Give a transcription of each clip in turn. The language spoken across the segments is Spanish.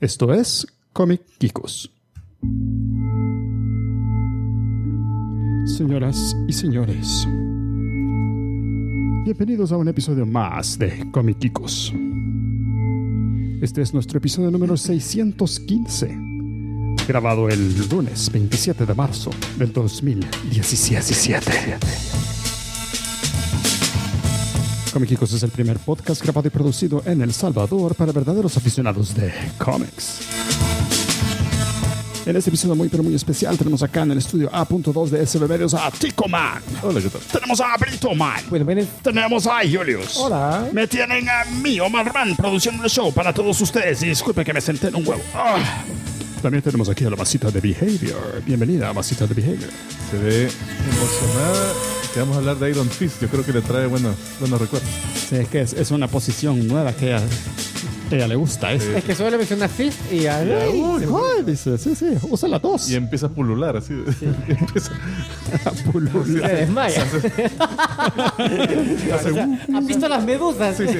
Esto es Comic Geekos. Señoras y señores, bienvenidos a un episodio más de Comic Geekos. Este es nuestro episodio número 615, grabado el lunes 27 de marzo del 2017. Comic Geekos es el primer podcast grabado y producido en El Salvador para verdaderos aficionados de cómics. En este episodio muy pero muy especial tenemos acá en el estudio A.2 de SB Medios a Tico Man. Hola, ¿qué tal? Tenemos a Brito Man. Tenemos a Julius. Hola. Me tienen a mí, Omar Man, produciendo el show para todos ustedes. Y disculpe que me senté en un huevo. También tenemos aquí a la masita de Behavior. Bienvenida, masita de Behavior. Se ve emocionada que vamos a hablar de Iron Fist. Yo creo que le trae buenos recuerdos. Sí, es que es una posición nueva que a ella le gusta. Es que solo le menciona Fist y ya. Dice, sí, usa las dos. Y empieza a pulular así. Sí. Empieza a pulular. Se desmaya. ¿Has visto las medusas? Sí,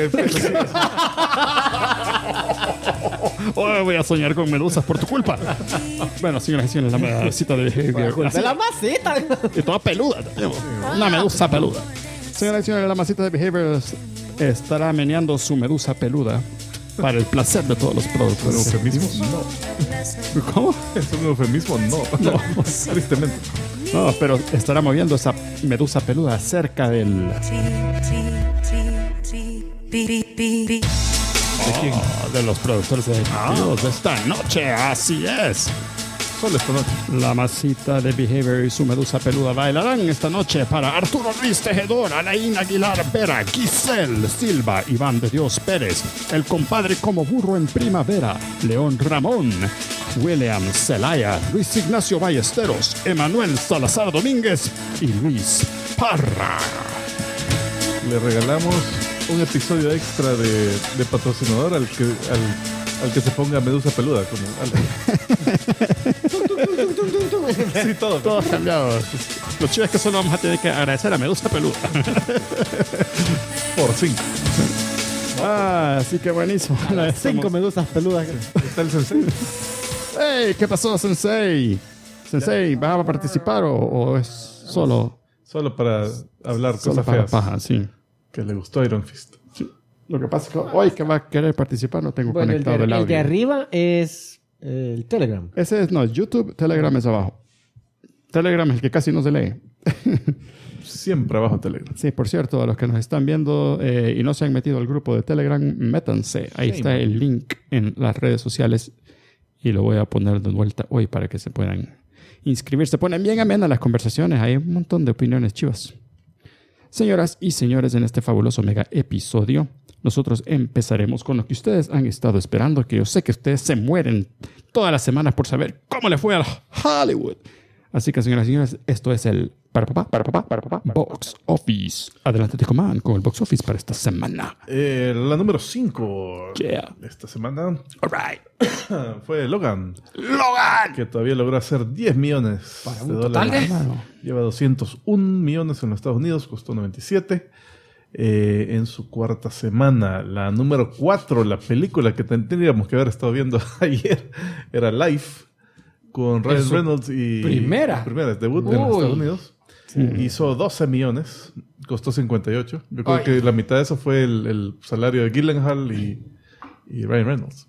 Hoy voy a soñar con medusas por tu culpa. Bueno, señoras y señores, la masita de Behavior. De la masita. Y toda peluda. Una medusa peluda. Señoras y señores, la masita de Behavior estará meneando su medusa peluda para el placer de todos los productores. ¿Es un eufemismo? No. ¿Cómo? ¿Es un eufemismo? No. Tristemente. No, pero estará moviendo esa medusa peluda cerca del... de los productores de esta noche. Así es. Solo esta noche. La masita de Behavior y su medusa peluda bailarán esta noche para Arturo Luis Tejedor, Alain Aguilar Vera, Giselle Silva, Iván de Dios Pérez, el compadre como burro en primavera, León Ramón, William Zelaya, Luis Ignacio Ballesteros, Emanuel Salazar Domínguez y Luis Parra. Le regalamos un episodio extra de patrocinador al que se ponga medusa peluda. Como sí, todos cambiados. Lo chido es que solo vamos a tener que agradecer a medusa peluda. Por 5. Así que buenísimo. 5 medusas peludas. Está el sensei. ¡Hey! ¿Qué pasó, sensei? ¿Sensei, vas a participar o es solo? Solo para hablar solo cosas para feas. Paja, sí. Que le gustó Iron Fist. Sí. Lo que pasa es que hoy que va a querer participar no tengo conectado el audio. El de arriba es el Telegram. Ese es, no, YouTube, Telegram es abajo. Telegram es el que casi no se lee. Siempre abajo Telegram. Sí, por cierto, a los que nos están viendo y no se han metido al grupo de Telegram, métanse. Ahí está el link en las redes sociales y lo voy a poner de vuelta hoy para que se puedan inscribir. Se ponen bien amenas las conversaciones. Hay un montón de opiniones chivas. Señoras y señores, en este fabuloso mega episodio, nosotros empezaremos con lo que ustedes han estado esperando, que yo sé que ustedes se mueren todas las semanas por saber cómo le fue a Hollywood. Así que, señoras y señores, esto es el Box Office. Adelante, Tico Man, con el Box Office para esta semana. La número 5 de esta semana fue Logan, que todavía logró hacer 10 millones de dólares. Lleva 201 millones en los Estados Unidos, costó 97 en su cuarta semana. La número 4, la película que tendríamos que haber estado viendo ayer, era Life, con Ryan Reynolds y... Primera debut en los Estados Unidos. Sí. Hizo 12 millones, costó 58. Yo creo que la mitad de eso fue el salario de Gyllenhaal y Ryan Reynolds.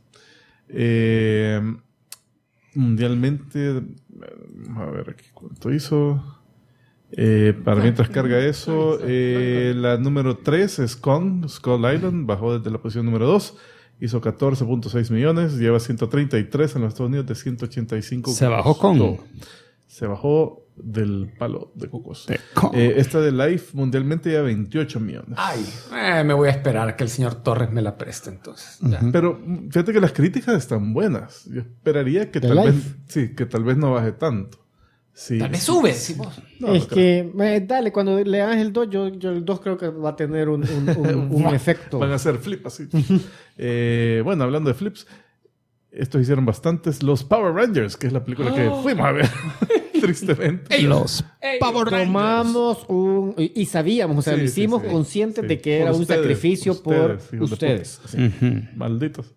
Mundialmente, a ver aquí cuánto hizo. Para mientras carga eso, la número 3 es Kong, Skull Island, bajó desde la posición número 2. Hizo 14.6 millones, lleva 133 en los Estados Unidos de 185. Se bajó Kong. Se bajó del palo de cocos. Esta de Life mundialmente lleva 28 millones. Ay, me voy a esperar a que el señor Torres me la preste entonces. Uh-huh. Pero fíjate que las críticas están buenas. Yo esperaría que tal vez no baje tanto. Sí. Tal vez sube. Si vos... No, es que, dale, cuando le hagas el 2, yo el 2 creo que va a tener un efecto. Van a hacer flip así. Bueno, hablando de flips, estos hicieron bastantes. Los Power Rangers, que es la película que fuimos a ver. Tristemente. Los Power Rangers. Tomamos y sabíamos, o sea, lo hicimos conscientes de que era un sacrificio por ustedes. Malditos.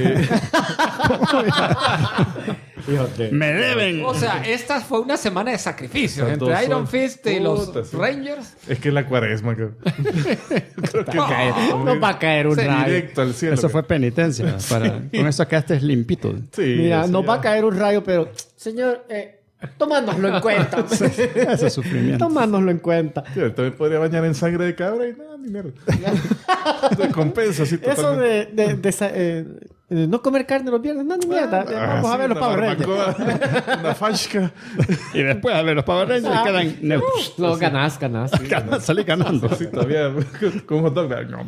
Me deben. O sea, esta fue una semana de sacrificio entre Iron Fist y los Rangers. Es que la cuaresma. Creo que no va a caer un rayo. Directo al cielo. Eso fue penitencia. Con eso quedaste limpito. Sí, mira, nos va a caer un rayo, pero, señor, tomándoslo en cuenta. Ese sufrimiento. Tomándoslo en cuenta. Sí, también podría bañar en sangre de cabra y nada, ni mierda. Te compensa, sí, totalmente. Eso de no comer carne los viernes, no, ni mierda. Vamos a ver los Power Rangers. Una fashka. Y después a ver los Power Rangers quedan neutros. No, ganás. Salí ganando. Sí, todavía con hot dog. No.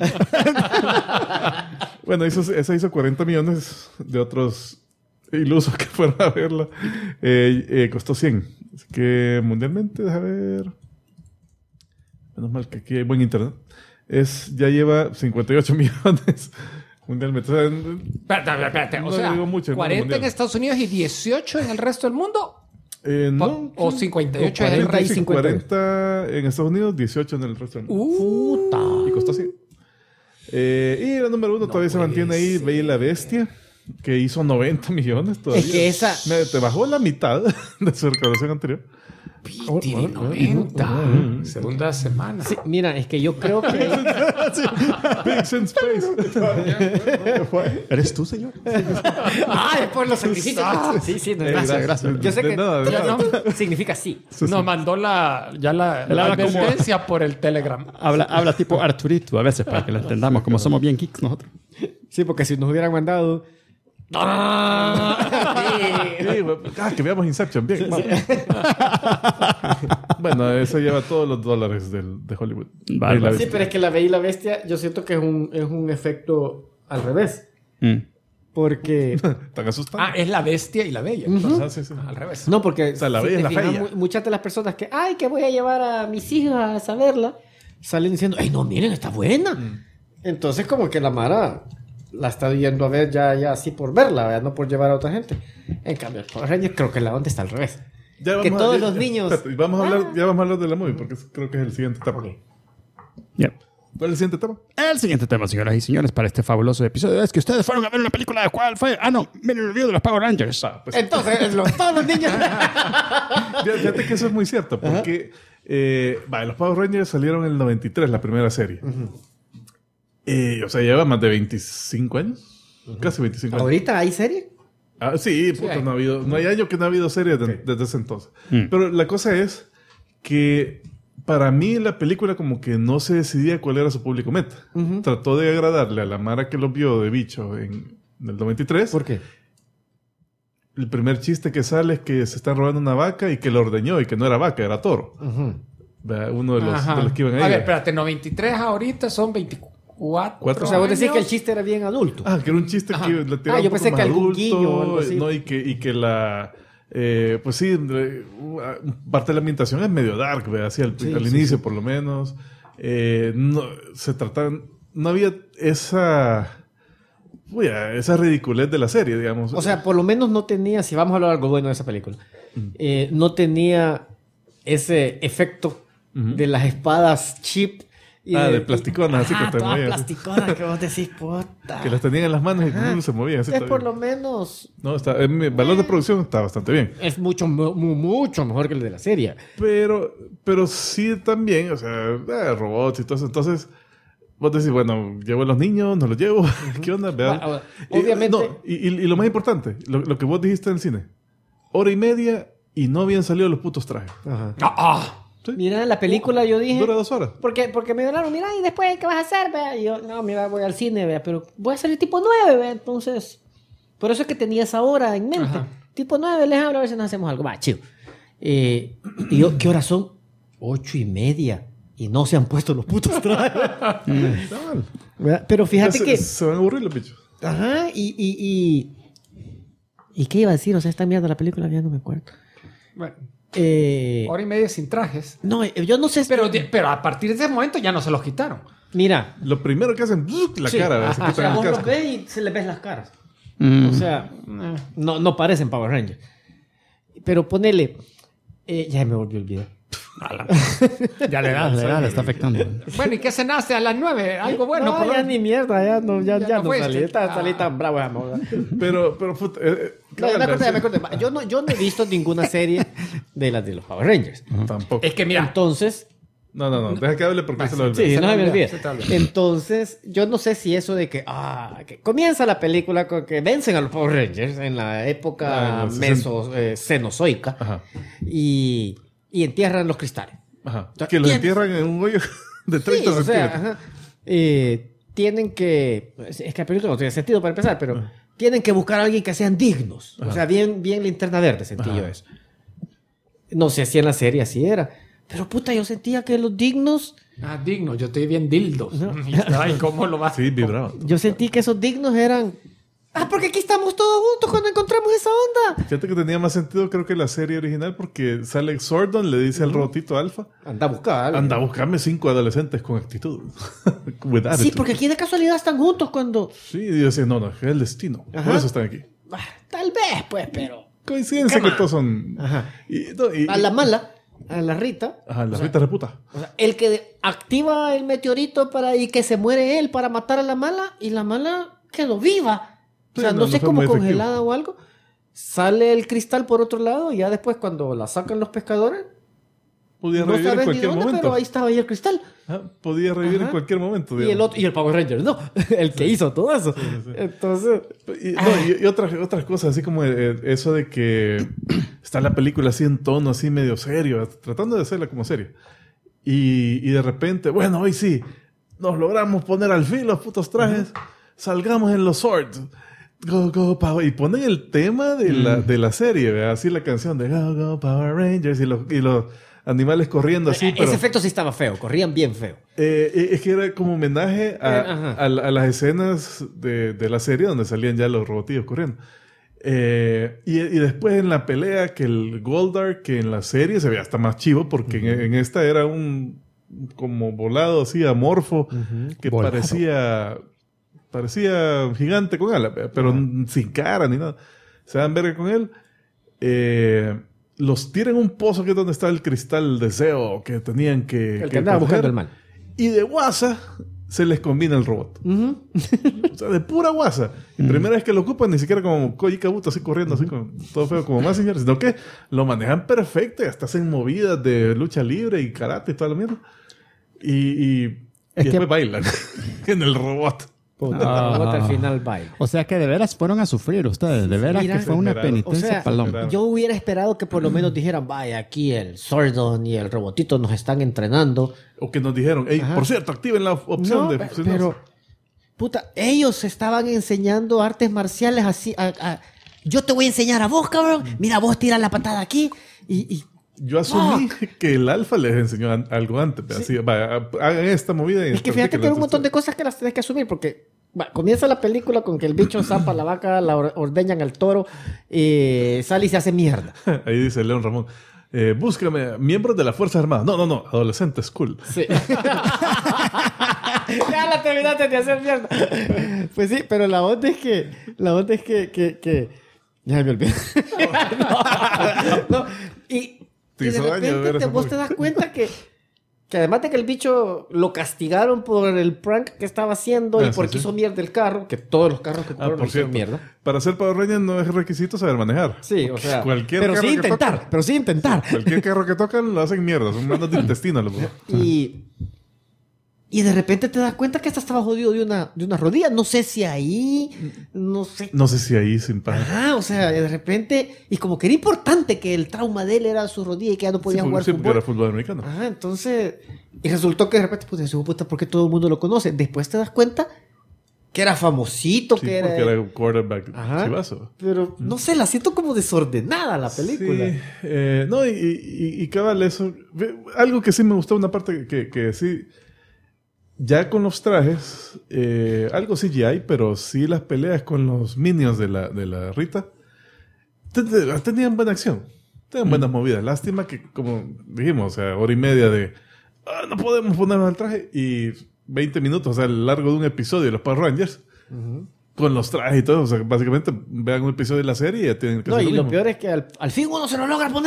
Bueno, esa hizo 40 millones de otros ilusos que fueron a verla. Costó 100. Así que mundialmente, deja ver. Menos mal que aquí hay buen internet. Ya lleva 58 millones mundialmente. Espérate. O sea, 40 en Estados Unidos y 18 en el resto del mundo. No. O 58 en el resto. 40 en Estados Unidos, 18 en el resto del mundo. Puta. Y costó 100. Y la número 1 todavía se mantiene ahí, Bella y la Bestia, que hizo 90 millones todavía. Es que esa... Te bajó la mitad de su recaudación anterior. Tiene 90. Segunda semana. Sí, mira, es que yo creo que... Pigs in Space. ¿Eres tú, señor? Es por los sacrificios. Sí, no, Gracias. Yo sé que nada. significa sí. Nos mandó la advertencia por el Telegram. Habla tipo Arturito a veces para que lo entendamos, como somos bien geeks nosotros. Sí, porque si nos hubieran mandado... Que veamos Inception. Bien, vamos. Bueno, eso lleva todos los dólares de Hollywood. Vale. Sí, pero es que La Bella y la Bestia, yo siento que es un efecto al revés. Porque... ¿Están asustados? Es la bestia y la bella. Sí. Al revés. No, porque... O sea, la bella es la fea. Muchas de las personas que... que voy a llevar a mis hijas a verla, salen diciendo, no, miren, está buena. Entonces, como que la Mara la está yendo a ver ya así por verla, ¿verdad? No por llevar a otra gente. En cambio, el Power Rangers creo que la onda está al revés. Que todos los niños... Ya vamos a hablar de la movie, porque creo que es el siguiente tema. Yep. ¿Cuál es el siguiente tema? El siguiente tema, señoras y señores, para este fabuloso episodio es que ustedes fueron a ver una película de cuál fue. No, miren el review de los Power Rangers. Pues, entonces, todos los niños... Fíjate que eso es muy cierto, porque los Power Rangers salieron en el 93, la primera serie. O sea, lleva más de 25 años. Casi 25 años. ¿Ahorita hay serie? Sí, puta, no hay año que no ha habido serie desde ese entonces. Pero la cosa es que para mí la película como que no se decidía cuál era su público meta. Trató de agradarle a la mara que lo vio de bicho en el 93. ¿Por qué? El primer chiste que sale es que se están robando una vaca y que lo ordeñó y que no era vaca, era toro. Uno de los que iban ahí. A ver, espérate, 93 ahorita son 24. O sea, vos decís que el chiste era bien adulto. Que era un chiste que le tiraba yo pensé que algún guiño o algo así. ¿no? Y que la... pues sí, parte de la ambientación es medio dark, ¿verdad? Así al inicio, por lo menos. No había esa ridiculez de la serie, digamos. O sea, por lo menos no tenía, si vamos a hablar algo bueno de esa película, no tenía ese efecto de las espadas chip. De plasticonas, así que te todas movían. Plasticonas que vos decís, puta. Que las tenían en las manos y se movían. Así por lo menos... No, el valor de producción está bastante bien. Es mucho mejor que el de la serie. Pero sí también, o sea, robots y todo eso. Entonces, vos decís, bueno, llevo a los niños, no los llevo. ¿Qué onda? Bueno, obviamente... Y lo más importante, lo que vos dijiste en el cine. 1:30 y no habían salido los putos trajes. ¿Sí? Mira, la película yo dije... Dura 2 horas. Porque me hablaron, mira, ¿y después qué vas a hacer? Vea? Y yo, no, mira, voy al cine, vea, pero voy a salir tipo 9, vea. Entonces, por eso es que tenía esa hora en mente. Tipo 9, les hablo a ver si nos hacemos algo. Va, chido. Y yo, ¿qué horas son? 8:30. Y no se han puesto los putos trajes. Pero fíjate que... Se van a aburrir los bichos. ¿Y qué iba a decir? O sea, esta mierda de la película ya no me acuerdo. Bueno... 1:30 sin trajes. No, yo no sé. Pero a partir de ese momento ya no se los quitaron. Mira. Lo primero que hacen, la cara. O sea, vos los ves y se les ves las caras. O sea, no parecen Power Rangers. Pero ponele, Ya me volvió a olvidar. Ya le está afectando. Bueno, ¿y qué cenaste a las 9? Algo bueno. No, ya ni mierda, ya no salí tan bravo. Pero me acordé. Yo no he visto ninguna serie de las de los Power Rangers. Tampoco. Es que mira. Entonces... No, deja que hable porque se lo olvidó. Sí, no se me olvida. Entonces, yo no sé si eso de que comienza la película con que vencen a los Power Rangers en la época cenozoica. Ajá. Y entierran los cristales. Ajá. Que los entierran en un hoyo de 30 centímetros. Tienen que... Es que la película no tiene sentido para empezar, pero tienen que buscar a alguien que sean dignos. Ajá. O sea, bien Linterna Verde sentí yo eso. No sé si en la serie así era. Pero puta, yo sentía que los dignos... dignos. Yo estoy bien dildos. Ay, ¿cómo lo vas? Sí, vibraba. Yo sentí que esos dignos eran... porque aquí estamos todos juntos cuando encontramos esa onda. Fíjate que tenía más sentido creo que la serie original porque sale Zordon, le dice al robotito Alpha. Anda a buscarme 5 adolescentes con actitud. Sí, porque aquí de casualidad están juntos cuando... Sí, y yo decía, no, es el destino. Ajá. Por eso están aquí. Tal vez, pues, pero... Coincidencia que todos son... Ajá. A la mala... A la Rita. Ajá, la Rita reputa. O sea, el que activa el meteorito y que se muere él para matar a la mala y la mala quedó viva. O sea, no sé cómo congelada o algo. Sale el cristal por otro lado y ya después cuando la sacan los pescadores podía revivir en cualquier momento. Pero ahí estaba ahí el cristal. Podía revivir en cualquier momento. Y el Power Ranger, no. El que hizo todo eso. Sí. Entonces... Y otras cosas, así como eso de que está la película así en tono, así medio serio, tratando de hacerla como seria. Y de repente, bueno, hoy sí, nos logramos poner al fin los putos trajes, salgamos en los swords. Go, go, Power. Y ponen el tema de la serie, ¿verdad? Así la canción de Go, go, Power Rangers y los animales corriendo así. Ese efecto sí estaba feo, corrían bien feo. Es que era como homenaje a las escenas de la serie donde salían ya los robotillos corriendo. Y después en la pelea que el Goldar, que en la serie se veía hasta más chivo porque en esta era un como volado así amorfo que parecía gigante con alas, pero sin cara ni nada. Se dan verga con él. Los tiran en un pozo que es donde está el cristal deseo que tenían que andaba buscando el mal. Y de guasa se les combina el robot. O sea, de pura guasa. Y primera vez que lo ocupan, ni siquiera como Koji Kabuto así corriendo, así con todo feo como más señores, sino que lo manejan perfecto y hasta hacen movidas de lucha libre y karate y toda la mierda. Y después bailan en el robot. Al final baila. O sea que de veras fueron a sufrir ustedes. De veras que fue una penitencia paloma. Yo hubiera esperado que por lo menos dijeran, vaya, aquí el Zordon y el robotito nos están entrenando. O que nos dijeron, hey, por cierto, activen la opción de... Pero, puta, ellos estaban enseñando artes marciales así. Yo te voy a enseñar a vos, cabrón. Mira, vos tiras la patada aquí y yo asumí que el Alfa les enseñó algo antes. Sí. Así, hagan esta movida. Y es que fíjate que hay un montón de cosas que las tenés que asumir porque comienza la película con que el bicho zampa la vaca, la ordeñan al toro, sale y se hace mierda. Ahí dice León Ramón, búscame miembros de las Fuerzas Armadas. No, adolescentes, cool. Sí. Ya la terminaste de hacer mierda. Pues sí, pero la onda es que ya me olvidé. No. Y de repente vos te das cuenta que además de que el bicho lo castigaron por el prank que estaba haciendo y porque hizo mierda el carro, que todos los carros que compraron hicieron mierda. Para ser Power Ranger no es requisito saber manejar. Sí, o sea, pero sí intentar. Cualquier carro que tocan lo hacen mierda, son mandas de intestino. Y de repente te das cuenta que hasta estaba jodido de una rodilla. No sé si ahí... No sé si ahí sin pan. O sea, de repente... Y como que era importante que el trauma de él era su rodilla y que ya no podía jugar fútbol. Porque era fútbol americano. Entonces... Y resultó que de repente, pues, puta, ¿por qué todo el mundo lo conoce? Después te das cuenta que era famosito, que era... porque era un quarterback chivazo. Pero, no sé, la siento como desordenada la película. Sí. No, y cabal, eso... Algo que sí me gustó, una parte que sí... Ya con los trajes, algo CGI, pero sí las peleas con los minions de la Rita tenían buena acción, tenían buenas movidas. Lástima que, como dijimos, o sea, hora y media de no podemos ponernos al traje y 20 minutos, o sea, a lo largo de un episodio de los Power Rangers con los trajes y todo. O sea, básicamente vean un episodio de la serie y ya tienen que hacer lo peor es que al fin uno se lo logra poner.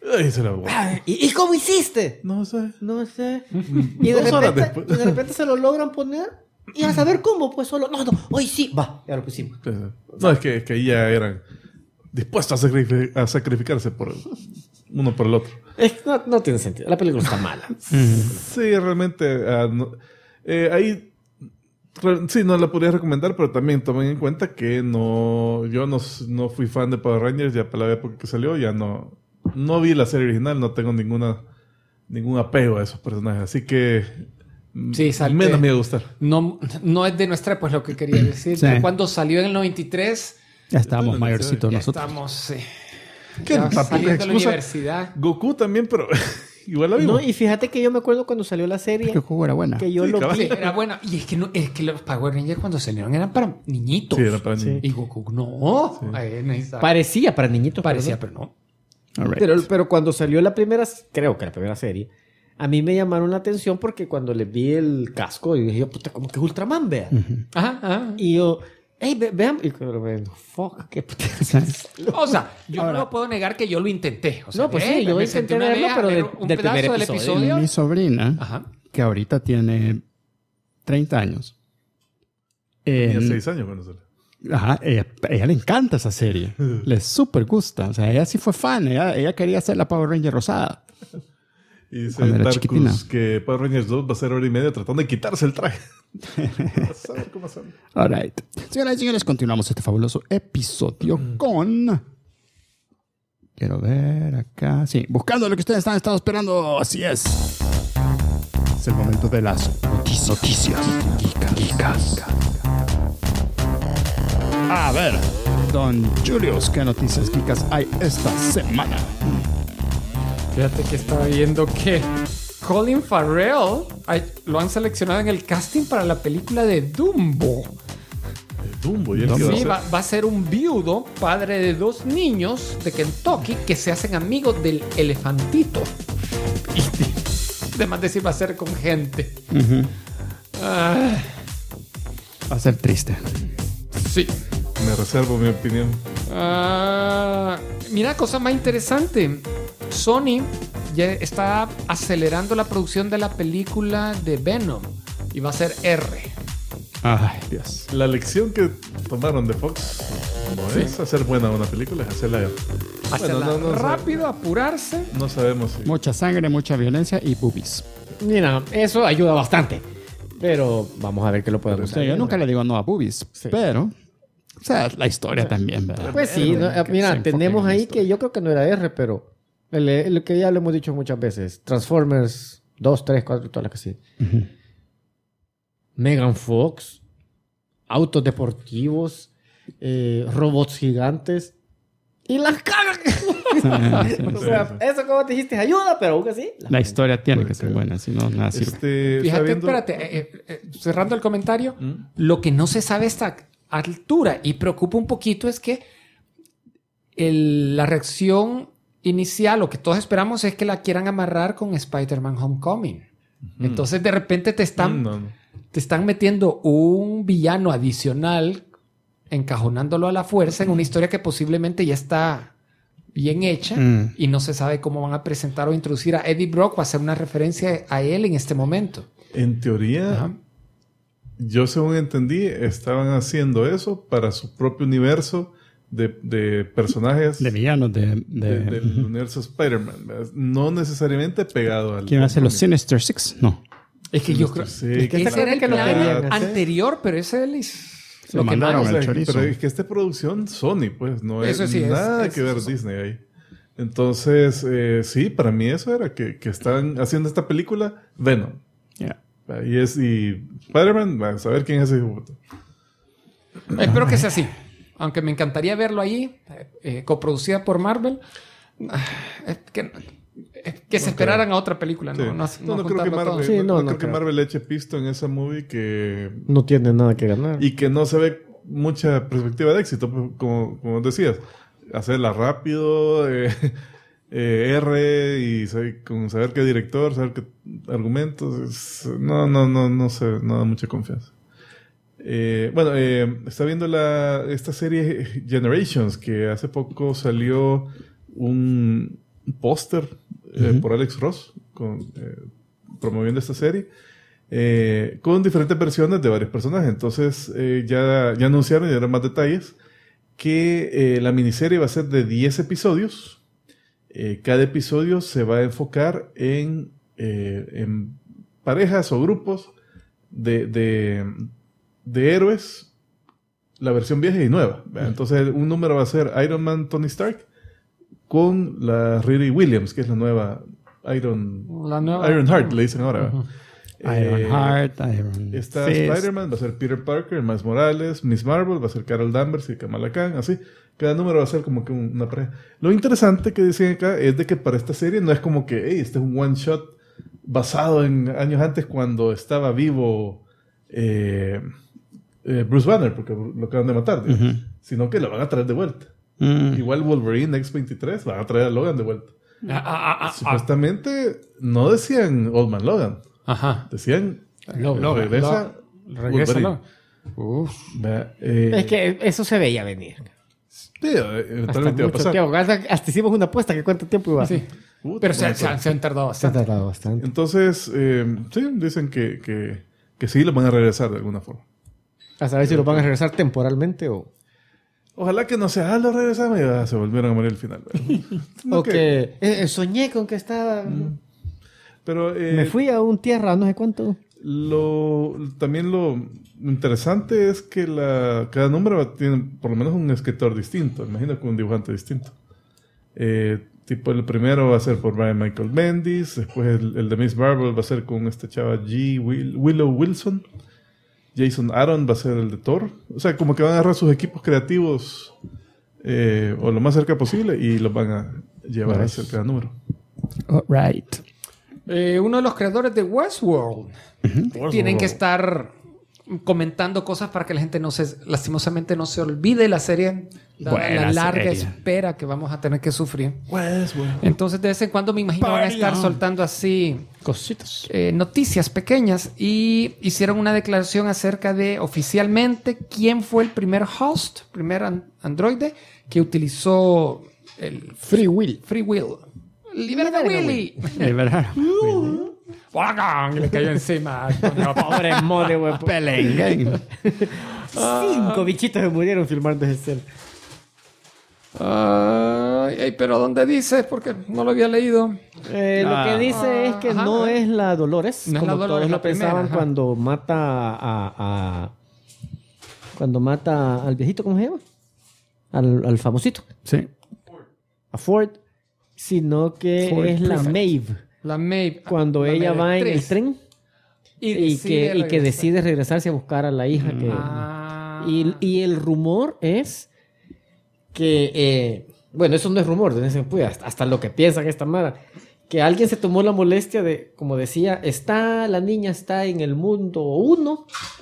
¿Y cómo hiciste? No sé. Y de repente se lo logran poner y a saber cómo, pues solo... No, hoy sí, va, ya lo pusimos. No, es que ya eran dispuestos a sacrificarse por uno por el otro. No tiene sentido. La película está mala. Sí, realmente. Ahí sí, no la podría recomendar, pero también tomen en cuenta que yo no fui fan de Power Rangers ya para la época que salió. Ya no vi la serie original, no tengo ningún apego a esos personajes. Así que sí, menos me iba a gustar. No es de nuestra, pues lo que quería decir. Sí. Cuando salió en el 93... Ya estábamos mayorcitos nosotros. Estamos, sí. ¿Qué saliendo de la universidad. Goku también, pero igual la vimos. No, y fíjate que yo me acuerdo cuando salió la serie. Que Goku era buena. Que yo lo vi. Era buena. Y es que los Power Rangers cuando salieron eran para niñitos. Sí, eran para niñitos. Y Goku no. Sí. Parecía para niñitos. Parecía, pero no. Right. Pero cuando salió creo que la primera serie, a mí me llamaron la atención porque cuando le vi el casco, y dije, puta, como que es Ultraman, vea. Ajá. Y yo... Hey, vean. Fuck, qué puta. O sea, yo no lo puedo negar que yo lo intenté. O sea, no, pues sí, yo intenté verlo, pero del primer episodio. Mi sobrina, que ahorita tiene 30 años. Tenía 6 años cuando salió. Ajá, ella le encanta esa serie. Le súper gusta. O sea, ella sí fue fan. Ella quería ser la Power Ranger rosada. Y dice Darkus que Power Rangers 2 va a ser 1:30 tratando de quitarse el traje. Vamos a ver cómo sale. All right. Señoras y señores, continuamos este fabuloso episodio con... Quiero ver acá. Sí, buscando lo que ustedes han estado esperando. Así es. Es el momento de las noticias geekas. A ver, don Julius, ¿qué noticias geekas hay esta semana? Fíjate que estaba viendo que Colin Farrell lo han seleccionado en el casting para la película de Dumbo. ¿Y sí, va a ser un viudo, padre de 2 niños de Kentucky que se hacen amigos del elefantito. Y además decir, va a ser con gente. Va a ser triste. Sí. Me reservo mi opinión. Mira, cosa más interesante. Sony ya está acelerando la producción de la película de Venom y va a ser R. Ay, Dios. La lección que tomaron de Fox no es hacer buena una película, es hacerla rápido, apurarse. No sabemos si... Mucha sangre, mucha violencia y boobies. Mira, eso ayuda bastante. Pero vamos a ver qué lo podemos hacer. Yo nunca le digo no a boobies, pero... O sea, la historia también, ¿verdad? Pues sí, mira, tenemos ahí que yo creo que no era R, pero el que ya lo hemos dicho muchas veces. Transformers 2, 3, 4, todas las que sí. Megan Fox, autos deportivos, robots gigantes y las cagas. O sea, eso como te dijiste ayuda, pero aún así. La historia tiene que ser buena, si no, nada sirve. Fíjate, espérate, cerrando el comentario, lo que no se sabe a esta altura y preocupa un poquito es que la reacción inicial, lo que todos esperamos es que la quieran amarrar con Spider-Man Homecoming. Entonces de repente te están metiendo un villano adicional, encajonándolo a la fuerza en una historia que posiblemente ya está bien hecha y no se sabe cómo van a presentar o introducir a Eddie Brock o hacer una referencia a él en este momento. En teoría, yo según entendí, estaban haciendo eso para su propio universo de personajes. De villanos del universo Spider-Man. No necesariamente pegado al... ¿Quién hace los Sinister Six? No. Es que yo creo... Sí, que ese era el plan anterior, pero ese lo mandaron al chorizo. Pero es que esta producción Sony, pues, no es nada que ver Disney ahí. Entonces, sí, para mí eso era que están haciendo esta película Venom. Y Spider-Man, va a saber quién es ese hijo. Espero que sea así. Aunque me encantaría verlo ahí, coproducida por Marvel. Que se esperaran a otra película. Sí. No creo que Marvel, creo que Marvel le eche pisto en esa movie que... No tiene nada que ganar. Y que no se ve mucha perspectiva de éxito, como decías. Hacerla rápido... R y con saber qué director, saber qué argumentos, no sé, no da mucha confianza. Está viendo esta serie Generations, que hace poco salió un póster por Alex Ross promoviendo esta serie con diferentes versiones de varios personajes. Entonces ya anunciaron y dieron más detalles que la miniserie va a ser de 10 episodios. Cada episodio se va a enfocar en parejas o grupos de héroes, la versión vieja y nueva. Entonces un número va a ser Iron Man Tony Stark con la Riri Williams, que es la nueva Ironheart, le dicen ahora. Ironheart, está Fist. Spider-Man, va a ser Peter Parker, Miles Morales, Miss Marvel, va a ser Carol Danvers y Kamala Khan, así. Cada número va a ser como que una pareja. Lo interesante que dicen acá es de que para esta serie no es como que, hey, este es un one shot basado en años antes cuando estaba vivo Bruce Banner, porque lo acaban de matar, sino que lo van a traer de vuelta. Igual Wolverine X-23 van a traer a Logan de vuelta. Supuestamente no decían Old Man Logan. Decían regresa Logan. Es que eso se veía venir. Sí, eventualmente iba a pasar. Hasta hicimos una apuesta que cuánto tiempo iba a ser. Pero se han tardado bastante. Entonces, sí, dicen que sí lo van a regresar de alguna forma. A saber si lo van a regresar temporalmente o... Ojalá que no sea, lo regresamos y se volvieron a morir al final. O que soñé con que estaba... Pero, me fui a un tierra, no sé cuánto. También lo interesante es que cada número tiene por lo menos un escritor distinto. Imagino que un dibujante distinto. Tipo, el primero va a ser por Brian Michael Bendis. Después el de Miss Marvel va a ser con esta chava Willow Wilson. Jason Aaron va a ser el de Thor. O sea, como que van a agarrar sus equipos creativos o lo más cerca posible y los van a llevar a hacer cada número. Right. Uno de los creadores de Westworld tienen que estar comentando cosas para que la gente lastimosamente no se olvide la serie, la larga espera que vamos a tener que sufrir. Westworld. Entonces de vez en cuando me imagino van a estar soltando así cositas, noticias pequeñas, y hicieron una declaración acerca de oficialmente quién fue el primer androide que utilizó el Free Will. ¡Libera a Willy! Libera. Y le cayó encima. Pobre mole, güey. Pelenguen. 5 bichitos se murieron filmando esa escena. Pero ¿dónde dice? Porque no lo había leído. Lo que dice es que no es la Dolores, no como es la Dolores, todos lo la primera, pensaban cuando mata cuando mata al viejito, ¿cómo se llama? Al famosito. Sí. A Ford. Sino que Ford es la Maeve. La Maeve. Cuando ella va en el tren y que decide regresarse a buscar a la hija. Y el rumor es que... bueno, eso no es rumor. Hasta lo que piensan esta mara. Que alguien se tomó la molestia de, como decía, la niña está en el mundo 1,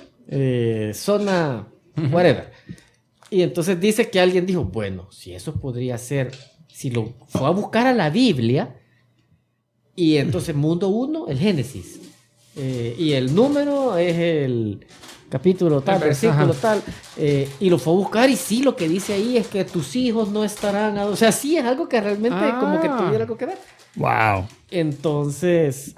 zona whatever. Y entonces dice que alguien dijo, bueno, si eso podría ser... Si lo fue a buscar a la Biblia, y entonces mundo 1, el Génesis. Y el número es el capítulo tal, versículo tal. Y lo fue a buscar, y sí, lo que dice ahí es que tus hijos no estarán... O sea, sí es algo que realmente como que tuviera algo que ver. Wow. Entonces,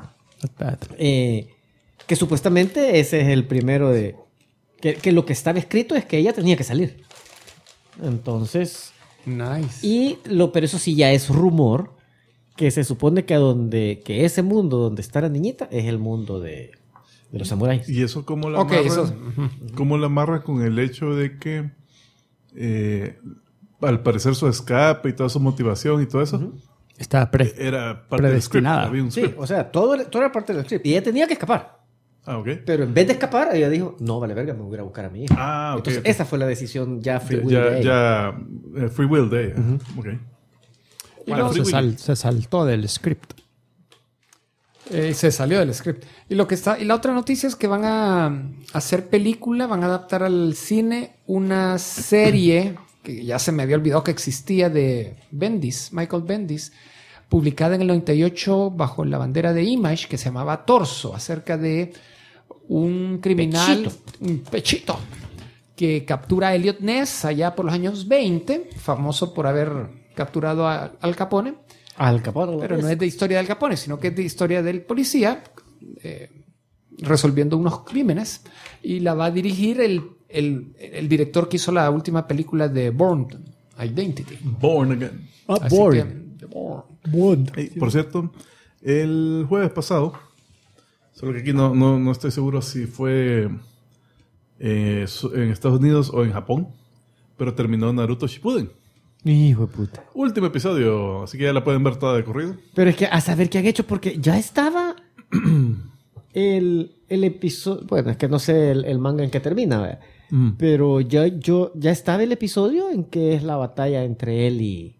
que supuestamente ese es el primero de... Que lo que estaba escrito es que ella tenía que salir. Entonces... Nice. Pero eso sí ya es rumor, que se supone que ese mundo donde está la niñita es el mundo de los samuráis. ¿Y eso cómo la cómo la amarra con el hecho de que al parecer su escape y toda su motivación y todo eso estaba era parte predestinada? Había un script. Sí, o sea, todo era parte del script. Y ella tenía que escapar. Okay. Pero en vez de escapar, ella dijo, no, vale verga, me voy a ir a buscar a mi hija. Entonces, esa fue la decisión ya Free Will de ella. Free Will de ella. Okay. Bueno, se saltó del script. Se salió del script. Y la otra noticia es que van a hacer película, van a adaptar al cine una serie que ya se me había olvidado que existía, de Michael Bendis, publicada en el 98 bajo la bandera de Image, que se llamaba Torso, acerca de un criminal, un pechito, que captura a Elliot Ness allá por los años 20, famoso por haber capturado a Al Capone. Al Capone. Pero no es de historia de Al Capone, sino que es de historia del policía resolviendo unos crímenes. Y la va a dirigir el director que hizo la última película de Bourne Identity. Born Again. Bourne. Hey, por cierto, el jueves pasado, solo que aquí no estoy seguro si fue en Estados Unidos o en Japón, pero terminó Naruto Shippuden. Hijo de puta. Último episodio, así que ya la pueden ver toda de corrido. Pero es que a saber qué han hecho, porque ya estaba el episodio. Bueno, es que no sé el manga en que termina, ¿verdad? Pero ya estaba el episodio en que es la batalla entre él y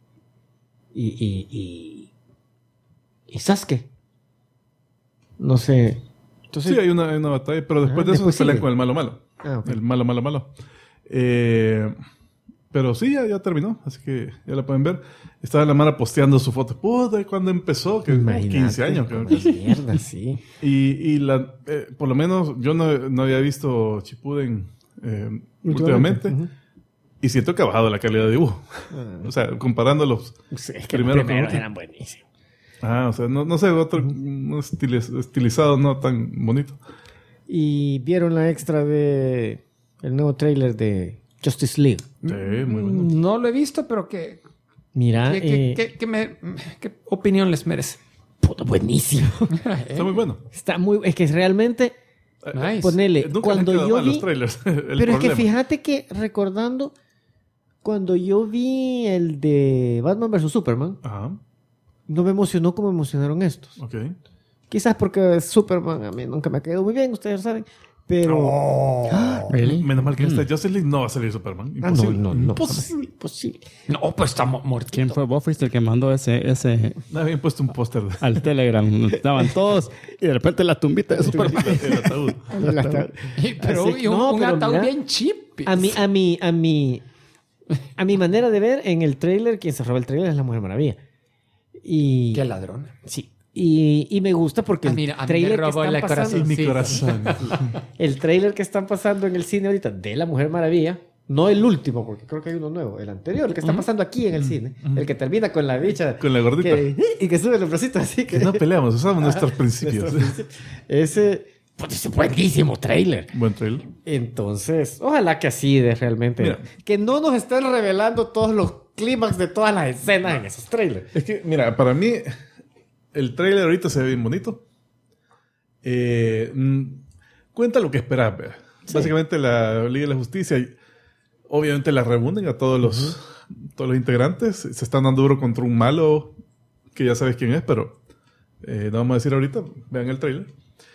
Sasuke. No sé. Entonces, Sí, hay una batalla, pero después de eso se pelean con el malo. Ah, ok. El malo. Pero sí, ya terminó, así que ya la pueden ver. Estaba la Mara posteando su foto. Puta, cuando empezó, que Imagínate, 15 años creo que. Mierda, sí. Y por lo menos yo no había visto Shippuden últimamente. Ujú. Y siento que ha bajado la calidad de dibujo. O sea, comparando los Sí, es que primeros los primeros con otros. eran buenísimos. O sea, no sé, otro un estilizado no tan bonito. Y vieron la extra de el nuevo tráiler de Justice League. Sí, muy bueno. No lo he visto, pero ¿qué Mira, qué opinión les merece? puta, buenísimo. Está muy bueno. Está muy, es que realmente Nice. ponele Nunca cuando le han quedado yo mal vi, los trailers. pero es que fíjate que recordando cuando yo vi el de Batman vs Superman, Ajá, no me emocionó como me emocionaron estos. ok. Quizás porque Superman a mí nunca me ha quedado muy bien, ustedes saben. Pero. Really? Menos mal que esta Justice League no va a salir Superman. Ah, Imposible. no. Imposible. No, pues estamos muertos. ¿Quién fue? Vos fuiste el que mandó ese Me habían puesto un póster al Telegram. Estaban todos y de repente la tumbita de Superman. el ataúd. Pero Así que- un no, pero ataúd mira, bien cheap. A mi manera de ver, en el tráiler, quien se roba el tráiler es la Mujer Maravilla. Y. Qué ladrón. Sí. Y me gusta porque A mí me tráiler que robó están el pasando, corazón. Mi Sí. corazón. el tráiler que están pasando en el cine ahorita de la Mujer Maravilla, no el último, porque creo que hay uno nuevo, el anterior, el que está pasando aquí en el cine, el que termina con la bicha. Con la gordita. Y que sube los bracitos así. Que no peleamos, usamos nuestros principios. Ese. Pues, es buenísimo tráiler. Buen trailer. Entonces, ojalá que así de realmente. Mira. Que no nos estén revelando todos los clímax de todas las escenas en esos trailers. Es que, mira, para mí, el trailer ahorita se ve bien bonito. Cuenta lo que esperas, vea. Básicamente la Liga de la Justicia, obviamente la reúnen a todos los integrantes. Se están dando duro contra un malo que ya sabes quién es, pero no vamos a decir ahorita. Vean el trailer.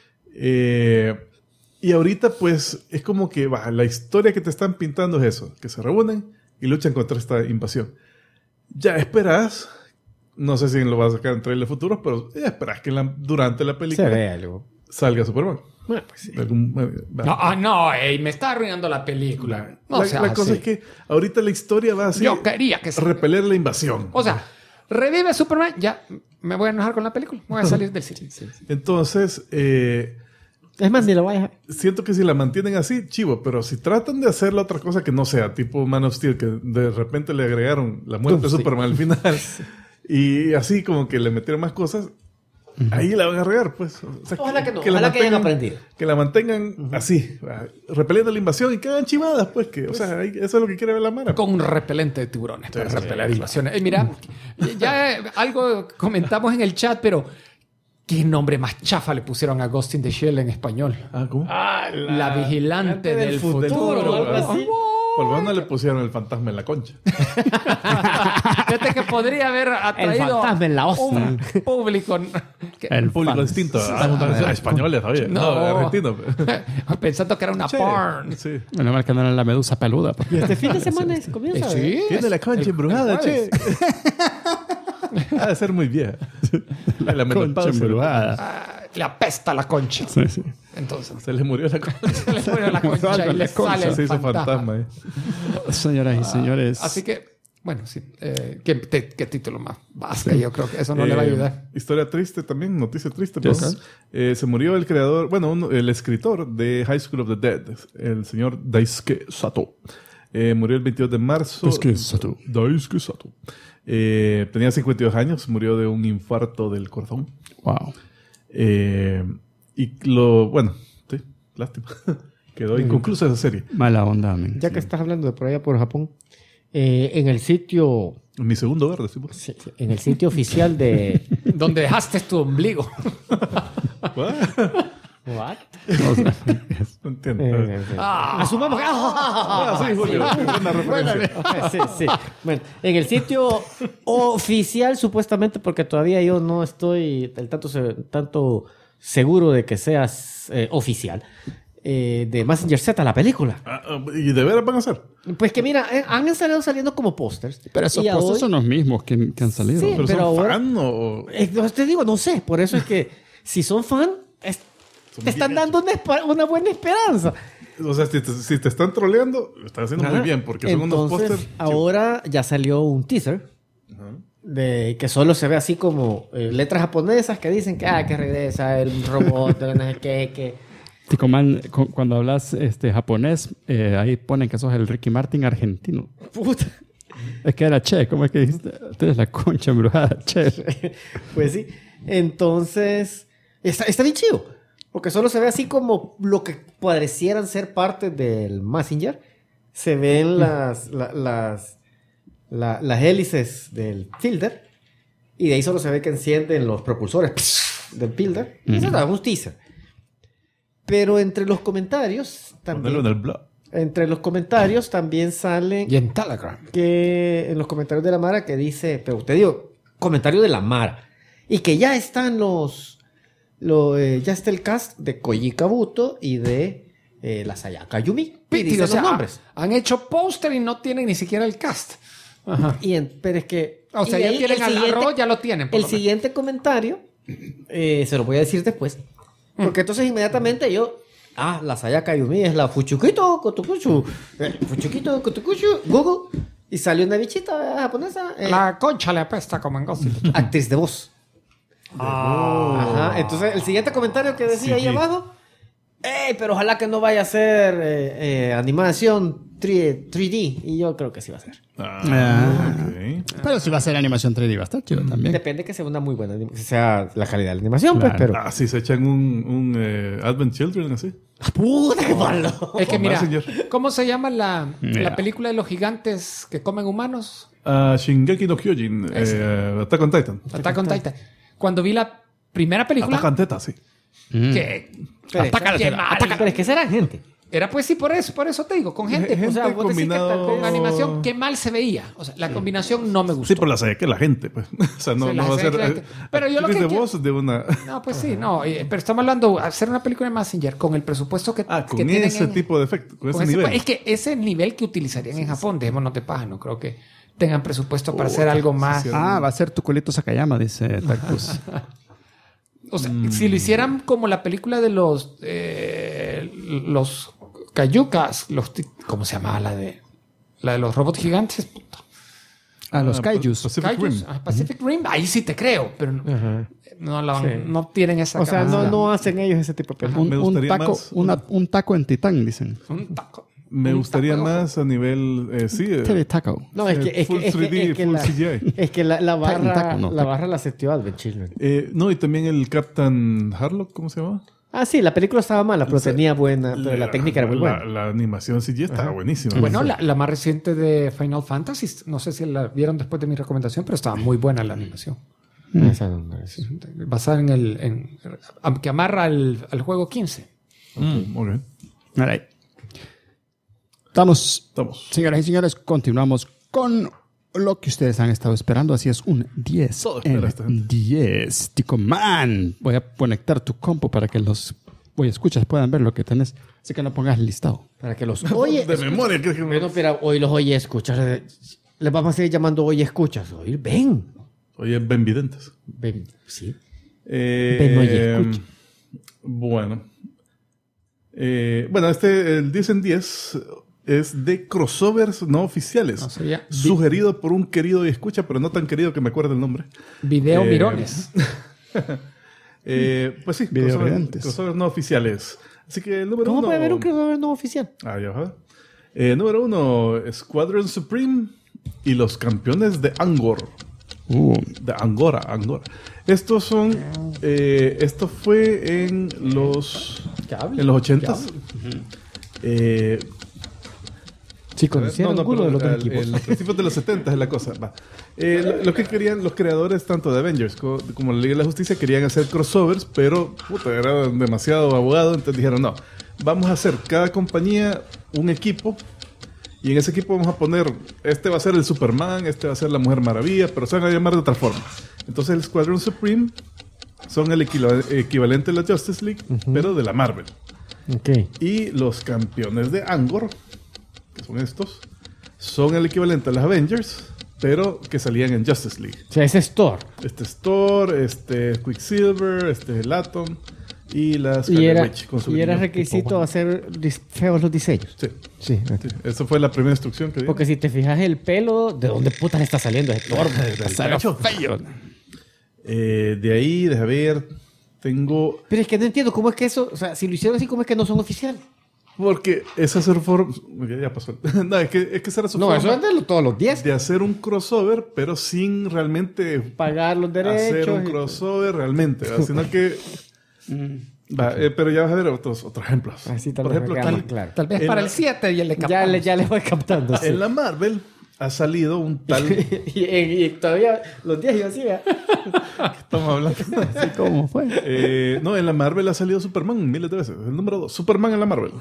Y ahorita, pues, es como que la historia que te están pintando es eso: que se reúnen y luchan contra esta invasión. Ya esperas, no sé si lo vas a sacar en trailers futuros, pero ya esperas que durante la película Se ve algo. salga Superman. Bueno, pues sí. No, ey, me está arruinando la película. No La sea cosa así. es que ahorita la historia va así: Yo quería que se... repeler la invasión. O sea, revive Superman, ya me voy a enojar con la película. Me voy a salir del cine. Entonces, Es más, ni lo vayas a... siento que si la mantienen así, chivo, pero si tratan de hacer la otra cosa que no sea, tipo Man of Steel, que de repente le agregaron la muerte de Superman al final, y así como que le metieron más cosas, ahí la van a regar, pues. O sea, Ojalá que no, la ojalá que hayan mantengan- aprendido. Que la mantengan así, repeliendo la invasión y que hagan chivadas, pues, que, o sea, eso es lo que quiere ver la mara. Con un repelente de tiburones para repeler invasiones. Mira, ya algo comentamos en el chat, pero ¿qué nombre más chafa le pusieron a Ghost in the Shell en español? ¿Cómo? La vigilante del futuro. algo así. Por lo menos no le pusieron el fantasma en la concha. Fíjate que podría haber atraído fantasma en la ostra. un público. El público fan. distinto. Españoles, oye. No, argentino. Pensando que era una Che, porn. sí. Bueno, mal que no era la medusa peluda. Y este fin de semana comienza. Sí. Tiene la concha embrujada, jueves. che. Ha de ser muy vieja. La Concha menopausia. embrujada. Le apesta la concha. Sí, sí. Entonces, Se le murió la concha. se le pone la concha y le sale Se el hizo fantasma. fantasma. Señoras y señores. Así que Bueno, sí. ¿Qué título más vasca? Yo creo que eso no le va a ayudar. Historia triste también, noticia triste. Pues. Se murió el creador, el escritor de High School of the Dead, el señor Daisuke Sato. Murió el 22 de marzo. Daisuke Sato. Tenía 52 años, murió de un infarto del corazón. Wow. Sí, lástima. Quedó inconclusa esa serie. Mala onda, man. Ya que estás hablando de por allá por Japón, en el sitio... Mi segundo hogar, decimos. Sí, en el sitio oficial de... Donde dejaste tu ombligo. ¿What? No entiendo. Asumamos que... Sí, Julio. Buena referencia. Sí. Bueno, en el sitio oficial, supuestamente, porque todavía yo no estoy tanto seguro de que seas oficial, de Mazinger Z, la película. ¿Y de veras van a ser? Pues que mira, han estado saliendo como pósters. Pero esos pósters son los mismos que han salido. Sí, ¿Pero son ahora, fan o...? Te digo, no sé. Por eso es que si son fan, te están dando una buena esperanza. O sea, si te están troleando, lo están haciendo muy bien, porque son unos pósters... Ahora ya salió un teaser de que solo se ve así como letras japonesas que dicen que regresa el robot, no sé qué. Tico Man, cuando hablas japonés, ahí ponen que sos el Ricky Martin argentino. Puta. Es que era Che, ¿cómo es que dijiste? Tú eres la concha embrujada, Che. Pues sí. Entonces, está bien chido. Porque solo se ve así como lo que parecieran ser parte del Mazinger. Se ven las hélices del Fielder. Y de ahí solo se ve que encienden los propulsores del Fielder. Eso es un teaser. Pero entre los comentarios también... Ponelo en el blog. Entre los comentarios también salen... Y en Telegram. Que en los comentarios de la Mara que dice... Pero te digo, comentario de la Mara. Y que ya están ya está el cast de Koji Kabuto y de la Sayaka Yumi. Y dicen los nombres. Han hecho póster y no tienen ni siquiera el cast. Ajá. Pero es que... O sea, ya tienen al arroz, ya lo tienen. El siguiente comentario, se lo voy a decir después. Porque entonces inmediatamente yo... la Sayaka Yumi es la Fuchukito Kotokuchu. Fuchukito Kotokuchu, Google. Y salió una bichita japonesa. La concha le apesta como en Gossip. Actriz de voz. Ajá. Entonces, el siguiente comentario que decía ahí abajo... pero ojalá que no vaya a ser animación 3D. Y yo creo que sí va a ser. Okay. Pero si va a ser animación 3D, va a estar chido también. Depende que sea una muy buena que sea la calidad de la animación, claro. Pues, pero... Si se echan un Advent Children así. ¡Puta, qué malo! Es que mira, ¿cómo se llama la película de los gigantes que comen humanos? Shingeki no Kyojin. Attack on Titan. Attack on Titan. Cuando vi la primera película... Attack on Teta, sí. Que... Pero es que será gente. Era pues sí, por eso te digo, con gente. O sea, vos decís que con animación, qué mal se veía. O sea, la combinación no me gustó. Sí, por la sé que la gente, pues. O sea, no va a ser... Pero yo lo que de voz de una... No, pues sí, no. Pero estamos hablando de hacer una película de Mazinger con el presupuesto que con que tienen ese tipo de efecto, con ese nivel. Es que ese nivel que utilizarían en Japón, dejémonos de paja, no creo que tengan presupuesto para hacer algo más. Va a ser tu colito Sakayama, dice Tactus. O sea, si lo hicieran como la película de los Kaiyukas, ¿cómo se llamaba la de los robots gigantes? Los Kaijus. Pacific Rim, ahí sí te creo, pero no tienen esa O sea, no hacen ellos ese tipo de películas. Un taco en Titán, dicen. Un taco. Me gustaría más a nivel... TV taco. No, es que full 3D, full CGI. Es que la barra la setió Advent Children. No, y también el Captain Harlock, ¿cómo se llama? Sí, la película estaba mala, pero tenía buena, pero la técnica era muy buena. La animación CGI estaba buenísima. Bueno, la más reciente de Final Fantasy, no sé si la vieron después de mi recomendación, pero estaba muy buena la animación. Basada en que amarra al juego 15. Ok. All right. Estamos. Señoras y señores, continuamos con lo que ustedes han estado esperando. Así es, un 10. Todo espera esta gente. 10. Tico Man. Voy a conectar tu compu para que los escuchas puedan ver lo que tenés. Así que no pongas el listado. Para que los oye. De memoria. Bueno, pero hoy los oye escuchas. Les vamos a seguir llamando oye escuchas. Hoy ven. Oye, ven videntes. Ven, sí. Ven oye escucha. Bueno. El 10 en 10 es de crossovers no oficiales. Sugerido por un querido y escucha, pero no tan querido que me acuerde el nombre. Video Mirones. Pues sí, crossovers no oficiales. Así que el número ¿Cómo 1... puede haber un crossover no oficial? Ya va. Número 1, Squadron Supreme y los campeones de Angor. De Angora. Estos son... esto fue en los 80s. Sí, conocieron alguno de los dos equipos. Los principios de los 70 es la cosa. Lo que querían los creadores tanto de Avengers como la Liga de la Justicia querían hacer crossovers, pero era demasiado abogado, entonces dijeron no, vamos a hacer cada compañía un equipo y en ese equipo vamos a poner, este va a ser el Superman, este va a ser la Mujer Maravilla, pero se van a llamar de otra forma. Entonces el Squadron Supreme son el equivalente a la Justice League, pero de la Marvel. Okay. Y los campeones de Angor, que son estos, son el equivalente a los Avengers, pero que salían en Justice League. O sea, ese es Thor. Este es Thor, este es Quicksilver, este es el Atom y la Scarlet Witch. Y era requisito hacer feos los diseños. Sí. Esa fue la primera instrucción que dio. Porque si te fijas el pelo, ¿de dónde putas está saliendo ese Thor? Feo. De ahí, déjame ver, tengo... Pero es que no entiendo cómo es que eso, o sea, si lo hicieron así, ¿cómo es que no son oficiales? Porque esa es su forma... Ya pasó. No, es que esa era su forma. No, eso es de todos los 10. De hacer un crossover, pero sin realmente... pagar los derechos. Hacer un crossover realmente, sino que... pero ya vas a ver otros ejemplos. Así por ejemplo, tal vez para el 7 y el de captamos. Ya le voy captando. Sí. En la Marvel ha salido un tal... y todavía los 10 yo así, ¿verdad? Estamos hablando. Así como fue. No, en la Marvel ha salido Superman miles de veces. El número 2. Superman en la Marvel.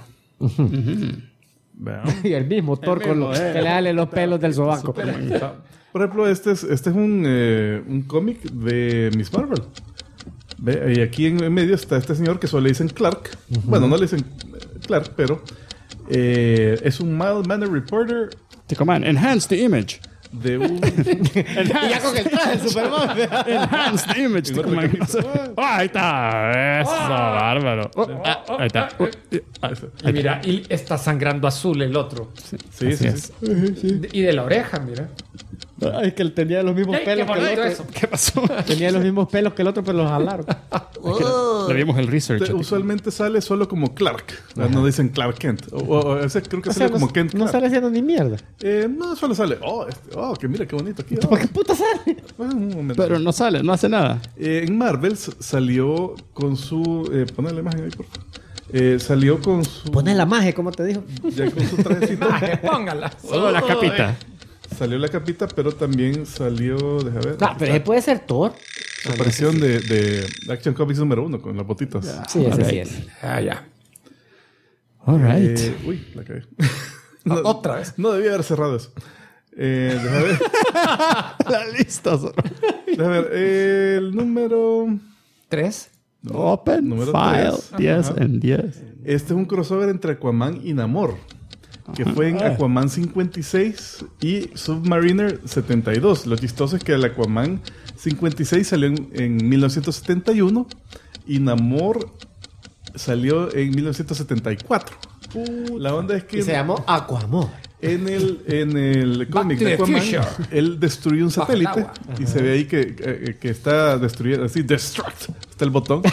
Y el mismo Thor con los que le salen los pelos del sobaco. Por ejemplo, este es un cómic de Miss Marvel. Y aquí en medio está este señor que solo le dicen Clark. Bueno, no le dicen Clark, pero es un mild-mannered reporter. Command, enhance the image. De un... Y ya con el traje del Superman. Enhance the image. Ahí está. Eso, bárbaro. Ahí está. Y mira, y está sangrando azul el otro. Sí. Y de la oreja, mira. Es que él tenía los mismos pelos que el otro. Eso. ¿Qué pasó? Tenía los mismos pelos que el otro, pero los jalaron. Le vimos el research. Usualmente sale solo como Clark. No dicen Clark Kent. Ese creo que sale como Kent Clark. No sale haciendo ni mierda. No, solo sale. Que mira qué bonito aquí. ¿Por qué puta sale? Un momento. Pero no sale, no hace nada. En Marvel salió con su... ponle la imagen ahí, por favor. Salió con su... Poné la magia, como te dijo. Ya con su trajecito. Póngala. Solo la capita. Salió la capita, pero también salió... Deja ver. Pero ese puede ser Thor. La aparición de Action Comics número 1 con las botitas. Sí, ese sí es. Ya. All right. Uy, la cagué. Otra vez. No debía haber cerrado eso. Deja ver. La lista. Deja ver. El número... 3. Open número file. 3. 10 en 10. Este es un crossover entre Aquaman y Namor. Que fue en Aquaman 56 y Submariner 72. Lo chistoso es que el Aquaman 56 salió en 1971 y Namor salió en 1974. La onda es que... Y se llamó Aquamor. En el cómic de Aquaman, él destruyó un satélite y se ve ahí que está destruyendo, así, destruct, está el botón.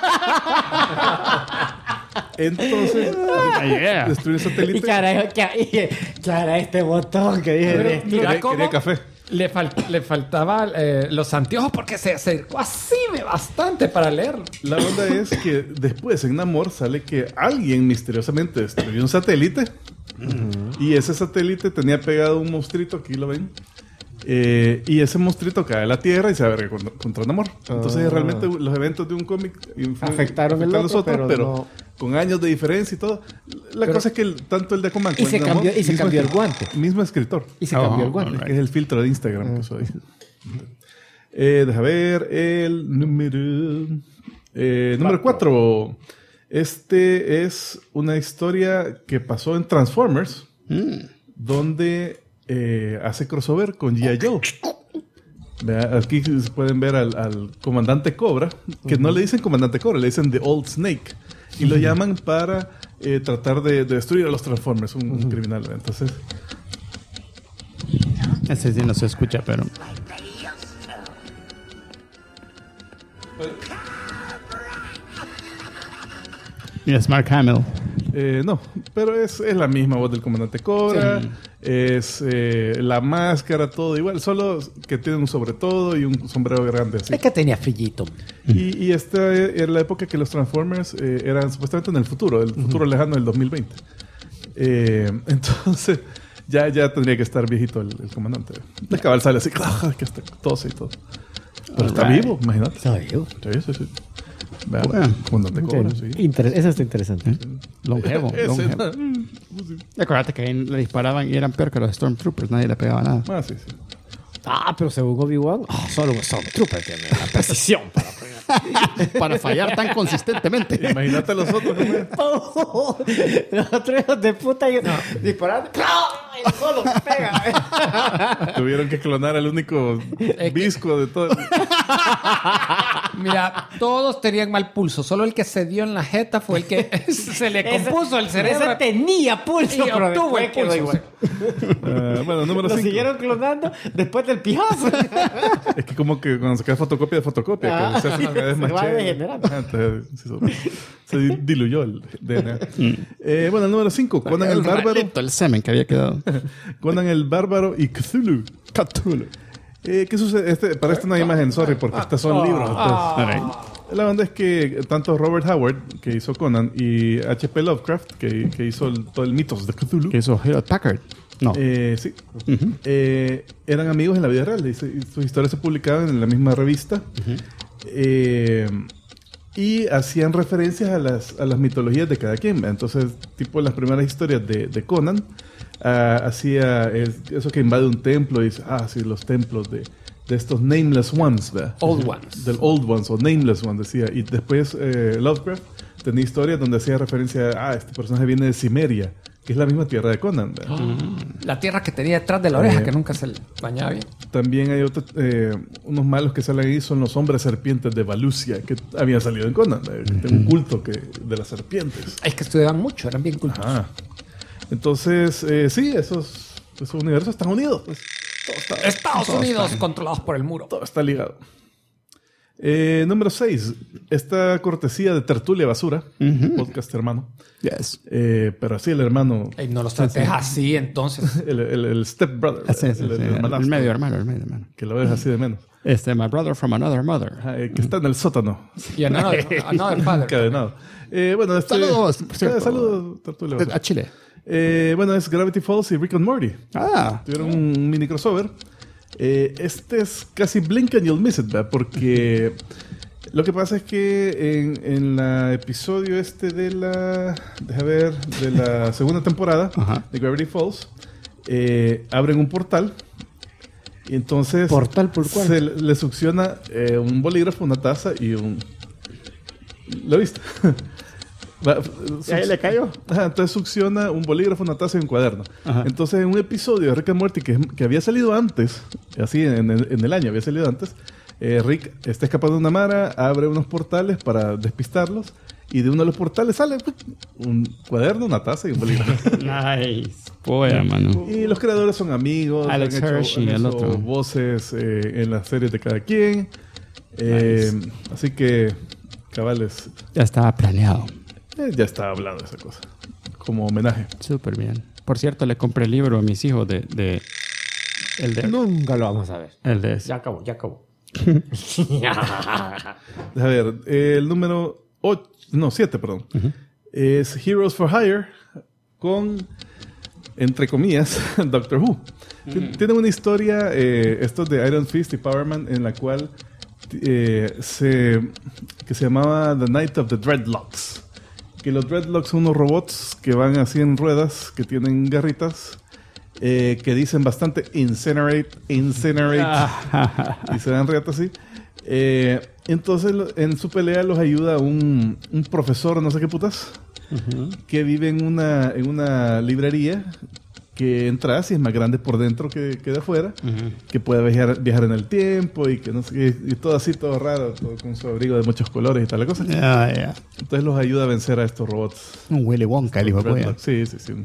Entonces, destruye el satélite. Y cara, este botón que dije. Quería café. Le faltaba los anteojos porque se acercó así bastante para leerlo. La onda es que después en Namor sale que alguien misteriosamente destruyó un satélite. Y ese satélite tenía pegado un monstruito, aquí lo ven. Y ese monstruito cae a la Tierra y se averga contra Namor. Entonces realmente los eventos de un cómic afectaron a los otros, pero no... con años de diferencia y todo. La cosa es que tanto el de Aquaman como el de Namor, y se cambió el guante. Mismo escritor. Y se cambió el guante. Que es el filtro de Instagram que soy. Deja ver el número 4. Este es una historia que pasó en Transformers, donde hace crossover con G.I. Joe. Aquí pueden ver al comandante Cobra, que no le dicen comandante Cobra, le dicen The Old Snake. Y lo llaman para tratar de destruir a los Transformers, un criminal. Entonces... Ese sí no se escucha, pero... Y es Mark Hamill. No, pero es la misma voz del comandante Cobra. Sí. Es la máscara, todo igual. Solo que tiene un sobre todo y un sombrero grande. Así. Es que tenía frillito. Y esta era la época que los Transformers eran supuestamente en el futuro lejano del 2020. Entonces, ya tendría que estar viejito el comandante. De cabal sale así, que hasta tose y todo. Pero está vivo, imagínate. Está vivo. Sí. Vean, comandante Cobra, sí. Eso está interesante. Longevo. Acuérdate que le disparaban y eran peor que los Stormtroopers. Nadie le pegaba nada. Sí. Pero según Obi-Wan, solo un Stormtrooper tiene la precisión para fallar tan consistentemente. Imagínate a los otros. Los otros hijos de puta disparando. Y solo pega. Tuvieron que clonar al único visco de todo. Mira, todos tenían mal pulso. Solo el que se dio en la jeta fue el que se le compuso el cerebro. Ese tenía pulso, y obtuvo el pulso. Igual. Bueno, número 5. Lo siguieron clonando después del pijazo. Es que como que cuando se queda fotocopia de fotocopia, que se hace cada vez más chévere. Se diluyó el DNA. Bueno, el número 5. Conan el Bárbaro. El semen que había quedado. Conan el Bárbaro y Cthulhu. ¿Qué sucede? Para esto no hay imagen, sorry, porque estos son libros. La onda es que tanto Robert Howard, que hizo Conan, y H.P. Lovecraft, que hizo todo el mitos de Cthulhu. Que hizo Hewlett Packard. No. Sí. Eran amigos en la vida real. Y sus historias se publicaban en la misma revista. Y hacían referencias a las mitologías de cada quien. Entonces, tipo las primeras historias de Conan, hacía eso que invade un templo y dice, sí, los templos de estos Nameless Ones, ¿verdad? Old Ones. Del Old Ones o Nameless Ones, decía. Y después Lovecraft tenía historias donde hacía referencia a, este personaje viene de Cimeria, que es la misma tierra de Conan, ¿verdad? La tierra que tenía detrás de la oreja, que nunca se le bañaba bien. También hay unos malos que salen ahí, son los hombres serpientes de Valusia, que habían salido en Conan, que tiene un culto de las serpientes. Es que estudiaban mucho, eran bien cultos. Entonces, sí, esos universos están unidos. Pues. Estados Unidos controlados por el muro. Todo está ligado. Número 6. Esta cortesía de Tertulia Basura, podcast hermano. Yes. Pero así el hermano... no los trates así, entonces. el step brother. El medio hermano. Que lo ves así de menos. My brother from another mother. Que está en el sótano. Y another father. Encadenado. Bueno, saludos. Saludos, Tertulia Basura. A Chile. Bueno, es Gravity Falls y Rick and Morty. Tuvieron un mini crossover. Este es casi blink and you'll miss it, ¿verdad? Porque lo que pasa es que en el episodio de la segunda temporada de Gravity Falls abren un portal y entonces ¿portal por cuál? Se le succiona un bolígrafo, una taza y un... ¿Lo viste? ¿Y ahí le cayó? Entonces succiona un bolígrafo, una taza y un cuaderno. Entonces en un episodio de Rick and Morty que había salido antes, así en el año había salido antes, Rick está escapando de una mara, abre unos portales para despistarlos y de uno de los portales sale un cuaderno, una taza y un bolígrafo. Nice. Polla, mano. Y los creadores son amigos, Alex Hershey, han el hecho otro. voces en las series de cada quien. Nice. Así que, cabales, Ya estaba planeado. ya está hablando de esa cosa. Como homenaje. Súper bien. Por cierto, le compré el libro a mis hijos Nunca lo vamos a ver. El de... Ya acabó. A ver, el número 7, perdón. Es Heroes for Hire con, entre comillas, Doctor Who. Tiene una historia, esto de Iron Fist y Power Man, en la cual que se llamaba The Night of the Dreadlocks. Que los Dreadlocks son unos robots que van así en ruedas, que tienen garritas, que dicen bastante incinerate, y se dan reatas así. Entonces en su pelea los ayuda un profesor, no sé qué putas, que vive en una librería que entras y es más grande por dentro que de afuera, que puede viajar en el tiempo y que no sé qué, y todo así, todo raro, todo con su abrigo de muchos colores y tal la cosa. Entonces los ayuda a vencer a estos robots. Un Willy Wonka, el hijo de Sí.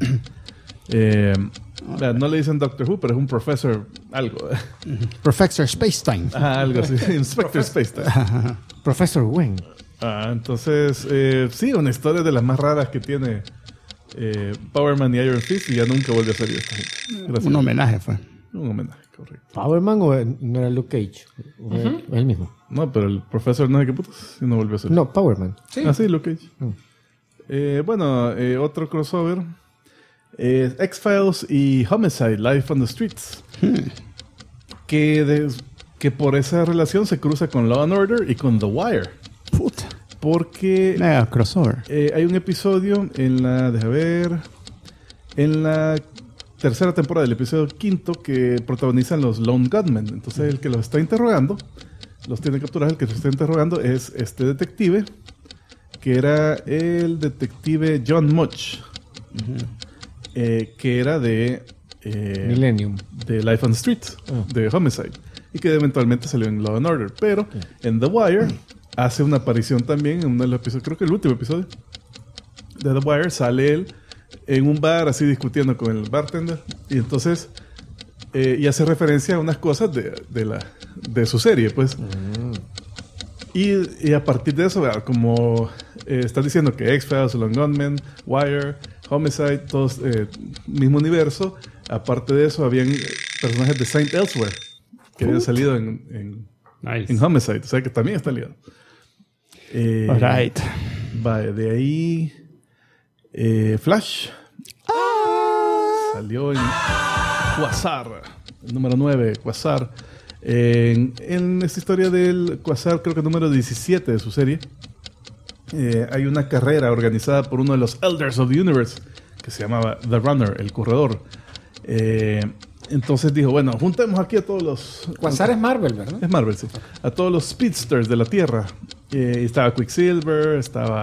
No le dicen Doctor Who, pero es un professor algo. Professor Spacetime. Algo así. Inspector Spacetime. Professor Wing. Entonces, sí, una historia de las más raras que tiene Power Man y Iron Fist, y ya nunca vuelve a salir esta gente. Gracias. Un homenaje fue. Un homenaje, correcto. ¿Power Man o no era Luke Cage? ¿Es el mismo? No, pero el profesor no sé qué putas y no volvió a salir. No, Power Man. Sí, Luke Cage. Otro crossover. X-Files y Homicide, Life on the Streets. Que por esa relación se cruza con Law and Order y con The Wire. Puta. Porque crossover. hay un episodio en la tercera temporada, del episodio 5, que protagonizan los Lone Gunmen. Entonces el que los está interrogando, los tiene capturados, el que los está interrogando es este detective, que era el detective John Much, que era de Millennium, de Life on the Streets, de Homicide, y que eventualmente salió en Law and Order. Pero en The Wire hace una aparición también en uno de los episodios, creo que el último episodio de The Wire, sale él en un bar así discutiendo con el bartender, y entonces y hace referencia a unas cosas de su serie, pues. Y a partir de eso, como estás diciendo que X-Files, Lone Gunmen, Wire, Homicide, todos mismo universo. Aparte de eso, habían personajes de Saint Elsewhere que habían salido en Homicide, o sea que también está ligado. Alright. Vale, de ahí Flash salió en Quasar, el número 9, Quasar. En esta historia del Quasar, creo que el número 17 de su serie, hay una carrera organizada por uno de los Elders of the Universe que se llamaba The Runner, el corredor. Entonces dijo, bueno, juntemos aquí a todos los... Quasar es Marvel, ¿verdad? Es Marvel, sí. A todos los speedsters de la Tierra. Estaba Quicksilver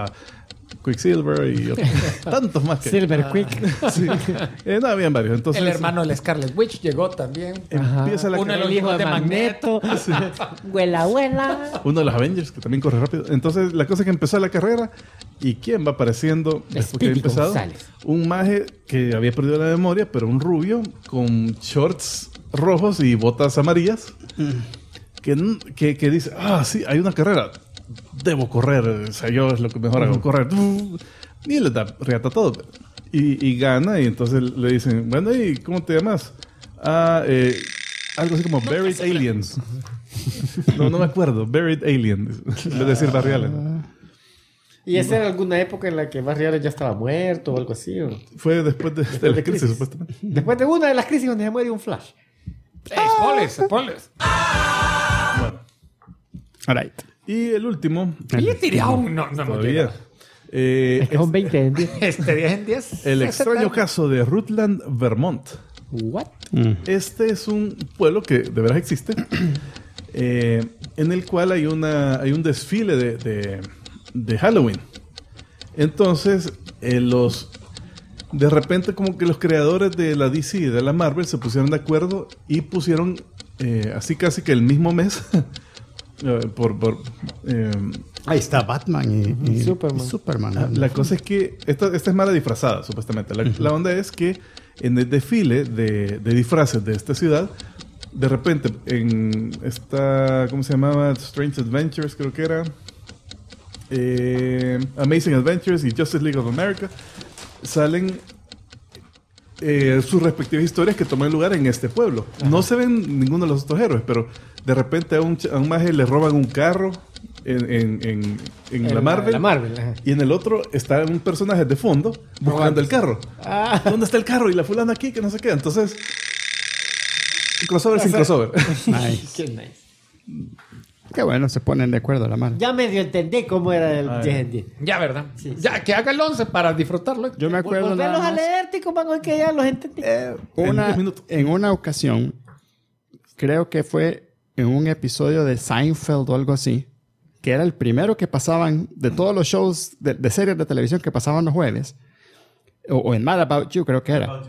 y tantos más que... Silver Quick. Sí. No, habían varios. Entonces, el hermano de la Scarlet Witch llegó también. Empieza la Uno de los hijos de Magneto. Sí. Huela. Uno de los Avengers, que también corre rápido. Entonces, la cosa es que empezó la carrera. ¿Y quién va apareciendo después que ha empezado? González. Un maje que había perdido la memoria, pero un rubio con shorts rojos y botas amarillas. Que dice, sí, hay una carrera. Debo correr, o sea, yo es lo que mejor hago, correr. Y le da riata todo. Y gana, y entonces le dicen, bueno, ¿y cómo te llamas? Algo así como Buried Aliens. No me acuerdo. Buried Aliens. Le decir Barry Allen. ¿Y esa era alguna época en la que Barry Allen ya estaba muerto o algo así? ¿O? Fue después de la crisis, supuestamente. Después de una de las crisis donde se muere un Flash. Spoilers. Bueno. Alright. Y el último. Y he tirado no todavía. Son 20 en 10. 10 en 10. El extraño caso de Rutland, Vermont. ¿What? Este es un pueblo que de verdad existe. En el cual hay un desfile de Halloween. Entonces, de repente como que los creadores de la DC y de la Marvel se pusieron de acuerdo y pusieron así casi que el mismo mes ahí está Batman y Superman. La cosa es que esta es mala disfrazada, supuestamente. La onda es que en el desfile de disfraces de esta ciudad, de repente en esta, ¿cómo se llamaba? Strange Adventures, creo que era. Amazing Adventures y Justice League of America salen sus respectivas historias que toman lugar en este pueblo. Ajá. No se ven ninguno de los otros héroes, pero de repente a un maje le roban un carro en la Marvel. Ajá. Y en el otro está un personaje de fondo buscando el carro. ¿Dónde está el carro? Y la fulana aquí, que no sé qué. Entonces, crossover sin crossover. Nice. Qué nice. Qué bueno, se ponen de acuerdo la mano. Ya medio entendí cómo era el 10 en 10. Ya, ¿verdad? Sí, ya, sí. Que haga el 11 para disfrutarlo. Yo me acuerdo volverlos a leer, tico, para que ya los entendí. En una ocasión, creo que fue en un episodio de Seinfeld o algo así, que era el primero que pasaban de todos los shows de series de televisión que pasaban los jueves, o en Mad About You creo que era.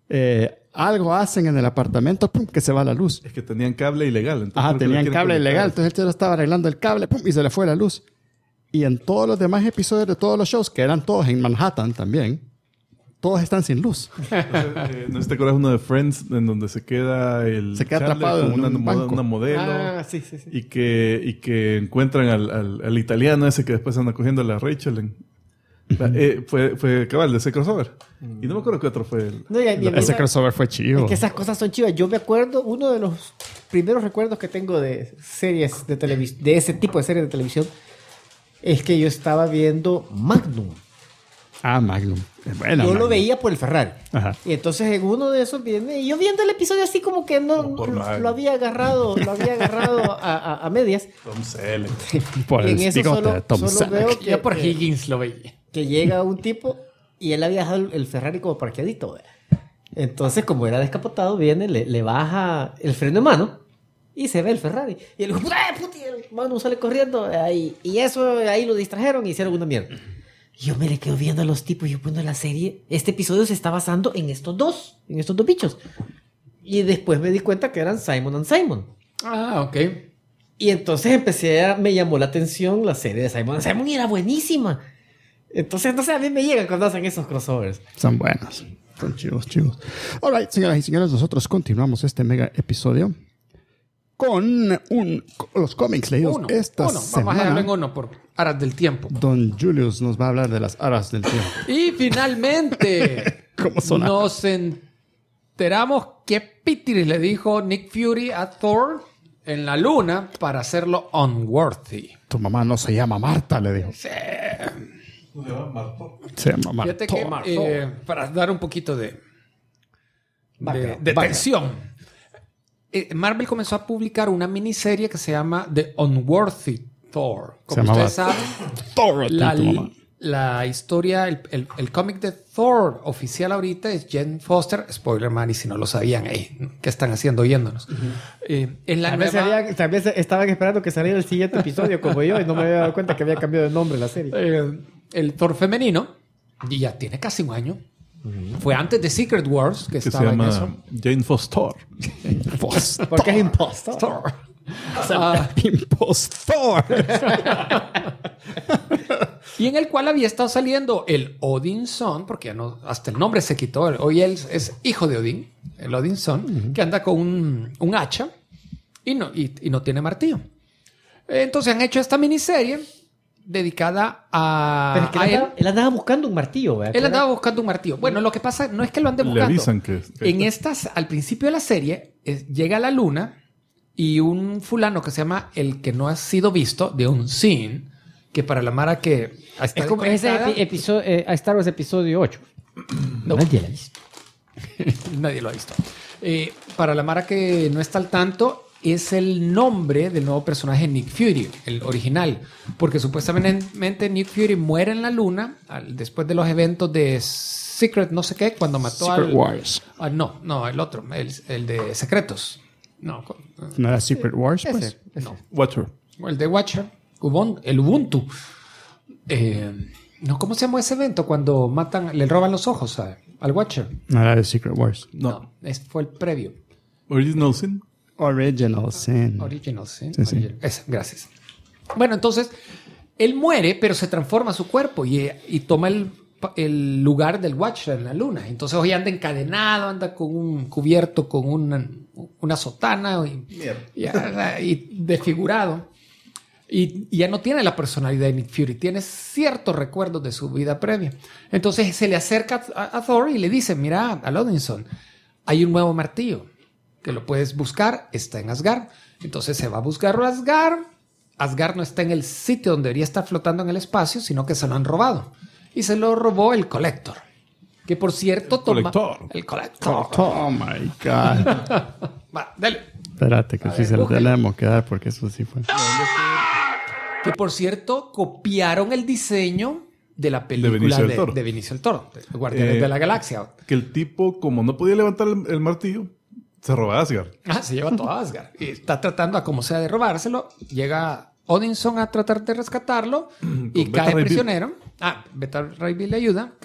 algo hacen en el apartamento, pum, que se va la luz. Es que tenían cable ilegal. Tenían cable ilegal. Entonces el chero estaba arreglando el cable, pum, y se le fue la luz. Y en todos los demás episodios de todos los shows, que eran todos en Manhattan también, todos están sin luz. ¿No te acuerdas uno de Friends en donde se queda atrapado en una modelo? Sí. Y que encuentran al italiano ese que después anda cogiendo a la Rachel. Fue cabal de ese crossover. Y no me acuerdo qué otro fue. Ese crossover fue chido. Es que esas cosas son chivas. Yo me acuerdo, uno de los primeros recuerdos que tengo de series de televisión, de ese tipo de series de televisión, es que yo estaba viendo Magnum. Magnum. Bueno, yo Magnum lo veía por el Ferrari. Ajá. Y entonces en uno de esos viene, y yo viendo el episodio así como que lo había agarrado a medias. Tom Selleck. Por y en el eso bigote de Tom solo veo Selleck. que, Yo por Higgins lo veía. que llega un tipo y él había dejado el Ferrari como parqueadito. ¿Verdad? Entonces, como era descapotado, viene, le baja el freno de mano y se ve el Ferrari. Y él dijo, puti, el mano sale corriendo. Y eso ahí lo distrajeron y hicieron una mierda. Y yo me le quedo viendo a los tipos. Yo poniendo la serie. Este episodio se está basando en estos dos bichos. Y después me di cuenta que eran Simon and Simon. Ok. Y entonces me llamó la atención la serie de Simon and Simon y era buenísima. Entonces, no sé, a mí me llega cuando hacen esos crossovers. Son buenos. Son chivos. All right, señoras y señores, nosotros continuamos este mega episodio con los cómics leídos esta semana. Vamos a dejarlo en uno por aras del tiempo. Don Julius nos va a hablar de las aras del tiempo. Y finalmente ¿Cómo son nos enteramos que Peter le dijo Nick Fury a Thor en la luna para hacerlo unworthy. Tu mamá no se llama Marta, le dijo. Sí. Se llama Marta. Fíjate que para dar un poquito de tensión. Marvel comenzó a publicar una miniserie que se llama The Unworthy Thor. Como ustedes saben, Thor, la historia, el cómic de Thor oficial ahorita es Jane Foster. Spoiler, man, y si no lo sabían, ¿qué están haciendo oyéndonos? En la tal vez estaban esperando que saliera el siguiente episodio como yo y no me había dado cuenta que había cambiado de nombre la serie. El Thor femenino, y ya tiene casi un año. Fue antes de Secret Wars que estaba se llama en eso. Jane Foster. Porque es impostor. Impostor. Y en el cual había estado saliendo el Odin Son, porque ya no, hasta el nombre se quitó. Hoy él es hijo de Odín, el Odin Son, que anda con un hacha y no tiene martillo. Entonces han hecho esta miniserie dedicada a, pero es que él andaba buscando un martillo, ¿verdad? Él andaba buscando un martillo. Bueno, lo que pasa no es que lo ande buscando. Le avisan que al principio de la serie, llega a la luna y un fulano que se llama El que no ha sido visto, de un scene, que para la Mara que... Es como ese episodio, a Star Wars episodio 8. No. Nadie lo ha visto. Nadie lo ha visto. Para la Mara que no está al tanto, es el nombre del nuevo personaje Nick Fury, el original. Porque supuestamente Nick Fury muere en la luna después de los eventos de Secret no sé qué, cuando mató Secret Wars. No, el otro, el de Secretos. No era Secret Wars, pues. No. Watcher. El de Watcher. El Ubuntu. ¿Cómo se llama ese evento? Cuando le roban los ojos al Watcher. No era de Secret Wars. No, fue el previo. Original Sin. Original Sin. Sí. Gracias. Bueno, entonces, él muere, pero se transforma su cuerpo y toma el lugar del Watcher en la luna. Entonces hoy anda encadenado, anda con un cubierto, con una sotana y desfigurado. Y ya no tiene la personalidad de Nick Fury, tiene ciertos recuerdos de su vida previa. Entonces se le acerca a Thor y le dice, mira, a Odinson, hay un nuevo martillo que lo puedes buscar, está en Asgard. Entonces se va a buscarlo a Asgard. Asgard no está en el sitio donde debería estar flotando en el espacio, sino que se lo han robado. Y se lo robó el Collector. Que por cierto El Collector. Oh my God. Va, dale. Espérate, que sí se lo tenemos que dar porque eso sí fue. Que por cierto copiaron el diseño de la película de Benicio del Toro, de Guardianes de la Galaxia. Que el tipo, como no podía levantar el martillo, se roba a Asgard. Se lleva todo a Asgard. Y está tratando a como sea de robárselo. Llega Odinson a tratar de rescatarlo y cae prisionero. Beta Ray Bill le ayuda.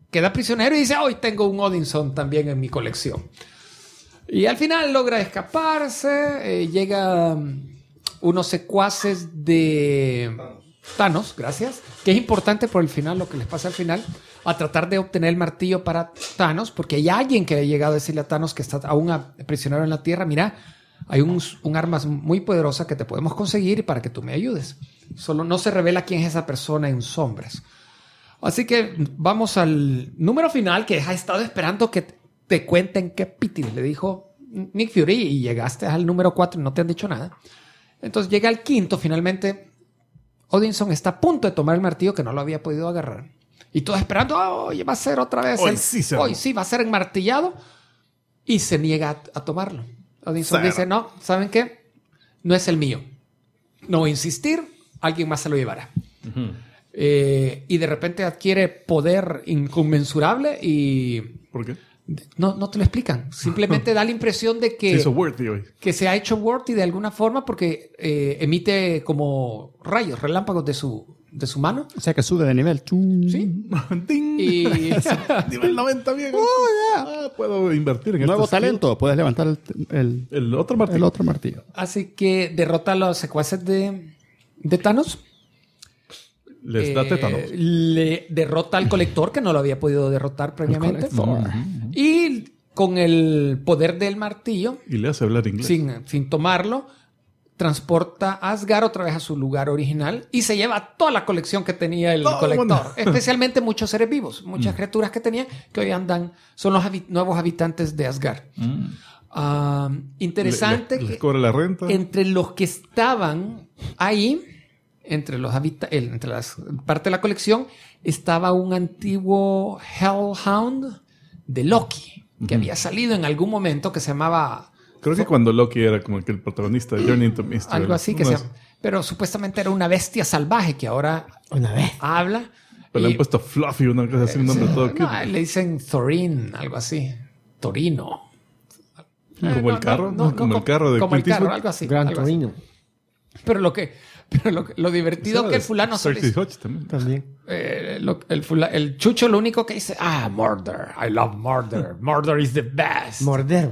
queda prisionero y dice, hoy tengo un Odinson también en mi colección. Y al final logra escaparse, llega unos secuaces de Thanos, gracias, que es importante por el final, lo que les pasa al final, a tratar de obtener el martillo para Thanos, porque hay alguien que ha llegado a decirle a Thanos que está aún prisionero en la Tierra, mira, hay un arma muy poderosa que te podemos conseguir para que tú me ayudes. Solo no se revela quién es esa persona en sombras. Así que vamos al número final, que ha estado esperando que te cuenten qué pitis le dijo Nick Fury, y llegaste al número 4 y no te han dicho nada. Entonces llega al quinto, finalmente Odinson está a punto de tomar el martillo que no lo había podido agarrar. Y todos esperando, oye, va a ser otra vez. Hoy sí va a ser enmartillado. Y se niega a tomarlo. Odinson dice, no, ¿saben qué? No es el mío. No voy a insistir, alguien más se lo llevará. Uh-huh. Y de repente adquiere poder inconmensurable y... ¿Por qué? No te lo explican. Simplemente da la impresión de que... Se hizo worthy hoy. Que se ha hecho worthy de alguna forma porque emite como rayos, relámpagos de su mano. O sea que sube de nivel. Sí. ¡Ding! Y... nivel 90 bien. Puedo invertir en nuevo talento. Puedes levantar el otro martillo. El otro martillo. Así que derrota a los secuaces de Thanos. Les da tétanos. Le derrota al colector, que no lo había podido derrotar previamente. Y con el poder del martillo, y le hace hablar inglés. Sin tomarlo, transporta a Asgard otra vez a su lugar original y se lleva toda la colección que tenía el colector. Bueno. Especialmente muchos seres vivos, muchas criaturas que tenía, que hoy son los nuevos habitantes de Asgard. Interesante les cobra la renta. Entre los que estaban ahí, entre las parte de la colección, estaba un antiguo Hellhound de Loki, que había salido en algún momento, que se llamaba... Creo que cuando Loki era como que el protagonista de Journey into Mystery. Algo así, pero supuestamente era una bestia salvaje que ahora habla. Pero le han puesto Fluffy, una cosa así, un nombre todo cute. Le dicen Thorin, algo así. Torino. ¿Como el carro? Como el carro de como el Clint carro, Eastwood. algo así. Gran Torino. Pero lo divertido que el fulano también. El chucho lo único que dice, murder, I love murder, murder is the best. Morder.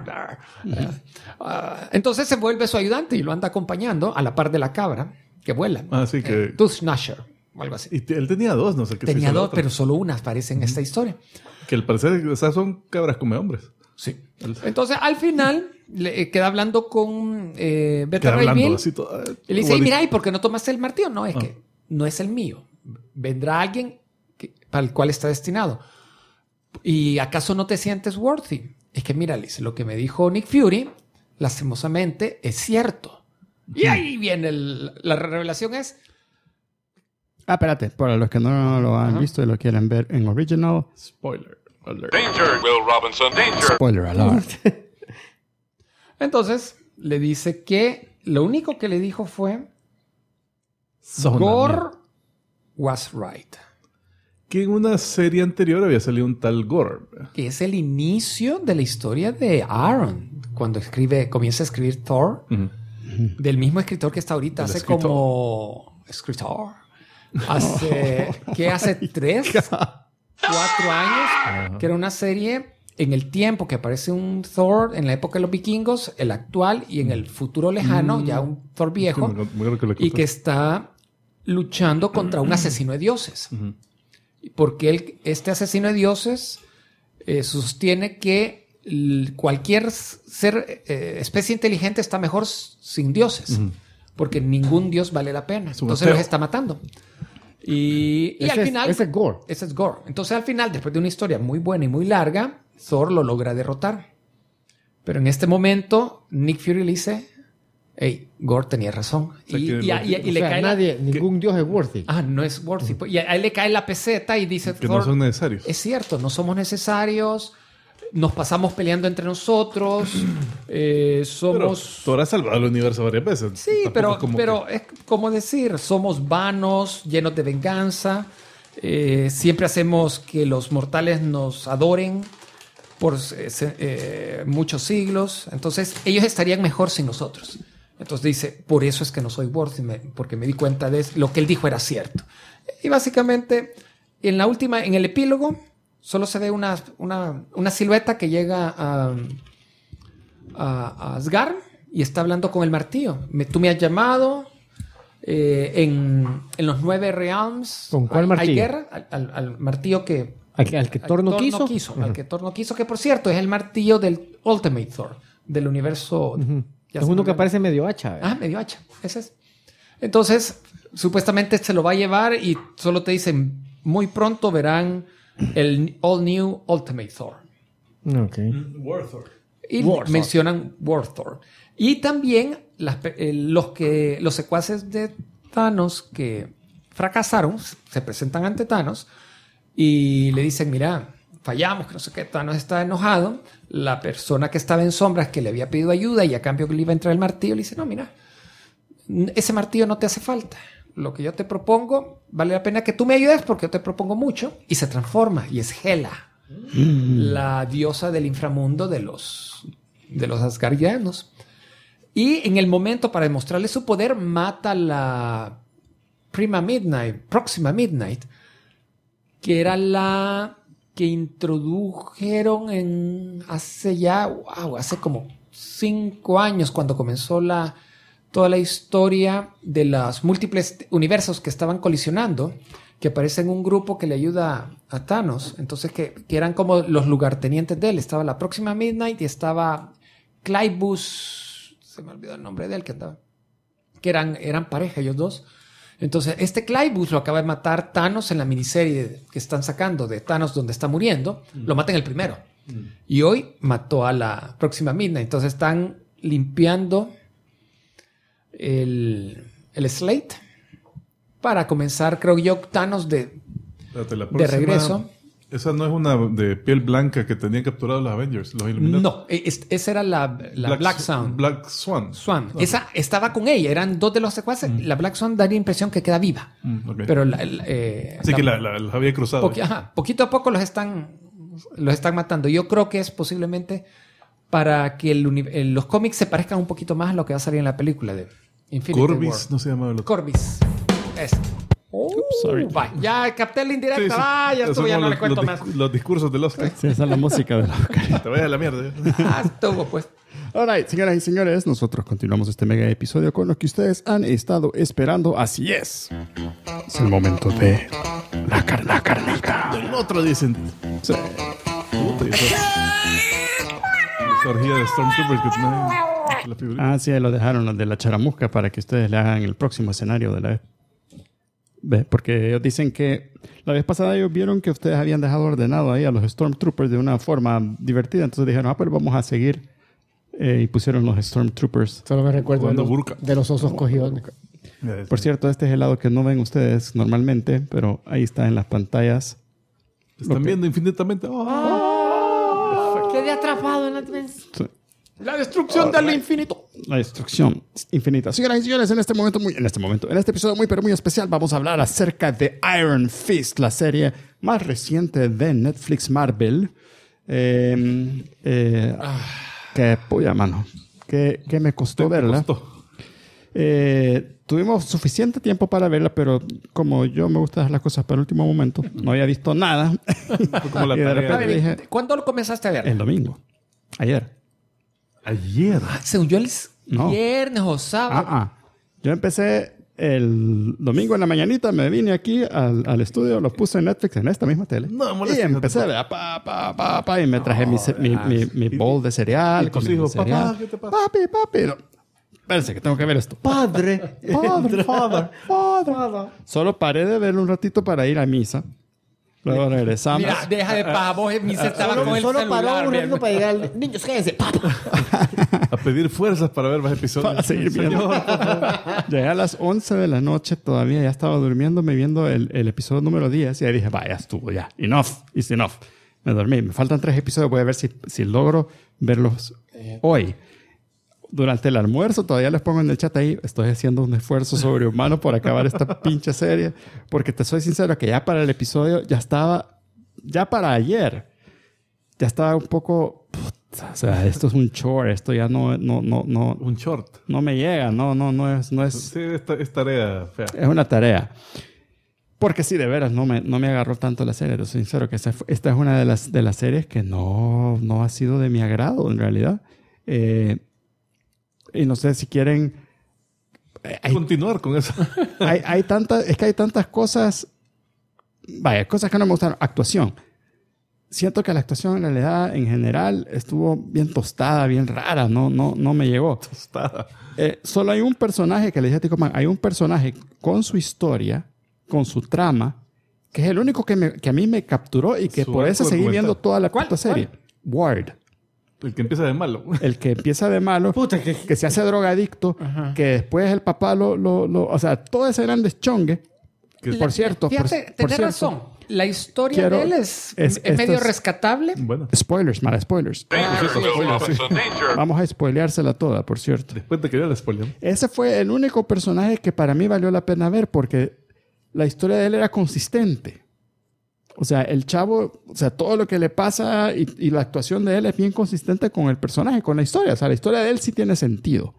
Entonces se vuelve su ayudante y lo anda acompañando a la par de la cabra que vuela. Así que Tooth Snatcher o algo así. Y él tenía dos, no sé qué. Tenía dos, pero solo una aparece en esta historia. Que al parecer esas son cabras come hombres. Sí. Entonces al final queda hablando con Beta Ray Bill y le dice, mira, ¿y por qué no tomaste el martillo? No, es que no es el mío. Vendrá alguien para el cual está destinado. ¿Y acaso no te sientes worthy? Es que mira, Liz, lo que me dijo Nick Fury, lastimosamente, es cierto. Y ahí viene la revelación es... espérate, para los que no lo han visto y lo quieren ver en original. Spoiler alert. Danger, Will Robinson, danger. Spoiler alert. Entonces, le dice que lo único que le dijo fue Gore was right. Que en una serie anterior había salido un tal Gore. Que es el inicio de la historia de Aaron. Cuando comienza a escribir Thor. Uh-huh. Del mismo escritor que está ahorita. Hace 3. Hace 3, 4 años. Que era una serie... En el tiempo que aparece un Thor en la época de los vikingos, el actual, y en el futuro lejano, ya un Thor viejo, y que está luchando contra un asesino de dioses. Uh-huh. Porque este asesino de dioses sostiene que cualquier especie inteligente está mejor sin dioses, porque ningún dios vale la pena. Entonces los está matando. Y al final... Ese es Gore. Ese es Gore. Entonces al final, después de una historia muy buena y muy larga, Thor lo logra derrotar. Pero en este momento, Nick Fury le dice, hey, Gore tenía razón. Y le cae ningún dios es worthy. No es worthy. Y a él le cae la peseta y dice, que Thor, no son necesarios. Es cierto, no somos necesarios. Nos pasamos peleando entre nosotros. Somos... Thor ha salvado el universo varias veces. Sí, pero es como decir, somos vanos, llenos de venganza. Siempre hacemos que los mortales nos adoren por muchos siglos. Entonces, ellos estarían mejor sin nosotros. Entonces dice, por eso es que no soy worthy, porque me di cuenta de lo que él dijo era cierto. Y básicamente, en el epílogo, Solo se ve una silueta que llega a Asgard y está hablando con el martillo. Tú me has llamado. En los 9 Realms. ¿Con cuál martillo? Hay guerra. Al martillo que... Al que Thor no quiso. Al que Thor no quiso, que por cierto es el martillo del Ultimate Thor, del universo. Es uno que parece medio hacha. Medio hacha. Ese es. Entonces, supuestamente se lo va a llevar y solo te dicen, muy pronto verán el All New Ultimate Thor. War Thor. Y mencionan War Thor. Y también los secuaces de Thanos que fracasaron se presentan ante Thanos y le dicen, mira, fallamos, que no sé qué, Thanos está enojado. La persona que estaba en sombras que le había pedido ayuda y a cambio que le iba a entrar el martillo, le dice, no, mira, ese martillo no te hace falta. Lo que yo te propongo, vale la pena que tú me ayudes porque yo te propongo mucho. Y se transforma y es Hela, la diosa del inframundo de los asgardianos. Y en el momento para demostrarle su poder, mata a la Próxima Midnight, que era la que introdujeron hace como 5 años, cuando comenzó toda la historia de los múltiples universos que estaban colisionando, que aparece en un grupo que le ayuda a Thanos. Entonces, que eran como los lugartenientes de él. Estaba la Próxima Midnight y estaba Cleibus, se me olvidó el nombre de él, que eran pareja ellos dos. Entonces, este Cleibus lo acaba de matar Thanos en la miniserie que están sacando de Thanos donde está muriendo. Lo mata en el primero. Y hoy mató a la Próxima Midnight. Entonces están limpiando el slate para comenzar, creo yo, Thanos de regreso. Esa no es una de piel blanca que tenían capturado los Avengers, los Illuminati. No, esa era la Black Swan. Black Swan. Okay. Esa estaba con ella, eran 2 de los secuaces. La Black Swan daría impresión que queda viva. Okay. Pero así que la había cruzado. Poquito a poco los están matando. Yo creo que es posiblemente para que los cómics se parezcan un poquito más a lo que va a salir en la película de Infinity Corbis, War. no se llamaba el otro. Corbis. Sorry. Ya capté la indirecta. Sí. Ya estuvo, ya no le cuento más. Los discursos del Oscar. Sí, esa es la música del Oscar. Te vayas a la mierda. Estuvo, pues. Alright, señoras y señores, nosotros continuamos este mega episodio con lo que ustedes han estado esperando. Así es. Es el momento de la carnita. Del otro dicen. Sí. Esa orgía de Stormtroopers que tienen. Sí, lo dejaron los de la charamusca para que ustedes le hagan el próximo escenario de la... ¿Ve? Porque ellos dicen que la vez pasada ellos vieron que ustedes habían dejado ordenado ahí a los Stormtroopers de una forma divertida. Entonces dijeron, pues vamos a seguir. Y pusieron los Stormtroopers. Solo me recuerdo de los osos cogiones. Por cierto, este es el lado que no ven ustedes normalmente, pero ahí está en las pantallas. Están viendo infinitamente. Quedé atrapado en la dimensión. Sí. La destrucción del infinito. La destrucción infinita. Señoras y señores, en este episodio muy pero muy especial, vamos a hablar acerca de Iron Fist, la serie más reciente de Netflix Marvel. Que puya, mano. Que me costó verla. Tuvimos suficiente tiempo para verla, pero como yo me gusta dejar las cosas para el último momento, no había visto nada. Como la y de repente dije, ¿cuándo lo comenzaste a ver? el domingo. Ayer. Según yo, No. viernes o sábado. Yo empecé el domingo en la mañanita, me vine aquí al estudio, lo puse en Netflix en esta misma tele. Y empecé a ver, y me traje mi bowl de cereal. Y tus hijos, papá, ¿qué te pasa? Papi. No. Espérense, que tengo que ver esto. Padre. Father. Solo paré de verlo un ratito para ir a misa. Luego regresamos. Mira, deja de pavos. Mi se estaba con el Solo celular. paró un ratito para llegar. Niños, quédense. A pedir fuerzas para ver más episodios. Para seguir viendo. Llegué a las 11 de la noche todavía. Ya estaba durmiéndome viendo el episodio número 10. Y ahí dije, vaya, estuvo ya. Enough. It's enough. Me dormí. Me faltan 3 episodios. Voy a ver si logro verlos hoy. Durante el almuerzo, todavía les pongo en el chat ahí, estoy haciendo un esfuerzo sobrehumano por acabar esta pinche serie, porque te soy sincero que ya para el episodio ya para ayer, ya estaba un poco, o sea, esto es un chore, esto ya no. Un short. No me llega, no es. Sí, es tarea fea. Es una tarea. Porque sí, de veras, no me agarró tanto la serie. Te soy sincero que esta es una de las series que no ha sido de mi agrado, en realidad. Y no sé si quieren... continuar con eso. hay tantas cosas... Vaya, cosas que no me gustaron. Actuación. Siento que la actuación en realidad, en general, estuvo bien tostada, bien rara. No me llegó. Tostada. Solo hay un personaje que le dije a Tico Man, hay un personaje con su historia, con su trama, que es el único que a mí me capturó y que por eso seguí viendo toda la puta serie. Ward. El que empieza de malo. El que empieza de malo, Puta, que se hace drogadicto, que después el papá o sea, todo ese gran deschongue. Por cierto, fíjate, tenés razón. La historia de él es esto medio es rescatable. Bueno. Spoilers, mala spoilers. Will Robinson, danger. Vamos a spoileársela toda, por cierto. Después de que ya la spoileamos. Ese fue el único personaje que para mí valió la pena ver porque la historia de él era consistente. O sea, el chavo, o sea, todo lo que le pasa y la actuación de él es bien consistente con el personaje, con la historia. O sea, la historia de él sí tiene sentido.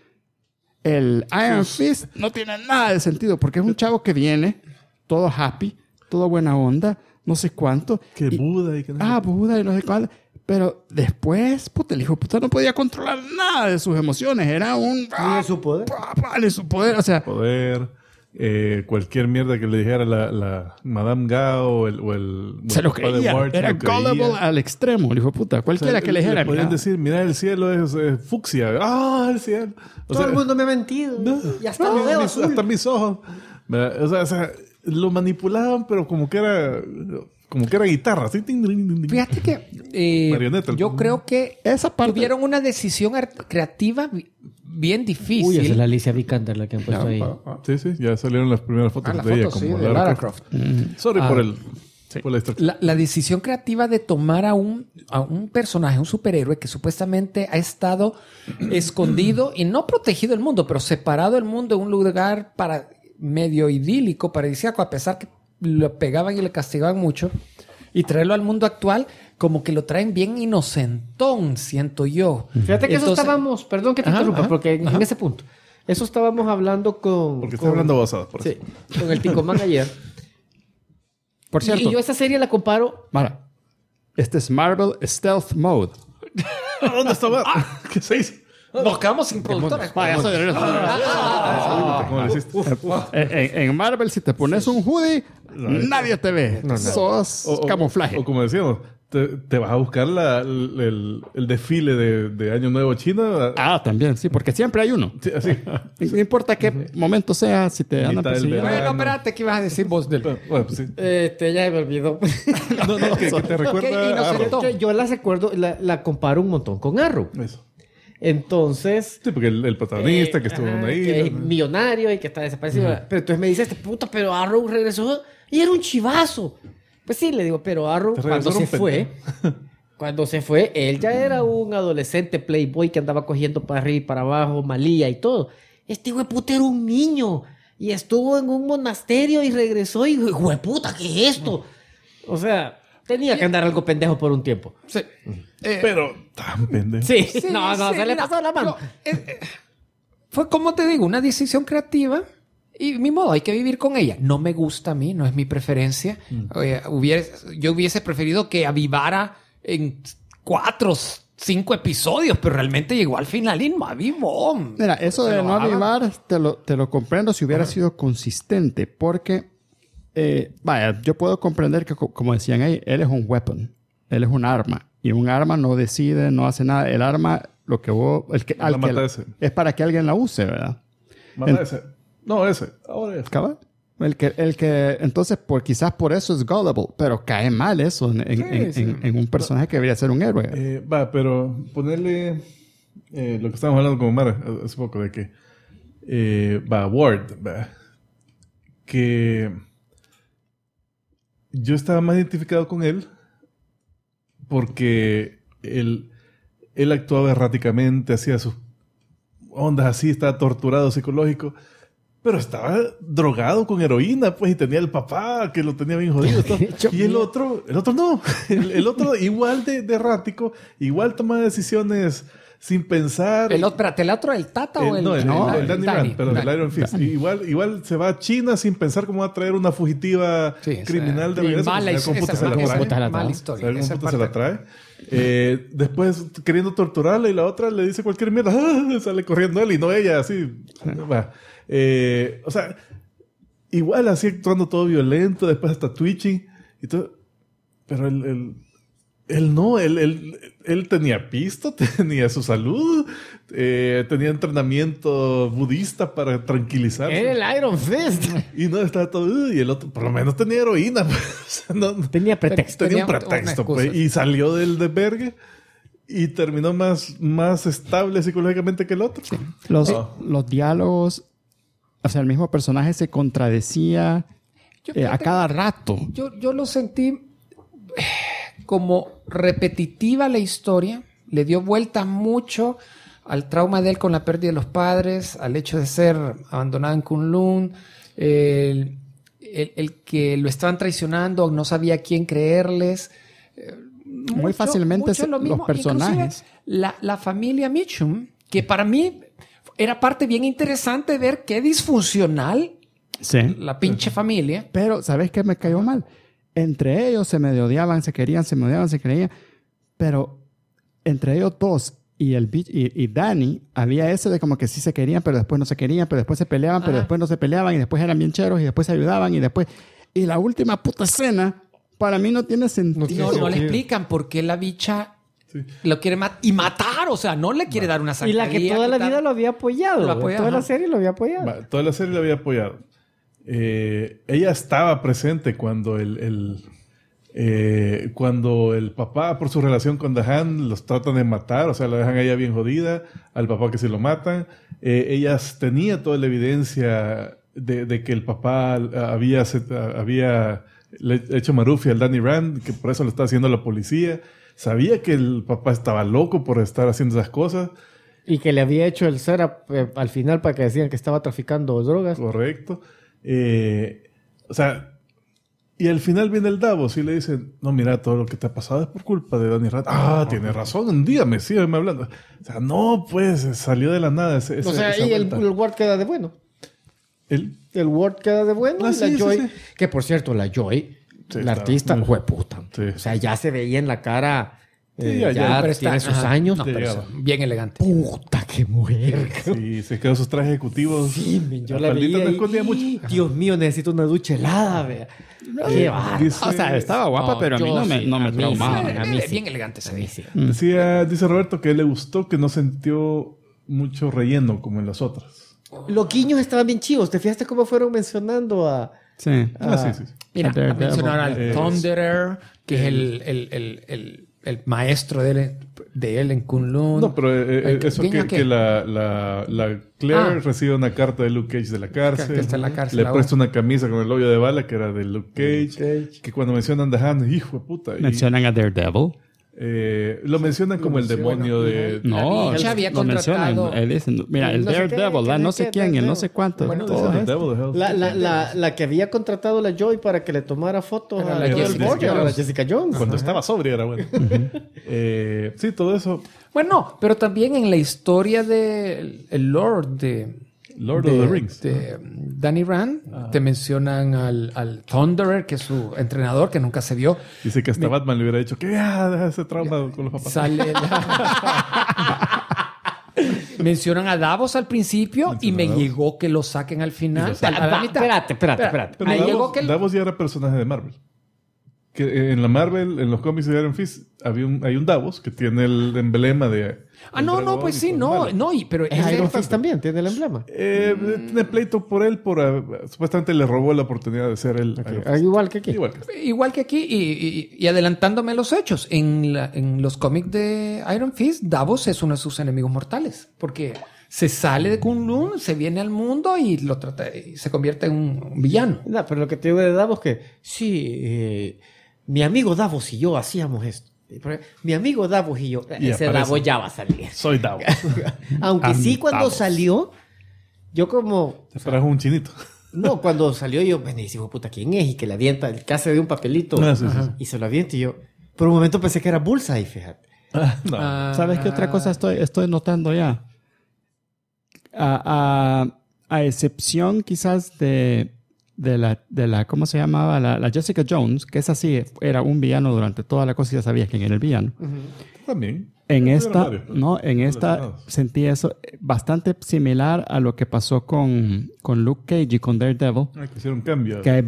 El Iron Fist no tiene nada de sentido porque es un chavo que viene todo happy, todo buena onda, no sé cuánto. Que Buda y que no. Buda y no sé cuánto. Pero después, puta, el hijo de puta no podía controlar nada de sus emociones. Era un... Ni de su poder. Ni su poder, o sea... Poder, cualquier mierda que le dijera la Madame Gao o el se lo papá de creía. Ward, Era se lo creía. gullible al extremo, el hijo de puta. Cualquiera que le dijera... podían mira, decir, mira, el cielo es fucsia. ¡Ah, el cielo! O Todo sea, el mundo me ha mentido. Y hasta lo veo azul. hasta mis ojos. O sea, lo manipulaban, pero como que era guitarra. ¿Sí? Fíjate que Marioneta. yo creo que esa parte... tuvieron una decisión creativa bien difícil. Uy, esa es la Alicia Vikander la que han puesto ahí. Sí, ya salieron las primeras fotos la de ella foto, como sí, de Lara Croft. Sorry por la historia. La decisión creativa de tomar a un personaje, un superhéroe que supuestamente ha estado escondido y no protegido del mundo, pero separado del mundo en un lugar medio idílico, paradisíaco, a pesar que lo pegaban y le castigaban mucho, y traerlo al mundo actual, como que lo traen bien inocentón, siento yo. Fíjate que eso estábamos, perdón que te interrumpa, porque en ajá. ese punto, eso estábamos hablando con... Porque está hablando basada, por eso. Sí, con el Tico Man ayer. Por cierto... Y yo esa serie la comparo... Mara, este es Marvel Stealth Mode. ¿Dónde estaba? ¿Qué se hizo? Nos quedamos sin productores. ¿Cómo le hiciste? En Marvel, si te pones un hoodie, nadie te ve. Sos camuflaje. O como decíamos, te vas a buscar el desfile de Año Nuevo Chino. También, sí, porque siempre hay uno. Sí, así. No importa qué momento sea, si te andan Mitad del persiguiendo. verano. Bueno, espérate, ¿qué ibas a decir vos del...? Bueno, pues sí. ya me olvidó. No, que te recuerda a Arrow. Que yo las recuerdo, la comparo un montón con Arrow. Eso. Entonces... Sí, porque el protagonista que estuvo ahí. Que es millonario y que está desaparecido. Pero entonces me dice puta, pero Arrow regresó y era un chivazo. Pues sí, le digo, pero Arrow cuando se fue, él ya era un adolescente playboy que andaba cogiendo para arriba y para abajo, malía y todo. Este hueputa era un niño y estuvo en un monasterio y regresó y hueputa, ¿qué es esto? O sea, tenía que andar algo pendejo por un tiempo. Sí. Pero tan pendejo. Sí, Sí, se le mira, pasó la mano. Fue, como te digo, una decisión creativa y mi modo, hay que vivir con ella. No me gusta a mí, no es mi preferencia. Yo hubiese preferido que avivara en 4 o 5 episodios, pero realmente llegó al final y no avivó. Mira, eso de no avivar te lo comprendo si hubiera sido consistente, porque yo puedo comprender que, como decían ahí, él es un weapon, él es un arma, y un arma no decide, no hace nada. El arma, lo que es para que alguien la use, ¿verdad? Mata ese. No, ese. Ahora es. ¿Cabal? El que entonces, quizás por eso es gullible, pero cae mal eso en un personaje que debería ser un héroe. Pero ponerle lo que estábamos hablando con Mara hace poco, de que Ward, que yo estaba más identificado con él porque él actuaba erráticamente, hacía sus ondas así, estaba torturado psicológico. Pero estaba drogado con heroína, pues, y tenía el papá que lo tenía bien jodido. Y el otro no. El otro igual de errático, igual toma decisiones sin pensar. ¿El otro, el Tata o el...? No, el Danny Rand, pero el Iron Fist. Igual se va a China sin pensar cómo va a traer una fugitiva criminal de regreso. Mala historia. Se la trae. Después, queriendo torturarla y la otra le dice cualquier mierda. Sale corriendo él y no ella, así. O sea, igual así actuando todo violento, después hasta twitching y todo. Pero él tenía pisto, tenía su salud, tenía entrenamiento budista para tranquilizarse. Era el Iron Fist. Y no estaba todo. Y el otro, por lo menos tenía heroína. Pues. O sea, tenía pretexto. Tenía un pretexto. Pues, y salió del desvergue y terminó más estable psicológicamente que el otro. Sí. Los diálogos, o sea, el mismo personaje se contradecía a cada rato. Yo lo sentí como repetitiva la historia, le dio vuelta mucho al trauma de él con la pérdida de los padres, al hecho de ser abandonado en Kunlun, el que lo estaban traicionando, no sabía a quién creerles. Muy fácilmente los personajes. La familia Mitchum, que para mí era parte bien interesante de ver qué disfuncional la pinche familia. Pero, ¿sabes qué me cayó mal? Entre ellos se medio odiaban, se querían, pero entre ellos dos y Danny había ese de como que sí se querían, pero después no se querían, pero después se peleaban, pero después no se peleaban y después eran bien cheros y después se ayudaban y después... Y la última puta escena para mí no tiene sentido. No le explican por qué la bicha lo quiere matar, o sea, no le quiere dar una zancadilla. Y la que toda la vida lo había apoyado. Toda la serie lo había apoyado. Toda la serie lo había apoyado. Ella estaba presente cuando cuando el papá, por su relación con Dahan, los tratan de matar, o sea, la dejan a ella bien jodida, al papá que se lo matan. Ella tenía toda la evidencia de que el papá había hecho marufia al Danny Rand, que por eso lo estaba haciendo la policía. Sabía que el papá estaba loco por estar haciendo esas cosas. Y que le había hecho el setup al final para que decían que estaba traficando drogas. Correcto. O sea, y al final viene el Davos y le dicen, no, mira, todo lo que te ha pasado es por culpa de Danny Rand. Tiene razón, dígame, sígueme hablando. O sea, no, pues, salió de la nada. Y el Ward queda de bueno. ¿El Ward queda de bueno. Sí, Joy, sí. que por cierto, la Joy, la artista, fue puta. Sí. O sea, ya se veía en la cara... ya tiene sus años. No, pero bien elegante. Puta, qué mujer. Sí, se quedó sus trajes ejecutivos. Sí, yo la veía no escondía mucho. Dios mío, necesito una ducha helada, vea. Qué bárbaro. O sea, estaba guapa, pero a mí no me traumaba. A mí bien elegante se dice. Dice Roberto que le gustó, que no sintió mucho relleno como en las otras. Los guiños estaban bien chivos. ¿Te fijaste cómo fueron mencionando a... Sí. Mira, mencionar al Thunderer, que es el maestro de él en Kunlun. No, pero eso que la Claire recibe una carta de Luke Cage de la cárcel. Que está en la cárcel. Le presta una camisa con el hoyo de bala que era de Luke Cage. Que cuando mencionan The Hand, hijo de puta. Mencionan a Daredevil. Lo mencionan como el demonio de... No, la había contratado. Mira, el Daredevil, no sé quién, el no sé cuánto. Bueno, la que había contratado la Joy para que le tomara fotos a la Jessica Jones. Cuando estaba sobria era bueno. Sí, todo eso. Bueno, pero también en la historia de el Lord of the Rings, de Danny Rand, te mencionan al Thunderer, que es su entrenador, que nunca se vio. Dice que hasta Batman le hubiera dicho que deja ese trauma con los papás. Mencionan a Davos al principio y me llegó que lo saquen al final. Espérate. Pero Davos ya era personaje de Marvel. Que en la Marvel, en los cómics de Iron Fist, hay un Davos que tiene el emblema de... pero es Iron Fist también, tiene el emblema. Tiene pleito por él, supuestamente le robó la oportunidad de ser él. Igual que aquí. Igual que aquí, y adelantándome los hechos, en los cómics de Iron Fist, Davos es uno de sus enemigos mortales, porque se sale de Kunlun, se viene al mundo y lo trata y se convierte en un villano. No, pero lo que te digo de Davos que sí, mi amigo Davos y yo hacíamos esto. Mi amigo Davos y yo, ese Davos ya va a salir. Soy Davos. Aunque sí, cuando Davos salió, yo como... Te esperas un chinito. No, cuando salió yo, bueno, y digo, puta, ¿quién es? Y que le avienta, el que hace de un papelito. Sí. Y se lo avienta y yo... Por un momento pensé que era Bullseye, fíjate. No. ¿Sabes qué otra cosa estoy notando ya? A excepción quizás de la ¿cómo se llamaba? La Jessica Jones, que esa sí era un villano durante toda la cosa y ya sabías quién era el villano. También. En Eran esta, varios, no, en esta relacionados. sentí eso bastante similar a lo que pasó con Luke Cage y con Daredevil. Que hicieron cambio. Que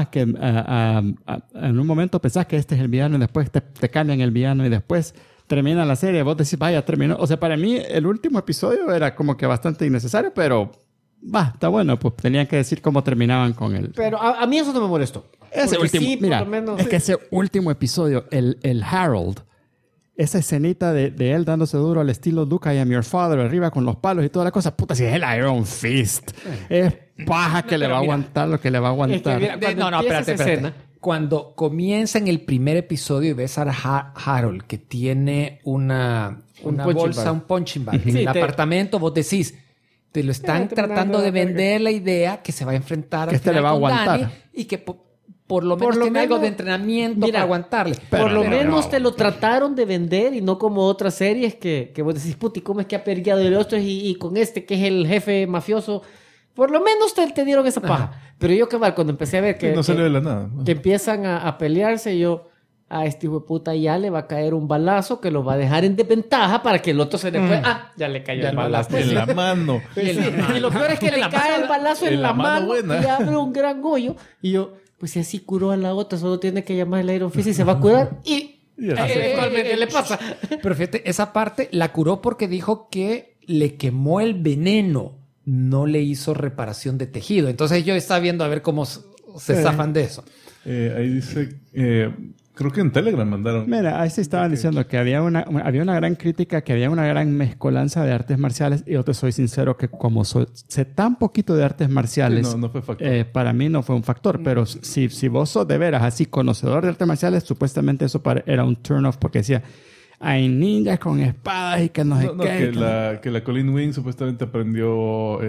en un momento pensás que este es el villano y después te cambian el villano y después termina la serie. Vos decís, vaya, terminó. O sea, para mí el último episodio era como que bastante innecesario, pero está bueno. Pues tenían que decir cómo terminaban con él. Pero a mí eso no me molestó. Ese Porque último, sí, por mira, lo menos- es que ese último episodio, el Harold, esa escenita de él dándose duro al estilo Duke, I am your father, arriba con los palos y toda la cosa, puta, si es el Iron Fist. Es paja que le va a aguantar lo que le va a aguantar. mira, cuando empieza esa escena- Cuando comienza en el primer episodio y ves a Harold que tiene una punching bolsa, bag. un punching bag en Sí, el te- apartamento, vos decís, te lo están tratando de vender la idea que se va a enfrentar Que al este le final va a con aguantar. Dani y que por lo menos lo tiene algo menos- de entrenamiento Mira, para aguantarle. Por lo Pero menos no. te lo trataron de vender y no como otras series que vos decís, puti, ¿cómo es que ha perdido el otro? Y con este que es el jefe mafioso. Por lo menos te dieron esa paja. Pero yo, cabal, cuando empecé a ver que, no salió de la nada. que empiezan a pelearse, yo, a este hijo de puta ya le va a caer un balazo que lo va a dejar en desventaja para que el otro se le pueda... ya le cayó Ya el no balazo. En la mano. Y lo peor es que le cae el balazo en la mano buena. y abre un gran hoyo. Y yo, pues si así curó a la otra, solo tiene que llamar el Iron Fist y se va a curar. Y Y así. eventualmente le pasa. Pero fíjate, esa parte la curó porque dijo que le quemó el veneno, no le hizo reparación de tejido. Entonces yo estaba viendo a ver cómo se zafan de eso. Ahí dice, creo que en Telegram mandaron. Mira, ahí sí estaban diciendo que había una gran crítica, que había una gran mezcolanza de artes marciales. Y yo te soy sincero que como sé tan poquito de artes marciales, Sí, no fue factor. para mí no fue un factor. Pero si vos sos de veras así conocedor de artes marciales, supuestamente eso era un turn off porque decía, hay ninjas con espadas y que no sé No, qué. que la Colleen Wing supuestamente aprendió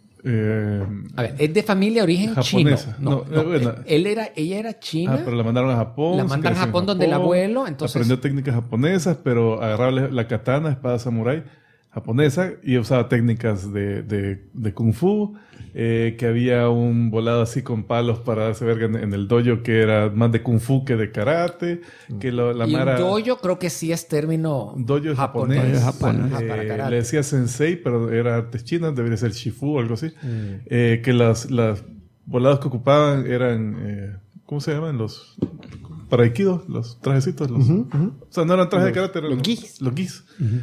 A ver, es de familia de origen japonesa. chino. Bueno. Ella era china. Pero la mandaron a Japón. La se mandan a creció en Japón donde el abuelo, entonces- aprendió técnicas japonesas, pero agarraba la katana, espada samurái japonesa, y usaba técnicas de Kung Fu. Que había un volado así con palos para darse verga en el dojo que era más de Kung Fu que de karate. Que la y Mara... un dojo creo que sí es término Dojo japonés. Dojo japonés. para karate. Le decía sensei, pero era artes chinas, debería ser shifu o algo así. Que las volados que ocupaban eran, ¿cómo se llaman? Los para aikido, los trajecitos. O sea, no eran trajes de karate, eran los gis. Los gis.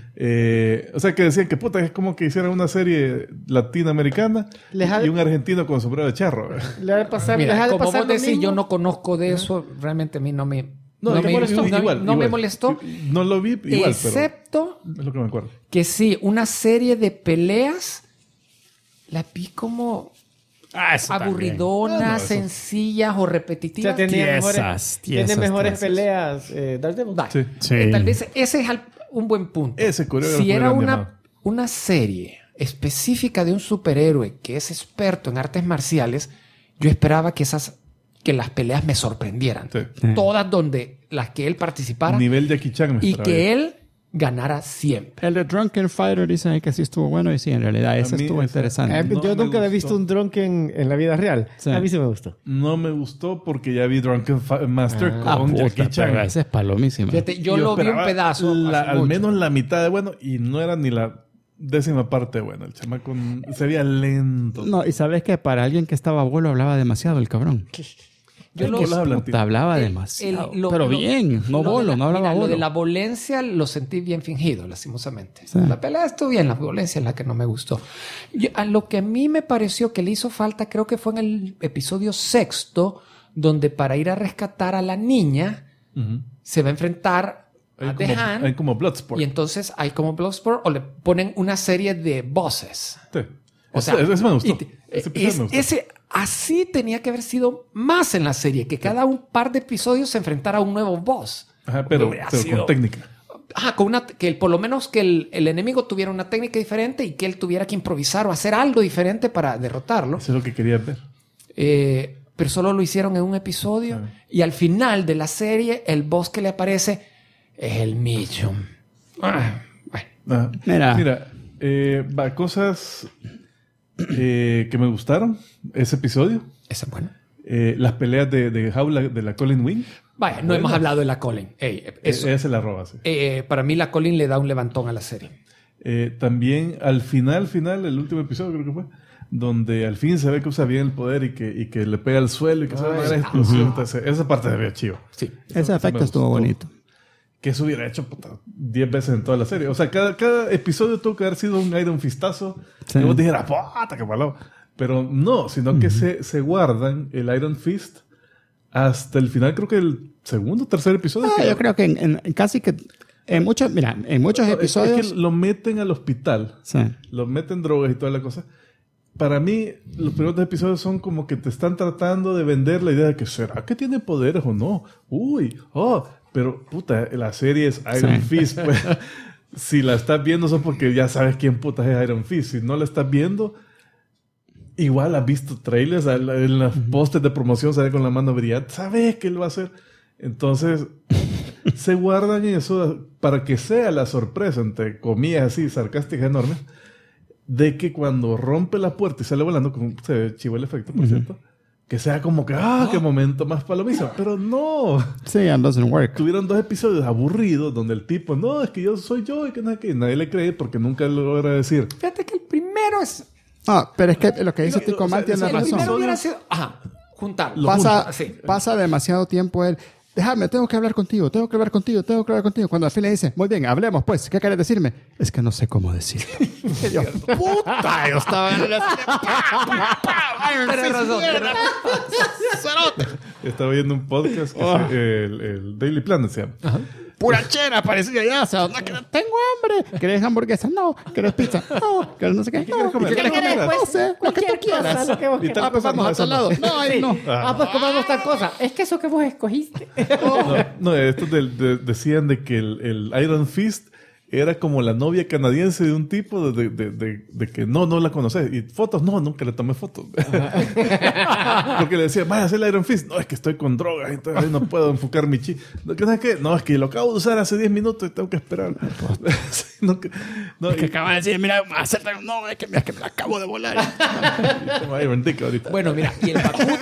O sea, que decían que puta, es como que hicieran una serie latinoamericana y un argentino con sombrero de charro. Le ha de pasar, Mira, deja de como pasar vos lo decís, mismo. yo no conozco de eso. Realmente a mí no me molestó. no me molestó. No lo vi igual, Excepto pero es lo que me acuerdo. que sí, una serie de peleas la vi como aburridonas, eso. sencillas o O repetitivas. sea, tenía Tiesas, tiene mejores tiesas. peleas Daredevil. Dale. Sí. Tal vez ese es un buen punto. Ese coreógrafo Si era era llamado. una serie específica de un superhéroe que es experto en artes marciales, yo esperaba que las peleas me sorprendieran. Sí. Todas donde las que él participara Nivel Jackie Chan me y esperaba que yo. él ganara siempre. El de Drunken Fighter dicen ahí que sí estuvo bueno y sí, en realidad ese A mí estuvo ese- interesante. No Yo me nunca he gustó. visto un drunken en la vida real. Sí. A mí sí me gustó. No me gustó porque ya vi Drunken Master con puta, Jackie Chan. pero ese es palomísima. Fíjate, yo lo vi un esperaba pedazo. hace al mucho. menos la mitad de bueno y no era ni la décima parte de bueno. El chamaco se veía lento. No, y sabes que para alguien que estaba abuelo hablaba demasiado el cabrón. Yo lo- Bolas hablan, Puta, hablaba el- demasiado. el- lo- pero lo- bien, no lo bolo, de la- no hablaba mira, bolo. Lo de la violencia lo sentí bien fingido, lastimosamente. Sí. La pelea estuvo bien, la violencia es la que no me gustó. A lo que a mí me pareció que le hizo falta, creo que fue en el episodio 6, donde para ir a rescatar a la niña se va a enfrentar a The Hand. Hay como Bloodsport. Y entonces hay como Bloodsport o le ponen una serie de bosses. Sí. O sea, ese me gustó. y Ese episodio me gustó. así tenía que haber sido más en la serie, que cada un par de episodios se enfrentara a un nuevo boss. Ajá, pero Hubiera con sido- técnica. por lo menos que el enemigo tuviera una técnica diferente y que él tuviera que improvisar o hacer algo diferente para derrotarlo. Eso es lo que quería ver. Pero solo lo hicieron en un episodio y al final de la serie el boss que le aparece es el Medium. Mira, cosas que me gustaron. Ese episodio. Esa es buena. Las peleas de jaula de la Colin Wing. Vaya, no hemos hablado de la Colin. Ella se la roba, sí. Para mí la Colin le da un levantón a la serie. También al final, el último episodio creo que fue, donde al fin se ve que usa bien el poder y que le pega al suelo y que se va a dar explosión. Entonces, esa parte se ve chivo. Sí. Ese efecto estuvo bonito. Que eso hubiera hecho 10 veces en toda la serie. O sea, cada episodio tuvo que haber sido un Iron Fistazo. Sí. Que vos dijeras, ¡puta, qué malo! Pero no, sino que se guardan el Iron Fist hasta el final, creo que el segundo o tercer episodio. Yo creo que en casi que... En muchos episodios... Es que lo meten al hospital. Sí. Lo meten drogas y toda la cosa. Para mí, los primeros episodios son como que te están tratando de vender la idea de que ¿será que tiene poderes o no? Pero, puta, la serie es Iron Fist. Pues, si la estás viendo son porque ya sabes quién puta es Iron Fist. Si no la estás viendo, igual has visto trailers, en los postes de promoción sale con la mano brillante. Sabes que él va a hacer. Entonces, se guardan eso para que sea la sorpresa, entre comillas así, sarcásticas enormes, de que cuando rompe la puerta y sale volando, como se ve chivo el efecto, por cierto, que sea como que, qué momento más palomizo. Pero no. Sí, it doesn't work. Tuvieron 2 episodios aburridos donde el tipo, no, es que yo soy yo y que nadie le cree porque nunca lo logra decir. Fíjate que el primero es... pero es que lo que dice Tico Mal tiene razón. El primero hubiera sido... juntarlo. Pasa demasiado tiempo él... Déjame, tengo que hablar contigo. Cuando al fin le dice, muy bien, hablemos pues. ¿Qué quieres decirme? Es que no sé cómo decirlo. ¡Puta! Yo estaba en la... Tienes razón. Estaba viendo un podcast, el Daily Planet se llama. Pura chera, parecía ya. O sea, tengo hambre. ¿Querés hamburguesa? No. ¿Querés pizza? No. ¿Querés no sé qué? No. ¿Qué querés comer? No sé. Lo que tú quieras. Vamos a tal lado. No. Pues comamos tal cosa. Es que eso que vos escogiste. No, estos decían de que el Iron Fist era como la novia canadiense de un tipo de que no la conoces. Y fotos, no, nunca le tomé fotos. Porque le decía, vaya a hacer el Iron Fist. No, es que estoy con drogas, entonces no puedo enfocar mi chi. ¿Sabes qué? No, es que lo acabo de usar hace 10 minutos y tengo que esperar. Es que acaba de decir, mira, no, es que me acabo de volar. Tengo Iron Dick ahorita. Bueno, mira, y el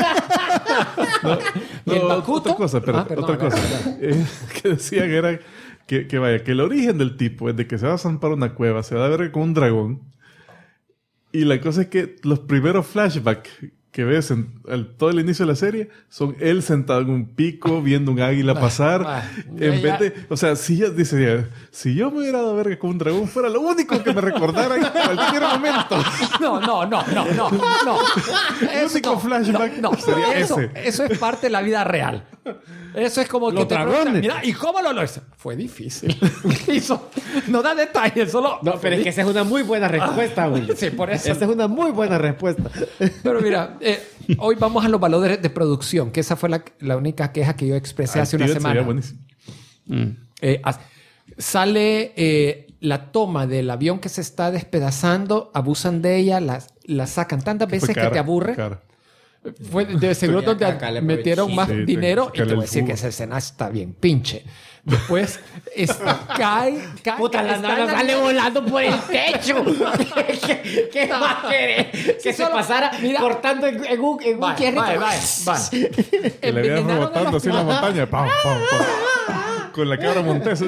Bakuto. Otra cosa. Que decían era... Que el origen del tipo es de que se va a zampar una cueva, se va a ver con un dragón. Y la cosa es que los primeros flashbacks que ves en todo el inicio de la serie son él sentado en un pico viendo un águila pasar. En vez de... O sea, si yo me hubiera dado verga con un dragón, fuera lo único que me recordara en cualquier momento. No. El único flashback sería ese. Eso es parte de la vida real. Eso es como que te preguntan, mira, ¿y cómo lo hizo? Fue difícil. No da detalles, solo... No, pero es que esa es una muy buena respuesta, güey. Sí, por eso. Esa es una muy buena respuesta. Pero mira, hoy vamos a los valores de producción, que esa fue la única queja que yo expresé hace una semana. Buenísimo. Sale la toma del avión que se está despedazando, abusan de ella, la sacan tantas veces que te aburre. Fue de seguro donde metieron más dinero y te voy a decir que esa escena está bien pinche. Después cae. Puta, la nana sale volando por el techo. ¿Qué va a querer? Que se pasara cortando en un quierrito. Vaya. Que le vean rebotando así en la montaña. ¡Pam! Con la cabra montesa.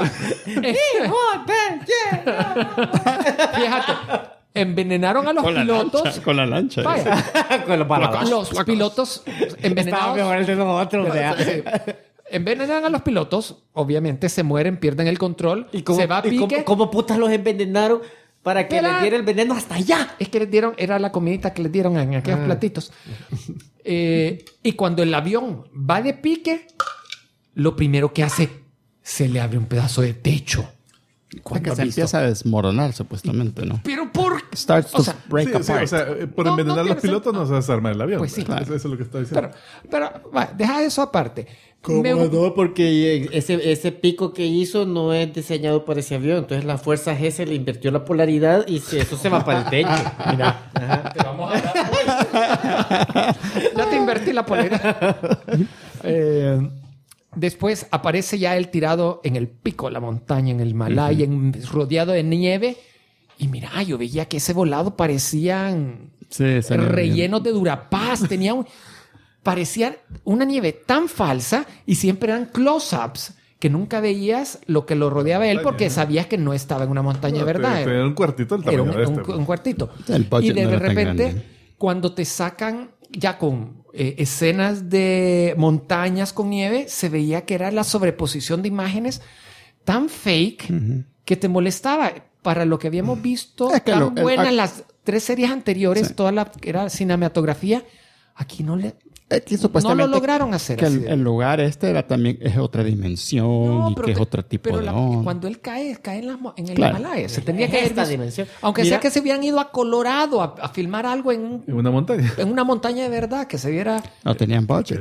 Fíjate. Envenenaron a los pilotos. Con la lancha. Vaya. Los pilotos envenenados. Estaba mejor el de nosotros. Envenenan a los pilotos. Obviamente se mueren, pierden el control. Se va a pique. ¿Cómo putas los envenenaron para que les diera el veneno hasta allá? Es que les dieron... Era la comidita que les dieron en aquellos platitos. Y cuando el avión va de pique, lo primero que hace, se le abre un pedazo de techo. Que se empieza a desmoronar, supuestamente, ¿no? Pero por... Starts to break apart. O sea, por envenenar a los pilotos no se desarma el avión. Pues sí. Claro. Eso es lo que está diciendo. Pero deja eso aparte. ¿Cómo no? Porque ese pico que hizo no es diseñado para ese avión. Entonces la fuerza G se le invirtió la polaridad y eso se va para el techo. Mira. Te vamos a dar. Ya te invertí la polaridad. después aparece ya él tirado en el pico de la montaña, en el Himalaya, rodeado de nieve. Y mira, yo veía que ese volado parecían rellenos de Durapaz. Parecía una nieve tan falsa y siempre eran close-ups que nunca veías lo que lo rodeaba él porque sabías que no estaba en una montaña de verdad. Era un cuartito del tamaño de este. Un cuartito. Y de repente, cuando te sacan ya con escenas de montañas con nieve, se veía que era la sobreposición de imágenes tan fake que te molestaba. Para lo que habíamos visto, tan buenas las 3 series anteriores, toda la que era cinematografía, aquí no lo lograron hacer que así. El lugar era también es otra dimensión y que es otro tipo de onda. Cuando él cae en el Himalaya. Se tendría que esta dimensión. Aunque sea que se hubieran ido a Colorado a filmar algo en una montaña. En una montaña de verdad, que se viera... No tenían budget.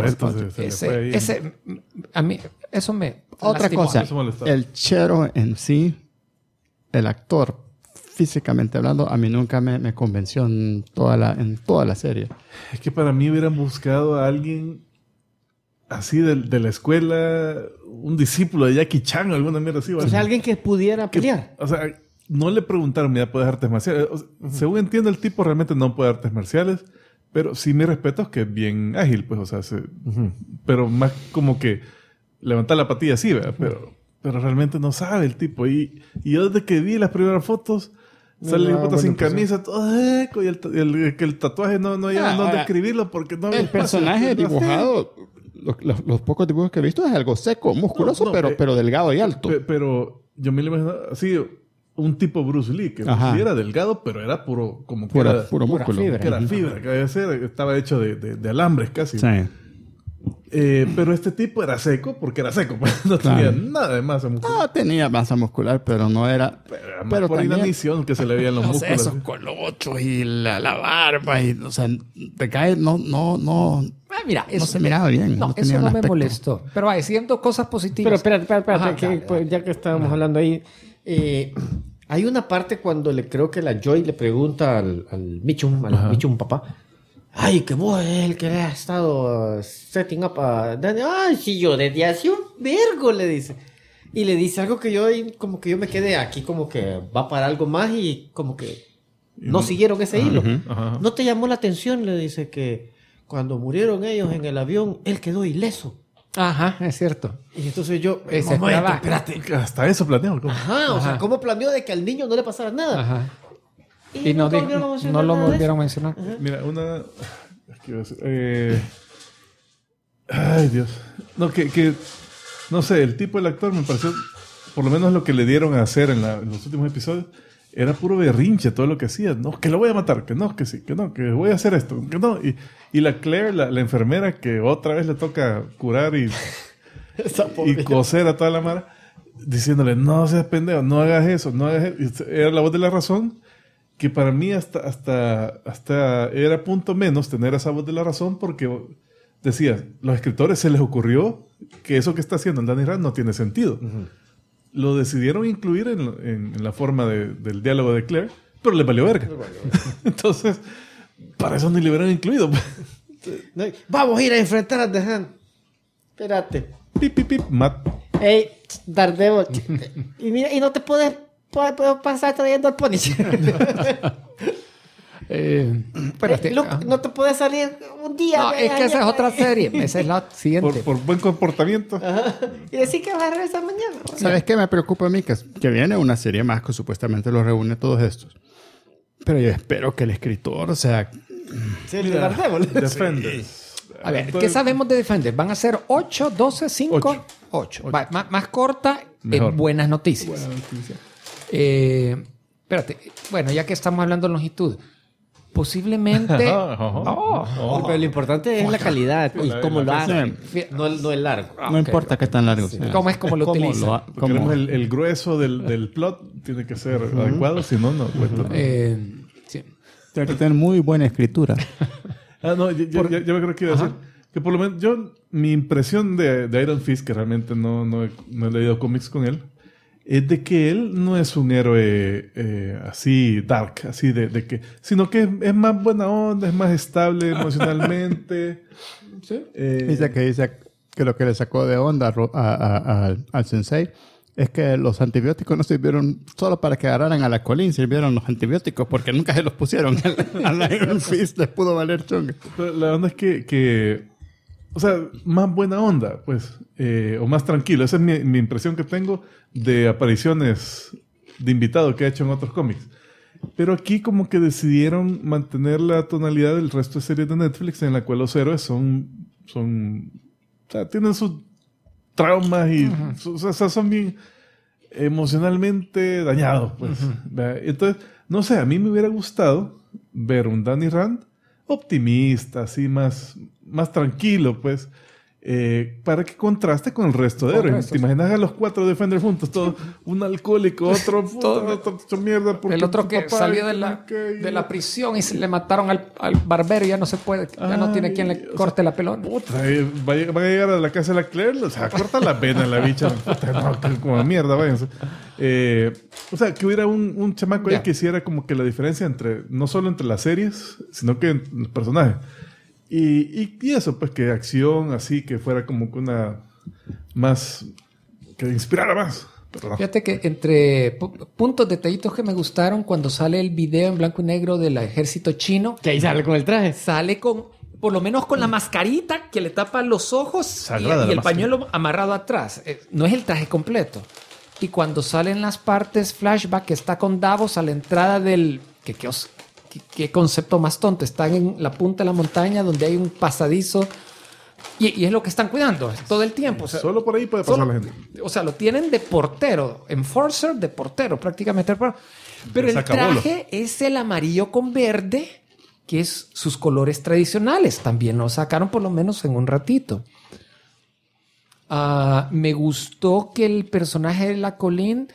A mí, eso me... Otra cosa, el chero en sí, el actor, físicamente hablando, a mí nunca me convenció en toda la serie. Es que para mí hubieran buscado a alguien así de la escuela, un discípulo de Jackie Chan o alguna mierda así. O sea, alguien que pudiera pelear. O sea, no le preguntaron, mira, ¿puedes artes marciales? Según entiendo, el tipo realmente no puede artes marciales, pero sí mi respeto es que es bien ágil, pues, o sea, pero más como que levantar la patilla así, ¿verdad? Pero realmente no sabe el tipo. Y yo desde que vi las primeras fotos, sale el puto sin camisa, todo eco, y el tatuaje no hay dónde escribirlo porque no... El personaje dibujado, los pocos dibujos que he visto, es algo seco, musculoso, pero delgado y alto. Pero yo me lo imagino así, un tipo Bruce Lee, que Bruce Lee era delgado, pero era puro, como que era puro músculo. Fibra. Que era fibra, que debía ser, estaba hecho de alambres casi. Sí. Pero este tipo era seco porque era seco, pues no tenía nada de masa muscular. No, tenía masa muscular, pero no era... Pero por también, inanición que se le veían los músculos. Esos colochos y la barba, y, o sea, te cae, no mira, no se miraba bien. No, tenía eso no un me aspecto. molestó. Pero siendo cosas positivas. Pero espérate, Ajá, pues, ya que estábamos hablando ahí, hay una parte cuando creo que la Joy le pregunta al Mitchum, Mitchum papá, ay, que vos es el que le ha estado setting up a Dani. Ay, si yo desde hace un vergo, le dice. Y le dice algo que yo me quedé aquí como que va para algo más y como que no siguieron ese hilo. ¿No te llamó la atención? Le dice que cuando murieron ellos en el avión, él quedó ileso. Ajá, es cierto. Y entonces yo, espérate. Hasta eso planeó. O sea, ¿cómo planeó de que al niño no le pasara nada? Ajá. Y no lo volvieron a mencionar. Mira, ay, Dios. No, no sé, el tipo del actor me pareció, por lo menos lo que le dieron a hacer en los últimos episodios, era puro berrinche todo lo que hacía. No, que lo voy a matar, que no, que sí, que no, que voy a hacer esto, que no. Y la Claire, la enfermera, que otra vez le toca curar y coser a toda la mara, diciéndole, no seas pendejo, no hagas eso, no hagas eso. Era la voz de la razón, que para mí hasta era punto menos tener esa voz de la razón, porque decías, los escritores se les ocurrió que eso que está haciendo el Danny Rand no tiene sentido. Lo decidieron incluir en la forma del diálogo de Claire, pero les valió verga. Entonces, para eso ni le hubieran incluido. Vamos a ir a enfrentar a The Hand. Espérate. Pip, pip, pip, Matt. Ey, Daredevil. Y mira, y no te puedes pasar trayendo al Punisher. Espérate. Luke, no te puedes salir un día. No, es que esa es otra serie. Esa es la siguiente. Por buen comportamiento. Ajá. Y decir que vas a regresar mañana. ¿Sabes qué me preocupa a mí? Que viene una serie más que supuestamente los reúne todos estos. Pero yo espero que el escritor, o sea... Sí, el de Daredevil. Defenders. A ver, ¿qué sabemos de Defenders? ¿Van a ser 8, 12, 5? 8. Más corta, buenas noticias. Espérate. Bueno, ya que estamos hablando de longitud, posiblemente... Pero lo importante es la calidad y cómo lo hacen. No el largo. No importa qué tan largo sea. ¿Cómo es como lo utilizan? El grueso del plot tiene que ser adecuado, si no cuesta. Sí. Tiene que tener muy buena escritura. No, yo me creo que iba a decir que por lo menos mi impresión de Iron Fist, que realmente no he leído cómics con él, es de que él no es un héroe así dark, así de que, sino que es más buena onda, es más estable emocionalmente. ¿Sí? Dice que lo que le sacó de onda al sensei es que los antibióticos no sirvieron solo para que agarraran a la Colleen, sirvieron los antibióticos porque nunca se los pusieron. A la Iron Fist les pudo valer chonga. La onda es que o sea, más buena onda, pues, o más tranquilo. Esa es mi impresión que tengo de apariciones de invitado que ha hecho en otros cómics. Pero aquí como que decidieron mantener la tonalidad del resto de series de Netflix en la cual los héroes son o sea, tienen sus traumas y o sea, son bien emocionalmente dañados, pues. Entonces, no sé, a mí me hubiera gustado ver un Danny Rand optimista, así más tranquilo, pues, para que contraste con el resto de héroes. ¿Te imaginas a los 4 Defenders juntos, todos, un alcohólico, otro mierda? El otro que salió de la prisión y se le mataron al barbero y ya no se puede, ya no tiene quien le corte la pelona. Puta, van a llegar a la casa de la Claire, o sea, corta la pena la bicha. Puta, no, como mierda, váyanse. O sea, que hubiera un chamaco ahí que hiciera como que la diferencia no solo entre las series, sino que en los personajes. Y eso, pues, que acción así, que fuera como que una más, que inspirara más. Pero no. Fíjate que entre puntos, detallitos que me gustaron, cuando sale el video en blanco y negro del ejército chino. Que ahí sale con el traje. Sale por lo menos con la mascarita que le tapa los ojos y el pañuelo amarrado atrás. No es el traje completo. Y cuando salen las partes flashback, que está con Davos a la entrada del... ¿Qué concepto más tonto? Están en la punta de la montaña donde hay un pasadizo y es lo que están cuidando todo el tiempo. O sea, solo por ahí puede pasar la gente. O sea, lo tienen de portero, enforcer de portero prácticamente. Pero el traje es el amarillo con verde, que es sus colores tradicionales. También lo sacaron por lo menos en un ratito. Me gustó que el personaje de la Colleen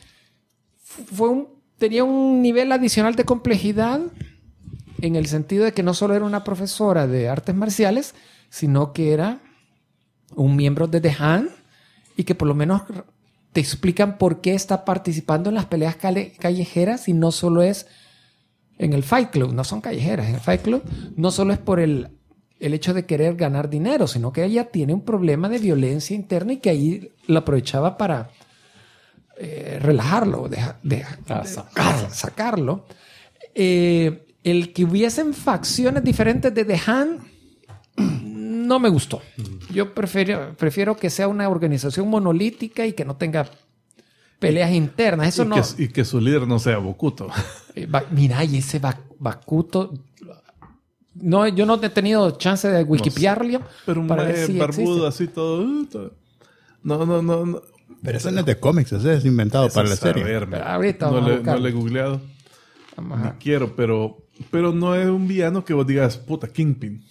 tenía un nivel adicional de complejidad, en el sentido de que no solo era una profesora de artes marciales, sino que era un miembro de The Hand y que por lo menos te explican por qué está participando en las peleas callejeras y no solo es en el Fight Club, no son callejeras. En el Fight Club no solo es por el hecho de querer ganar dinero, sino que ella tiene un problema de violencia interna y que ahí lo aprovechaba para relajarlo, sacarlo. El que hubiesen facciones diferentes de The Hand no me gustó. Yo prefiero que sea una organización monolítica y que no tenga peleas internas. Eso y que su líder no sea Bakuto. Mira, y ese Bakuto... No, yo no he tenido chance de wikipearlo. Pero un barbudo así todo... No. Pero eso no es de cómics, eso es inventado para la serie. Ahorita no le he googleado. Ni quiero, pero no es un villano que vos digas, puta, Kingpin.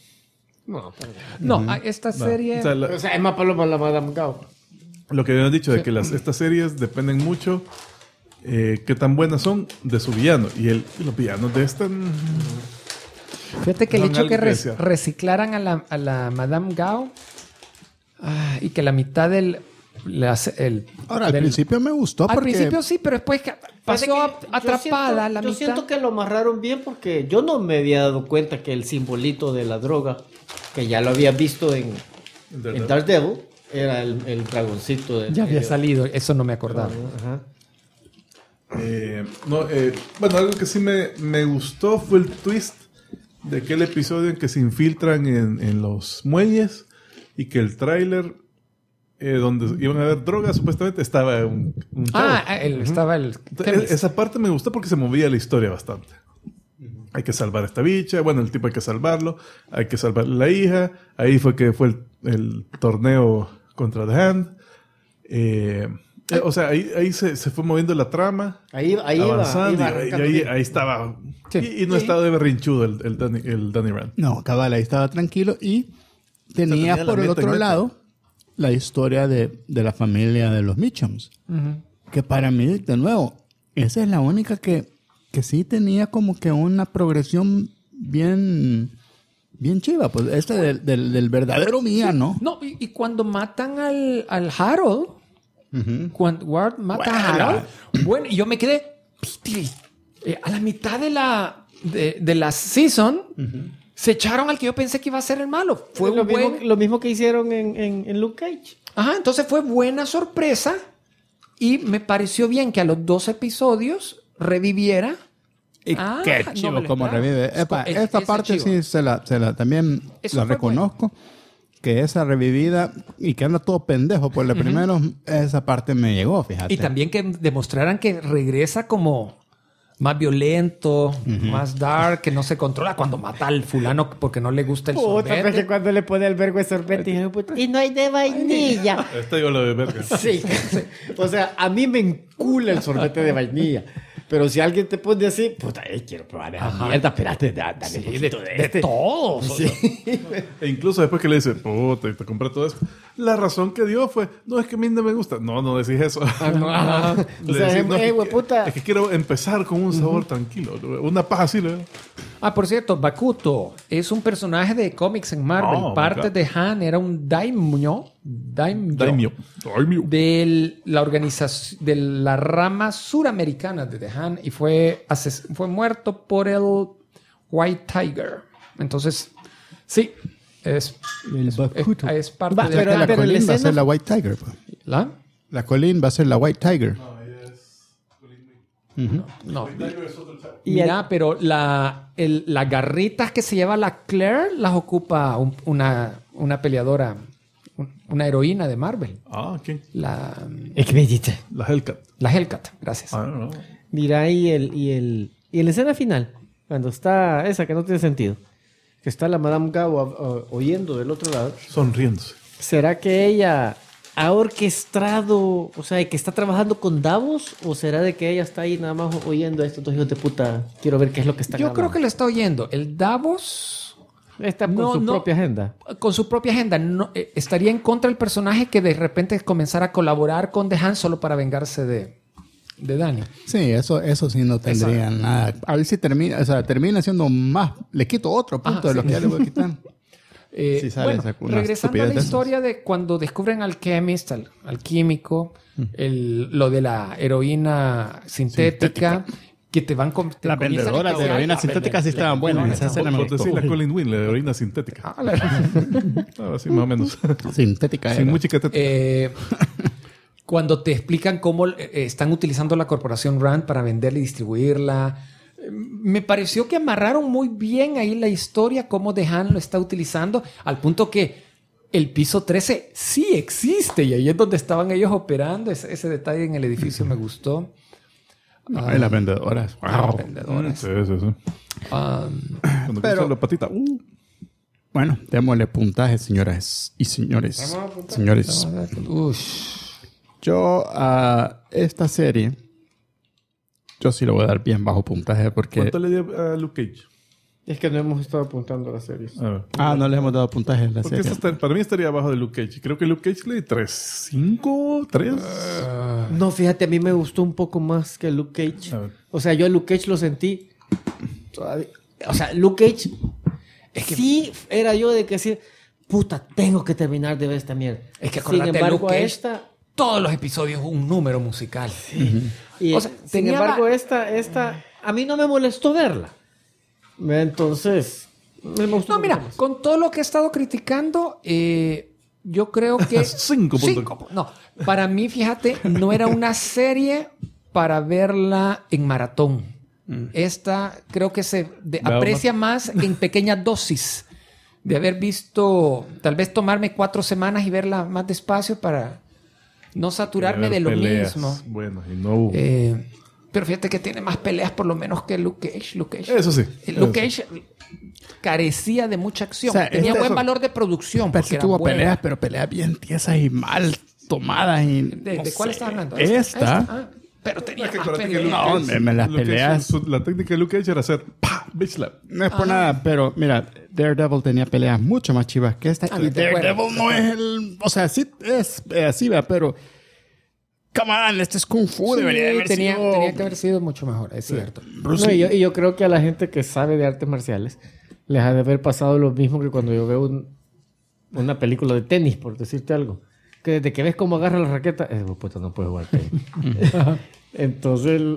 Esta serie... O sea, es más para la Madame Gao. Lo que habían dicho de que estas series dependen mucho qué tan buenas son de su villano. Y los villanos de esta... Fíjate que el hecho que reciclaran a la Madame Gao y que la mitad del... Ahora, al principio me gustó al porque... principio sí, pero después pasó atrapada la mitad. Yo siento que lo amarraron bien porque yo no me había dado cuenta que el simbolito de la droga, que ya lo había visto en Daredevil, era el dragoncito de... Ya había salido, eso no me acordaba. Bueno, algo que sí me gustó fue el twist de aquel episodio en que se infiltran en los muelles y que el tráiler donde iban a haber drogas supuestamente estaba un estaba el esa parte me gustó porque se movía la historia bastante. Hay que salvar a esta bicha, bueno, el tipo hay que salvarlo, hay que salvar a la hija. Ahí fue que fue el torneo contra The Hand. O sea, ahí se fue moviendo la trama. Ahí avanzando. Ahí estaba. Sí. Y no estaba de berrinchudo el Danny Rand. No, cabal, ahí estaba tranquilo. Y tenía por el otro lado la historia de la familia de los Mitchums. Que para mí, de nuevo, esa es la única que sí tenía como que una progresión bien chiva. Pues del verdadero villano. No, y cuando matan al Harold... Cuando Ward mata a Harold, bueno, y yo me quedé a la mitad de la season, se echaron al que yo pensé que iba a ser el malo. Fue lo mismo que hicieron en Luke Cage. Ajá, entonces fue buena sorpresa y me pareció bien que a los 2 episodios reviviera. Y qué chivo como revive. Esta parte chivo. Sí también eso la reconozco. Bueno. Que esa revivida y que anda todo pendejo por el primero, esa parte me llegó, fíjate. Y también que demostraran que regresa como más violento, más dark, que no se controla cuando mata al fulano porque no le gusta el sorbete. Que cuando le pone el vergo de sorbete y no hay de vainilla. Esta yo lo de verga. Sí. O sea, a mí me encula el sorbete de vainilla. Pero si alguien te pone así, puta, quiero probar esa mierda, espérate, dale un poquito de todos. Sí. E incluso después que le dice, puta, te compré todo eso. La razón que dio fue, no, es que a mí no me gusta. No decís eso. O sea, es que quiero empezar con un sabor tranquilo. Una paja así, ¿no? Por cierto, Bakuto es un personaje de cómics en Marvel. Parte de Han era un daimyo de la organización, de la rama suramericana de The Han, y fue muerto por el White Tiger. Entonces, sí, es parte de la Colleen va a ser la White Tiger. La Colleen va a ser la White Tiger. No. Mira, pero las garritas que se lleva la Claire las ocupa una peleadora, una heroína de Marvel. ¿Quién? La Hellcat. La Hellcat, gracias. No. Mira, y la escena final, cuando está esa que no tiene sentido, que está la Madame Gao oyendo del otro lado. Sonriéndose. ¿Será que ella ha orquestado, o sea, que está trabajando con Davos? ¿O será de que ella está ahí nada más oyendo a estos 2 hijos de puta? Quiero ver qué es lo que están hablando. Yo creo que lo está oyendo. El Davos está con su propia agenda. Con su propia agenda. No, estaría en contra del personaje que de repente comenzara a colaborar con The Han solo para vengarse de Dani. Sí, eso sí no tendría nada. A ver si termina siendo más. Le quito otro punto de lo que ya le voy a quitar. Regresando a la historia de cuando descubren al chemist, al químico, lo de la heroína sintética. Que te van con... Las vendedoras de heroína sintética sí estaban buenas. Esa escena me gustó. La Colin Wynn, la heroína sintética. Así más o menos. Sintética. Sin mucha catética. Cuando te explican cómo están utilizando la corporación Rand para venderla y distribuirla. Me pareció que amarraron muy bien ahí la historia, cómo The Han lo está utilizando, al punto que el piso 13 sí existe y ahí es donde estaban ellos operando. Ese detalle en el edificio me gustó. Y las vendedoras. Las vendedoras. Sí. Cuando cruzan la patita. Bueno, démosle puntaje, señoras y señores. Yo a esta serie, yo sí le voy a dar bien bajo puntaje porque... ¿Cuánto le di a Luke Cage? Es que no hemos estado apuntando a las series. No le hemos dado puntaje a la serie. Para mí estaría abajo de Luke Cage. Creo que Luke Cage le di 3. 5, 3. No, fíjate, a mí me gustó un poco más que Luke Cage. O sea, yo a Luke Cage lo sentí todavía. O sea, Luke Cage es que sí era yo de que decir, puta, tengo que terminar de ver esta mierda. Es que acordate de Luke Cage, todos los episodios un número musical. Sí. Y, o sea, sin embargo, esta a mí no me molestó verla. Entonces, me gustó. No, mira, con todo lo que he estado criticando, yo creo que... 5 puntos. No, para mí, fíjate, no era una serie para verla en maratón. Esta creo que se aprecia más en pequeñas dosis. De haber visto, tal vez tomarme 4 semanas y verla más despacio para no saturarme de lo mismo. Bueno, y no... pero fíjate que tiene más peleas por lo menos que Luke Cage. Eso sí. Luke Cage carecía de mucha acción. O sea, tenía buen valor de producción. Pero sí tuvo peleas, pero peleas bien tiesas y mal tomadas. ¿De cuál estás hablando? Esta. Pero tenía más peleas. No, las peleas... La técnica de Luke Cage era hacer bitch slap. No es por nada, pero mira, Daredevil tenía peleas mucho más chivas que esta. Y Daredevil no es el... O sea, sí es así, pero... Come on, este es Kung Fu. Sí, debería haber tenía que haber sido mucho mejor, es cierto. No, y yo creo que a la gente que sabe de artes marciales les ha de haber pasado lo mismo que cuando yo veo una película de tenis, por decirte algo. Que desde que ves cómo agarra la raqueta, puta, no puedes jugar tenis. Entonces,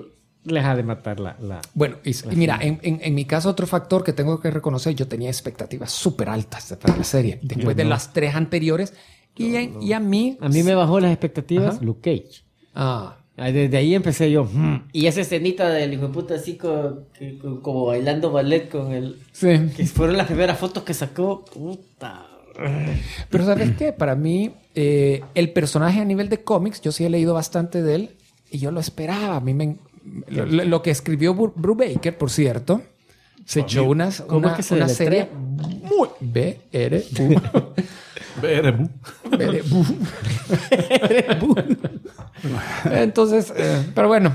les ha de matar la Bueno, y mira, en mi caso, otro factor que tengo que reconocer, yo tenía expectativas súper altas para la serie. Después de las 3 anteriores. Y a mí... A mí me bajó las expectativas. Ajá. Luke Cage. Ah. Desde ahí empecé yo. Y esa escenita del hijo de puta así como bailando ballet con el... Sí. Que fueron las primeras fotos que sacó. Puta. Pero ¿sabes qué? Para mí, el personaje a nivel de cómics, yo sí he leído bastante de él y yo lo esperaba. A mí lo que escribió Brubaker, por cierto, se echó una serie muy B-R-U. Entonces, pero bueno.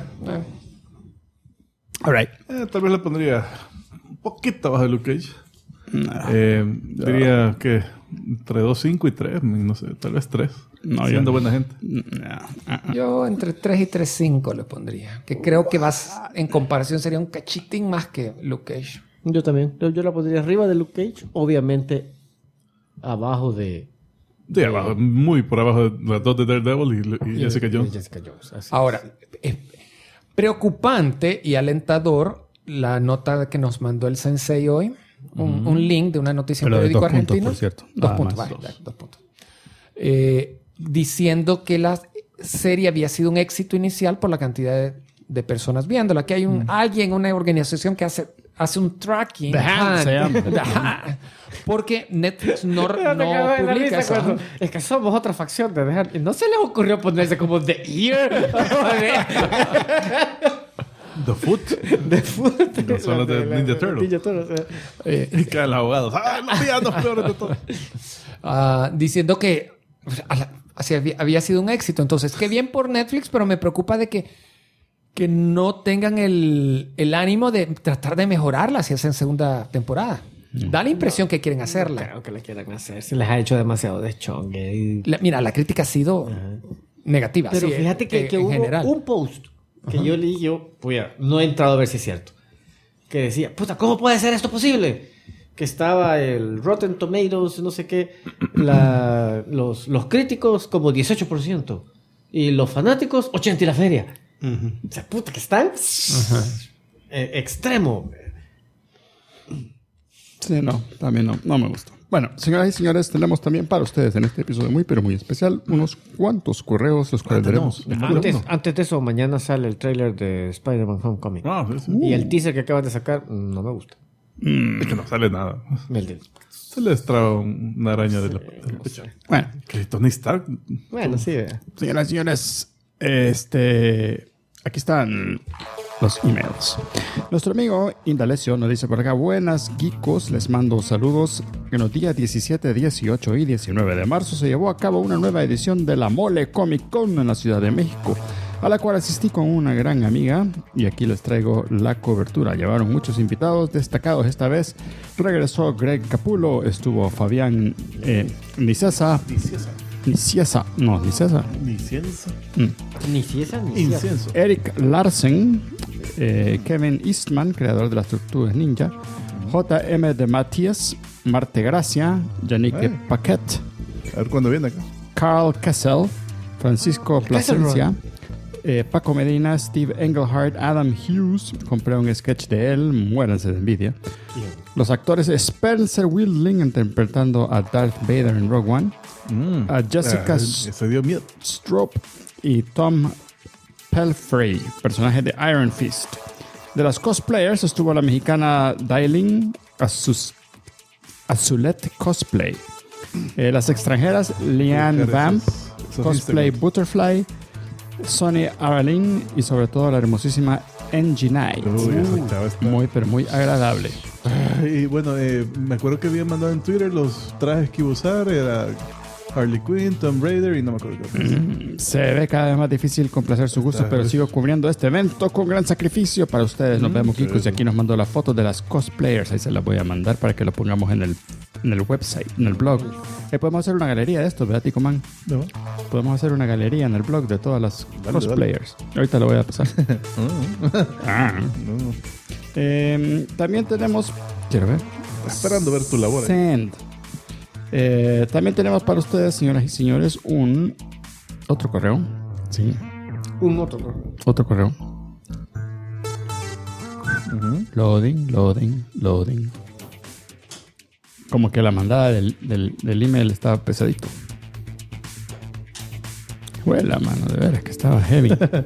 All right. Tal vez le pondría un poquito abajo de Luke Cage. Diría que entre 2.5 y 3, no sé, tal vez 3. No, siendo buena gente. Yo entre 3 y 3.5 le pondría. Que creo que vas, en comparación, sería un cachitín más que Luke Cage. Yo también. Yo la pondría arriba de Luke Cage. Obviamente, abajo de... Sí, abajo, muy por abajo de las 2 de Daredevil y Jessica Jones. Ahora, preocupante y alentador la nota que nos mandó el Sensei hoy. Un link de una noticia en periódico argentino. Por cierto. 2 puntos. Vale, 2 puntos. Diciendo que la serie había sido un éxito inicial por la cantidad de personas viéndola. Que hay una organización que hace un tracking. Porque Netflix no publica eso. Es que somos otra facción de The Hand. ¿No se les ocurrió ponerse como The Ear? The Foot. No son los de Ninja Turtles. Y quedan los abogados. Los villanos peores de todos. Diciendo que había sido un éxito. Entonces, qué bien por Netflix, pero me preocupa de que no tengan el ánimo de tratar de mejorarla si hacen segunda temporada. Da la impresión que quieren hacerla. Creo que la quieren hacer. Se les ha hecho demasiado de chongue. Mira, la crítica ha sido negativa. Pero sí, fíjate que hubo general. un post que yo leí, no he entrado a ver si es cierto, que decía, puta, ¿cómo puede ser esto posible? Que estaba el Rotten Tomatoes, no sé qué, los críticos como 18% y los fanáticos 80% y la feria. O sea, puta, que están extremo. Sí, no, también no me gustó. Bueno, señoras y señores, tenemos también para ustedes en este episodio muy, pero muy especial, unos cuantos correos, los cuales veremos. Antes de eso, mañana sale el tráiler de Spider-Man Homecoming. Y el teaser que acaban de sacar no me gusta. Es que no sale nada. Se les traba una araña de la pecho. Bueno. ¿Qué? ¿Tony Stark? Bueno, sí. Señoras y señores, aquí están los emails. Nuestro amigo Indalecio nos dice por acá: buenas geekos, les mando saludos. En los días 17, 18 y 19 de marzo se llevó a cabo una nueva edición de la Mole Comic Con en la Ciudad de México, a la cual asistí con una gran amiga y aquí les traigo la cobertura. Llevaron muchos invitados destacados esta vez. Regresó Greg Capullo, estuvo Fabián Nicieza. Eric Larsen, Kevin Eastman, creador de las Tortugas Ninja, J.M. de Matías, Marte Gracia, Yannick Paquet, a ver cuándo viene acá, Carl Kessel, Francisco Plasencia, Paco Medina, Steve Englehart, Adam Hughes. Compré un sketch de él, muéranse de envidia. Los actores Spencer Wildling interpretando a Darth Vader en Rogue One, a Jessica Stroop y Tom Pelfrey, personaje de Iron Fist. De las cosplayers estuvo la mexicana Dailin Azulet Cosplay. Las extranjeras Liane Vamp, Cosplay Butterfly, Sonny Aralyn y sobre todo la hermosísima Angie Knight. Muy, pero muy agradable. Y bueno, me acuerdo que habían mandado en Twitter los trajes que iba a usar. Era Harley Quinn, Tomb Raider y no me acuerdo qué. Se ve cada vez más difícil complacer su gusto, pero sigo cubriendo este evento con gran sacrificio para ustedes. Nos vemos, Kikos, y aquí nos mandó la foto de las cosplayers. Ahí se las voy a mandar para que lo pongamos en el website, en el blog. Podemos hacer una galería de esto, ¿verdad, Tico Man? No. Podemos hacer una galería en el blog de todas las cosplayers. Dale. Ahorita lo voy a pasar. También tenemos... Quiero ver. Esperando ver tu labor. Send. También tenemos para ustedes, señoras y señores, otro correo. Sí. Un otro correo. Otro correo. Loading. Como que la mandada del email estaba pesadito. Huela, mano, de veras que estaba heavy.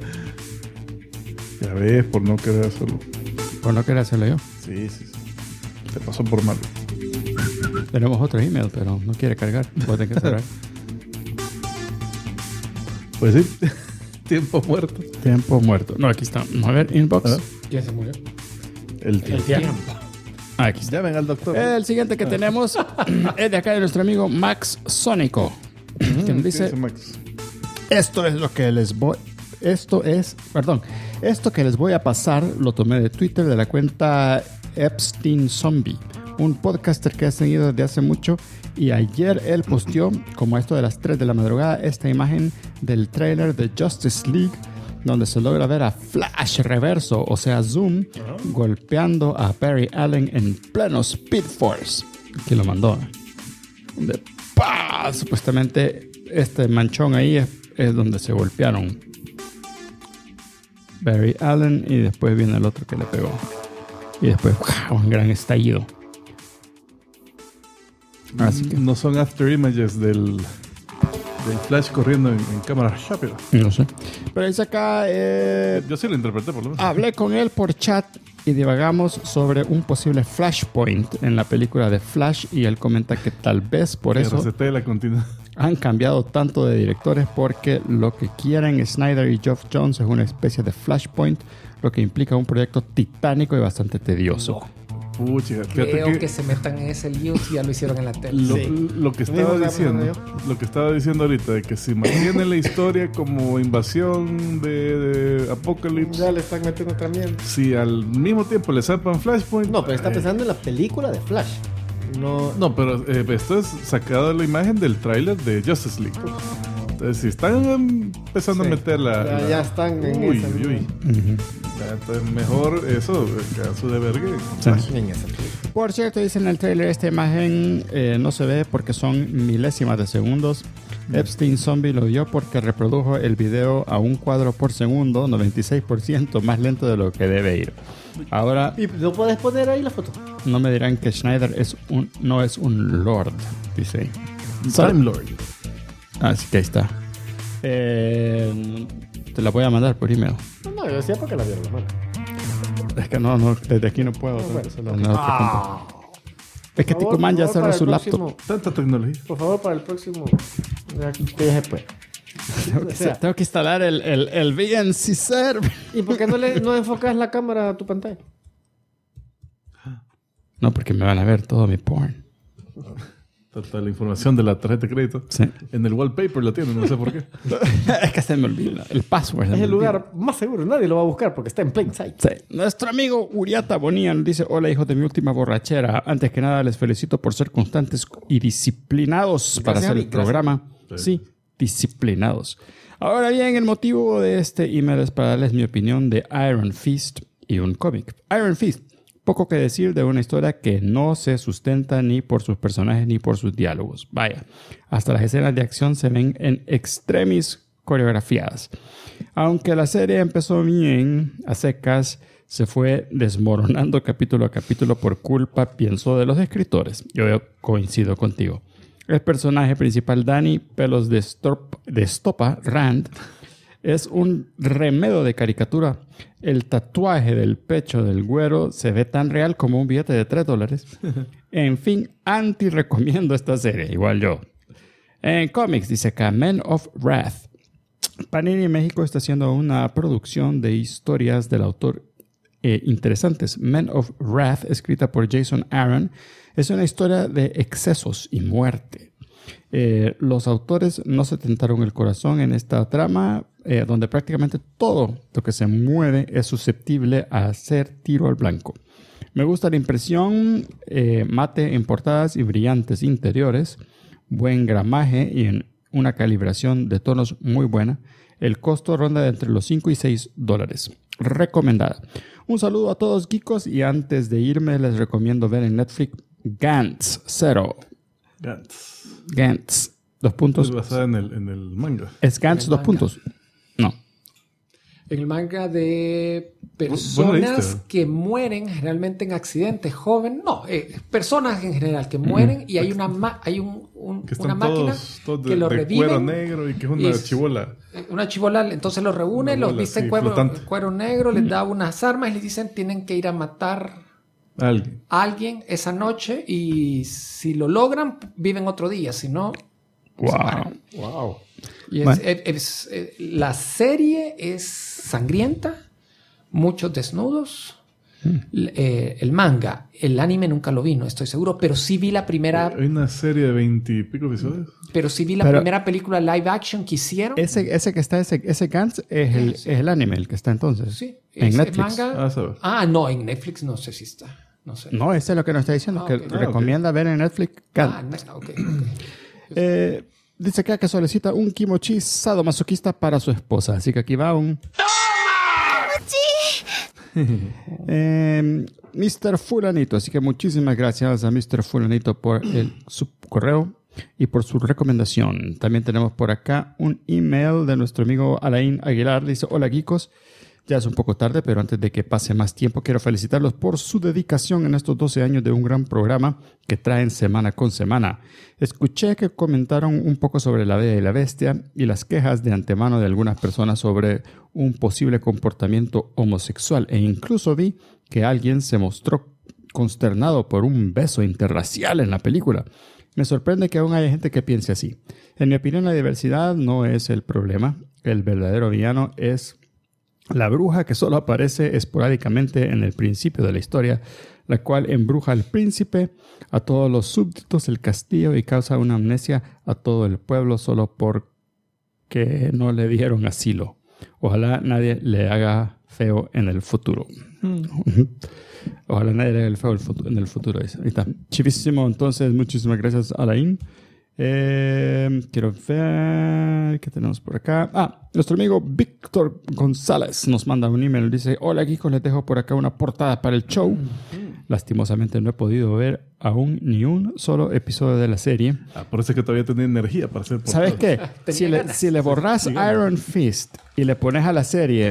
Ya ves, por no querer hacerlo. Por no querer hacerlo yo. Sí. Te pasó por malo. Tenemos otro email, pero no quiere cargar. Voy a tener que cerrar. Pues sí. Tiempo muerto. No, aquí está. Vamos a ver, inbox. ¿Quién se murió? El tiempo. Aquí está. Llamen al doctor. El siguiente que tenemos es de acá de nuestro amigo Max Sónico. Que nos dice: Max? Esto que les voy a pasar lo tomé de Twitter de la cuenta Epstein Zombie, un podcaster que ha seguido desde hace mucho, y ayer él posteó, como a esto de las 3 de la madrugada, esta imagen del trailer de Justice League, donde se logra ver a Flash reverso, o sea Zoom, golpeando a Barry Allen en pleno Speed Force. Aquí lo mandó. Supuestamente este manchón ahí es donde se golpearon Barry Allen, y después viene el otro que le pegó, y después un gran estallido. Así que no son after images del Flash corriendo en cámara rápida. No sé, pero dice acá yo sí lo interpreté por lo menos. Hablé con él por chat y divagamos sobre un posible Flashpoint en la película de Flash, y él comenta que tal vez por eso la continuidad. Han cambiado tanto de directores, porque lo que quieren Snyder y Geoff Johns es una especie de Flashpoint, lo que implica un proyecto titánico y bastante tedioso. Pucha, creo que se metan en ese lío si ya lo hicieron en la tele. Lo que estaba diciendo ahorita, de que si mantienen la historia como invasión de Apocalypse, ya le están metiendo también. Si al mismo tiempo le zapan Flashpoint. No, pero está pensando en la película de Flash. No, pero esto es sacado de la imagen del tráiler de Justice League. Entonces, si están empezando a meterla... Ya están en uy. Entonces, mejor eso, caso de verga. Sí. Por cierto, dice en el tráiler, esta imagen no se ve porque son milésimas de segundos. Epstein Zombie lo vio porque reprodujo el video a un cuadro por segundo, 96% más lento de lo que debe ir. Ahora... ¿Y no puedes poner ahí la foto? No me dirán que Schneider no es un lord, dice ahí. Time Lord. Así que ahí está. Te la voy a mandar por email. No, yo decía porque la vieron la mano. Es que no, desde aquí no puedo. Es que Ticoman ya cerró su laptop. Tanta tecnología. Por favor, para el próximo. Que ya se puede. Tengo que instalar el VNC Server. ¿Y por qué no enfocas la cámara a tu pantalla? No, porque me van a ver todo mi porn. Toda la información de la tarjeta de crédito. Sí. En el wallpaper la tienen, no sé por qué. Es que se me olvida el password. Es el lugar más seguro. Nadie lo va a buscar porque está en plain sight. Sí. Nuestro amigo Uriata Bonian dice: hola, hijos de mi última borrachera. Antes que nada, les felicito por ser constantes y disciplinados para hacer el programa. Sí, disciplinados. Ahora bien, el motivo de este email es para darles mi opinión de Iron Fist y un cómic. Iron Fist. Poco que decir de una historia que no se sustenta ni por sus personajes ni por sus diálogos. Vaya, hasta las escenas de acción se ven en extremis coreografiadas. Aunque la serie empezó bien, a secas, se fue desmoronando capítulo a capítulo por culpa, pienso, de los escritores. Yo coincido contigo. El personaje principal, Danny, pelos de estopa, Rand, es un remedio de caricatura. El tatuaje del pecho del güero se ve tan real como un billete de $3. En fin, anti-recomiendo esta serie, igual yo. En cómics, dice acá, Men of Wrath. Panini México está haciendo una producción de historias del autor interesantes. Men of Wrath, escrita por Jason Aaron, es una historia de excesos y muerte. Los autores no se tentaron el corazón en esta trama, donde prácticamente todo lo que se mueve es susceptible a hacer tiro al blanco. Me gusta la impresión mate en portadas y brillantes interiores, buen gramaje y en una calibración de tonos muy buena. El costo ronda de entre los $5 y $6. Recomendada. Un saludo a todos, geekos, y antes de irme les recomiendo ver en Netflix Gantz Zero. Gantz. 2 puntos. Es basada en el manga. ¿Es Gantz 2 puntos? No. En el manga de ¿Vos personas leíste? que mueren generalmente en accidentes, joven, no, personas en general que mueren y hay una Que una están máquina todos que lo de reviven. cuero negro y que es una es- chibola. Una chibola, entonces los reúne, Una los bola, viste en sí, cuero, flotante. cuero negro, les da unas armas y les dicen tienen que ir a matar Alguien. a alguien esa noche y si lo logran, viven otro día, si no... Wow. Wow. Y Bueno. la serie es sangrienta, muchos desnudos. El manga, el anime nunca lo vi, no estoy seguro, pero sí vi la primera, Hay una serie de 20 y pico episodios. pero sí vi la Pero- primera película live action que hicieron. Ese que está, ese Gantz es el anime, el que está entonces. Sí, En es el Netflix. manga. Saber. No, en Netflix no sé si está. No sé. No, ese es lo que nos está diciendo, Ah, que ok. recomienda ver en Netflix Gantz. Ok. Dice acá que solicita un kimochi sadomasoquista para su esposa. Así que aquí va un... Mr. Fulanito. Así que muchísimas gracias a Mr. Fulanito por su correo y por su recomendación. También tenemos por acá un email de nuestro amigo Alain Aguilar. Dice, hola geekos. Ya es un poco tarde, pero antes de que pase más tiempo, quiero felicitarlos por su dedicación en estos 12 años de un gran programa que traen semana con semana. Escuché que comentaron un poco sobre La Bella y la Bestia y las quejas de antemano de algunas personas sobre un posible comportamiento homosexual e incluso vi que alguien se mostró consternado por un beso interracial en la película. Me sorprende que aún haya gente que piense así. En mi opinión, la diversidad no es el problema. El verdadero villano es la bruja que solo aparece esporádicamente en el principio de la historia, la cual embruja al príncipe, a todos los súbditos del castillo y causa una amnesia a todo el pueblo solo porque no le dieron asilo. Ojalá nadie le haga feo en el futuro. Ojalá nadie le haga el feo en el futuro. Dice. Ahí está. Chivísimo. Entonces, muchísimas gracias, Alain. Quiero ver qué tenemos por acá. Nuestro amigo Víctor González nos manda un email. Dice, hola Geekos, les dejo por acá una portada para el show. Lastimosamente no he podido ver aún ni un solo episodio de la serie. Por eso es que todavía tenía energía para hacer ¿Sabes portadas. qué? Si le borras Iron Fist y le pones a la serie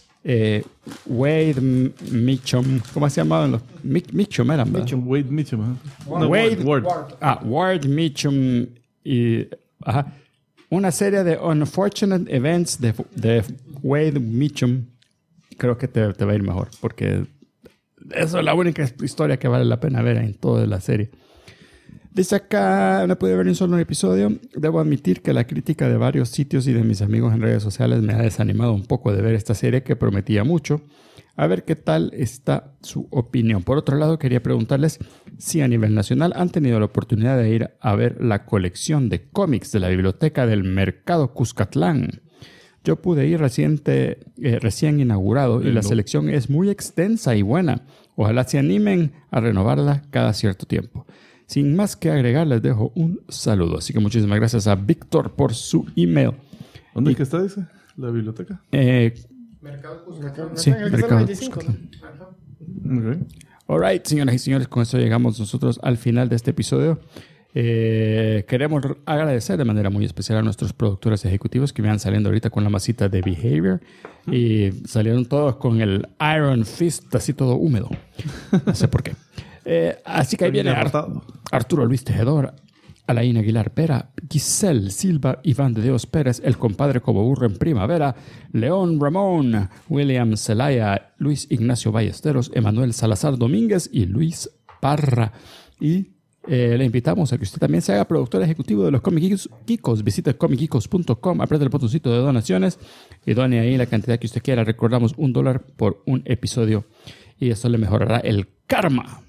Wade Mitchum, ¿cómo se llamaban los? Mitchum eran, ¿verdad? Wade Mitchum. ¿eh? No, Wade, Ward. Ward Mitchum y una serie de Unfortunate Events de Wade Mitchum. Creo que te va a ir mejor porque eso es la única historia que vale la pena ver en toda la serie. Dice acá, no pude ver ni un solo episodio. Debo admitir que la crítica de varios sitios y de mis amigos en redes sociales me ha desanimado un poco de ver esta serie que prometía mucho. A ver qué tal está su opinión. Por otro lado, quería preguntarles si a nivel nacional han tenido la oportunidad de ir a ver la colección de cómics de la biblioteca del Mercado Cuscatlán. Yo pude ir recién inaugurado y la selección es muy extensa y buena. Ojalá se animen a renovarla cada cierto tiempo. Sin más que agregar, les dejo un saludo. Así que muchísimas gracias a Víctor por su email. ¿Dónde es que está ese? ¿La biblioteca? Mercado Cuscatlán. Sí, El que está en Mercado 25, Cuscatlán. Ok. All right, señoras y señores, con eso llegamos nosotros al final de este episodio. Queremos agradecer de manera muy especial a nuestros productores ejecutivos que me van saliendo ahorita con la masita de Behavior y salieron todos con el Iron Fist así todo húmedo. No sé por qué. Así que ahí viene Arturo Luis Tejedor, Alain Aguilar Pera, Giselle Silva, Iván de Dios Pérez, el compadre como burro en primavera, León Ramón, William Zelaya, Luis Ignacio Ballesteros, Emanuel Salazar Domínguez y Luis Parra. Y le invitamos a que usted también se haga productor ejecutivo de los Comic Geekos. Visite comicgeekos.com, apriete el botoncito de donaciones y done ahí la cantidad que usted quiera. Recordamos $1 por un episodio y eso le mejorará el karma.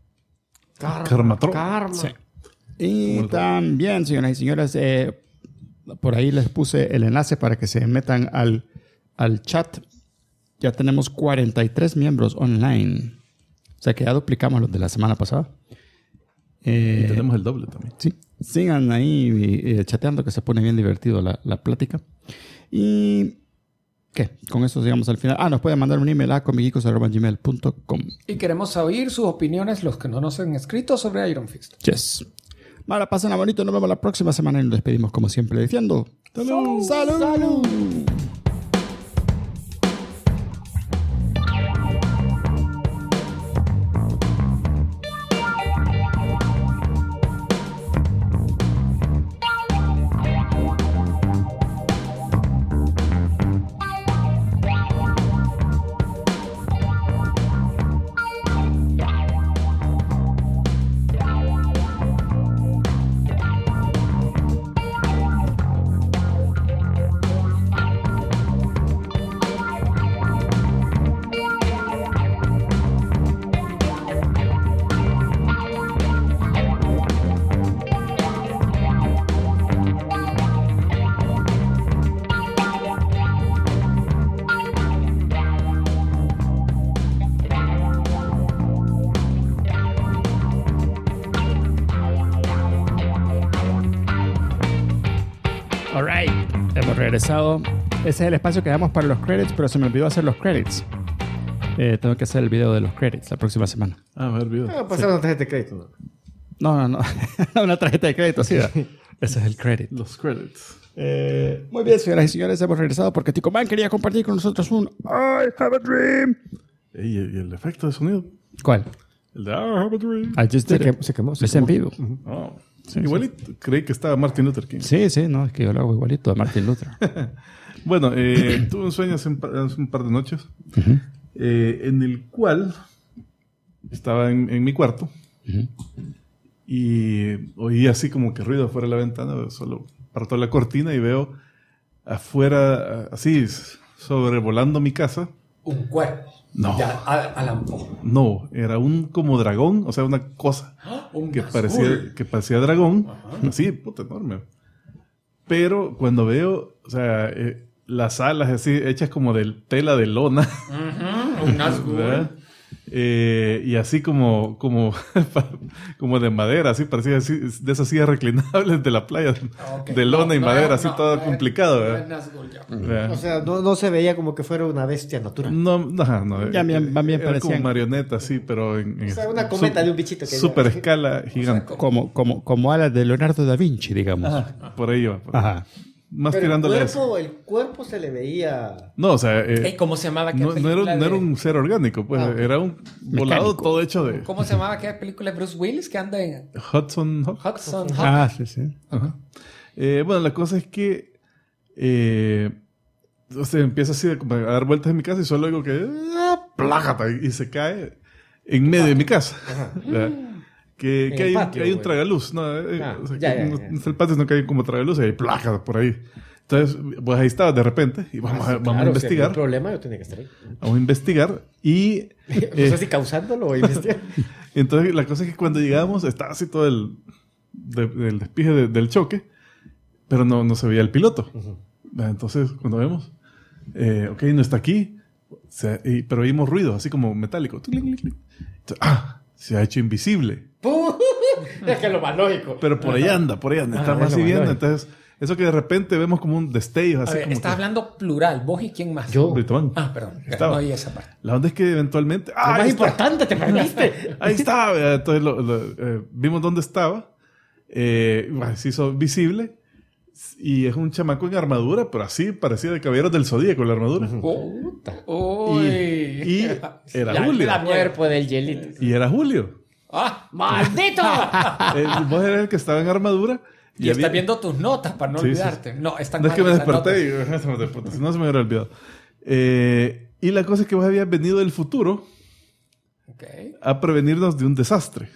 Karmatron. Sí. Y también, señoras y señores, por ahí les puse el enlace para que se metan al chat. Ya tenemos 43 miembros online. O sea que ya duplicamos los de la semana pasada. Y tenemos el doble también. Sí, sigan ahí chateando que se pone bien divertido la plática. Y ¿qué? Con eso llegamos al final. Nos pueden mandar un email a comicgeekos@gmail.com. Y queremos oír sus opiniones, los que no nos han escrito sobre Iron Fist. Yes. Mala, pasen a bonito. Nos vemos la próxima semana y nos despedimos como siempre diciendo ¡Salud! ¡Salud! ¡Salud! Alright, hemos regresado. Ese es el espacio que damos para los credits, pero se me olvidó hacer los credits. Tengo que hacer el video de los credits la próxima semana. A ver, video. Pasar una tarjeta de crédito, ¿no? No. Una tarjeta de crédito, sí. Ese es el credit. Los credits. Muy bien, señoras y señores, hemos regresado porque Tico Man quería compartir con nosotros un I have a dream. ¿Y el efecto de sonido? ¿Cuál? El de I have a dream. I just did it. Se quemó. Es en vivo. Oh. Sí, Igualito. Creí que estaba Martin Luther King. Sí, no, es que yo lo hago igualito de Martin Luther. Bueno, tuve un sueño hace un par de noches en el cual estaba en mi cuarto y oí así como que ruido afuera de la ventana, solo parto la cortina y veo afuera, así, sobrevolando mi casa. Un cuerpo. No. Ya, Alan Poe. No, era un como dragón, o sea, una cosa Un que Nazgûl. parecía dragón, así, puta, enorme. Pero cuando veo, o sea, las alas así hechas como de tela de lona, Un Nazgûl. ¿verdad? Y así como de madera, así parecía así, de esas sillas reclinables de la playa, Ok. de lona y madera, así todo no es- complicado, no es ¿verdad? Nazgûl ya. ¿Verdad? O sea, no se veía como que fuera una bestia natural. No. Ya bien Era como parecían. marioneta, sí, pero en O sea, una cometa de un bichito que super escala gigante. Como alas de Leonardo da Vinci, digamos. Por ahí va. por ahí. Ajá. Más Pero tirándole a eso. el cuerpo se le veía... No, o sea, ¿Cómo se llamaba aquella no película era de- un ser orgánico, pues era un volado todo hecho de ¿Cómo se llamaba aquella película de Bruce Willis que anda en Hudson Hawk. Hudson Hawk? Ah, sí. Ajá. Bueno, la cosa es que o sea, empieza así a dar vueltas en mi casa y solo digo que plájata y se cae en medio de mi casa. ¿Verdad? Que En el patio, hay un güey. tragaluz, ¿no? O sea, ya. no es el patio, sino que hay como tragaluz y hay plájata por ahí. Entonces, pues ahí estaba de repente y vamos a Claro, investigar. Si había un problema, yo tenía que estar ahí. Vamos a investigar y No sé si causándolo o investigando. entonces la cosa es que cuando llegamos estaba así todo el despige del choque, pero no se veía el piloto. Entonces cuando vemos, ok, no está aquí, pero oímos ruido así como metálico. Entonces, se ha hecho invisible. Es que es lo más lógico. Pero por ahí anda, está más es lo viendo. más Entonces, eso que de repente vemos como un destello A así ver, como estás que- hablando plural. ¿Vos y quién más? Yo. Britomán. Ah, perdón. Estaba. No oí esa parte. La onda es que eventualmente... Lo más ahí está. importante, te perdiste. Ahí estaba. ¿verdad? Entonces vimos dónde estaba. Se hizo visible. Y es un chamaco en armadura, pero así parecía de Caballeros del Zodíaco la armadura. Puta. Uy. Y era Ya, Julio. el cuerpo del hielito. Y era Julio. ¡Ah! ¡Maldito! Vos eras el que estaba en armadura. Y estás viendo tus notas para no Sí, olvidarte. No, están No es que me mal esas desperté notas. y si no se me hubiera olvidado. Y la cosa es que vos habías venido del futuro Ok. a prevenirnos de un desastre.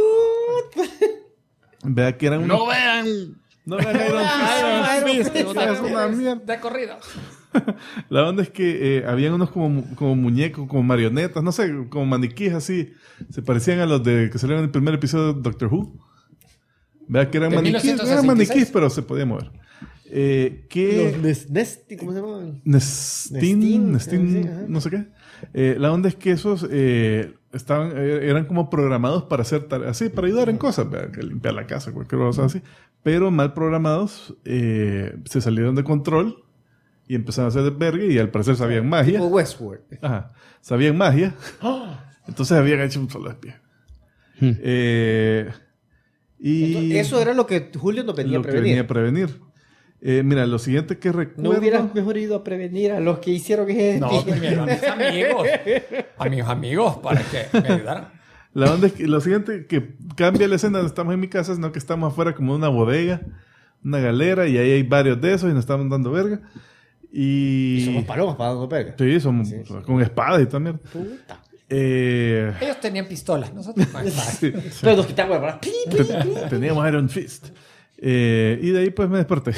Vea que eran unos... No vean. No vean Iron Fist. Es una mierda. De corrido. La onda es que habían unos como muñecos, como marionetas, no sé, como maniquíes así. Se parecían a los que salieron en el primer episodio de Doctor Who. Vea que eran De maniquíes. 1966. Eran maniquíes, pero se podían mover. Que... Nesti, ¿cómo se llamaban? Nestin, sí, ajá. no sé qué. La onda es que esos eran como programados para hacer así, para ayudar en cosas, ¿verdad? Que limpiar la casa, cualquier cosa así. Pero mal programados, se salieron de control y empezaron a hacer desvergue y al parecer sabían magia. Tipo Westworld. Ajá, sabían magia. Entonces habían hecho un solo espía. Y Eso era lo que Julio nos venía a lo que prevenir. venía a prevenir. Mira, lo siguiente que ¿No recuerdo... hubieras mejor ido a prevenir a los que hicieron ese No, primero a mis amigos. A mis amigos para que me ayudaran. La onda es que lo siguiente que cambia la escena, no estamos en mi casa, sino que estamos afuera como de una bodega, una galera, y ahí hay varios de esos y nos estamos dando verga. Y somos palomas para darnos verga. Sí, somos con espadas y también. Puta. Ellos tenían pistolas, nosotros no. Sí, Pero nos quitamos, ¿verdad? ¡Pi, pi, pi! teníamos Iron Fist. Y de ahí pues me desperté.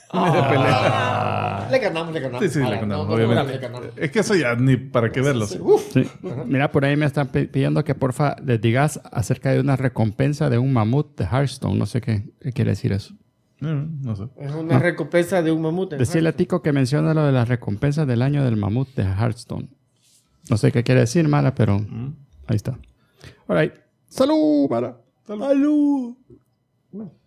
Le ganamos. Sí, le Ahora, ganamos, no, obviamente. le ganamos. Es que eso ya ni para qué verlo. Sí. Sí. Mira, por ahí me están pidiendo que porfa les digas acerca de una recompensa de un mamut de Hearthstone. No sé qué quiere decir eso. No sé. Es una recompensa de un mamut. Decirle a Tico que menciona lo de las recompensas del año del mamut de Hearthstone. No sé qué quiere decir, Mara, pero ahí está. All right. ¡Salud, Mara! ¡Salud!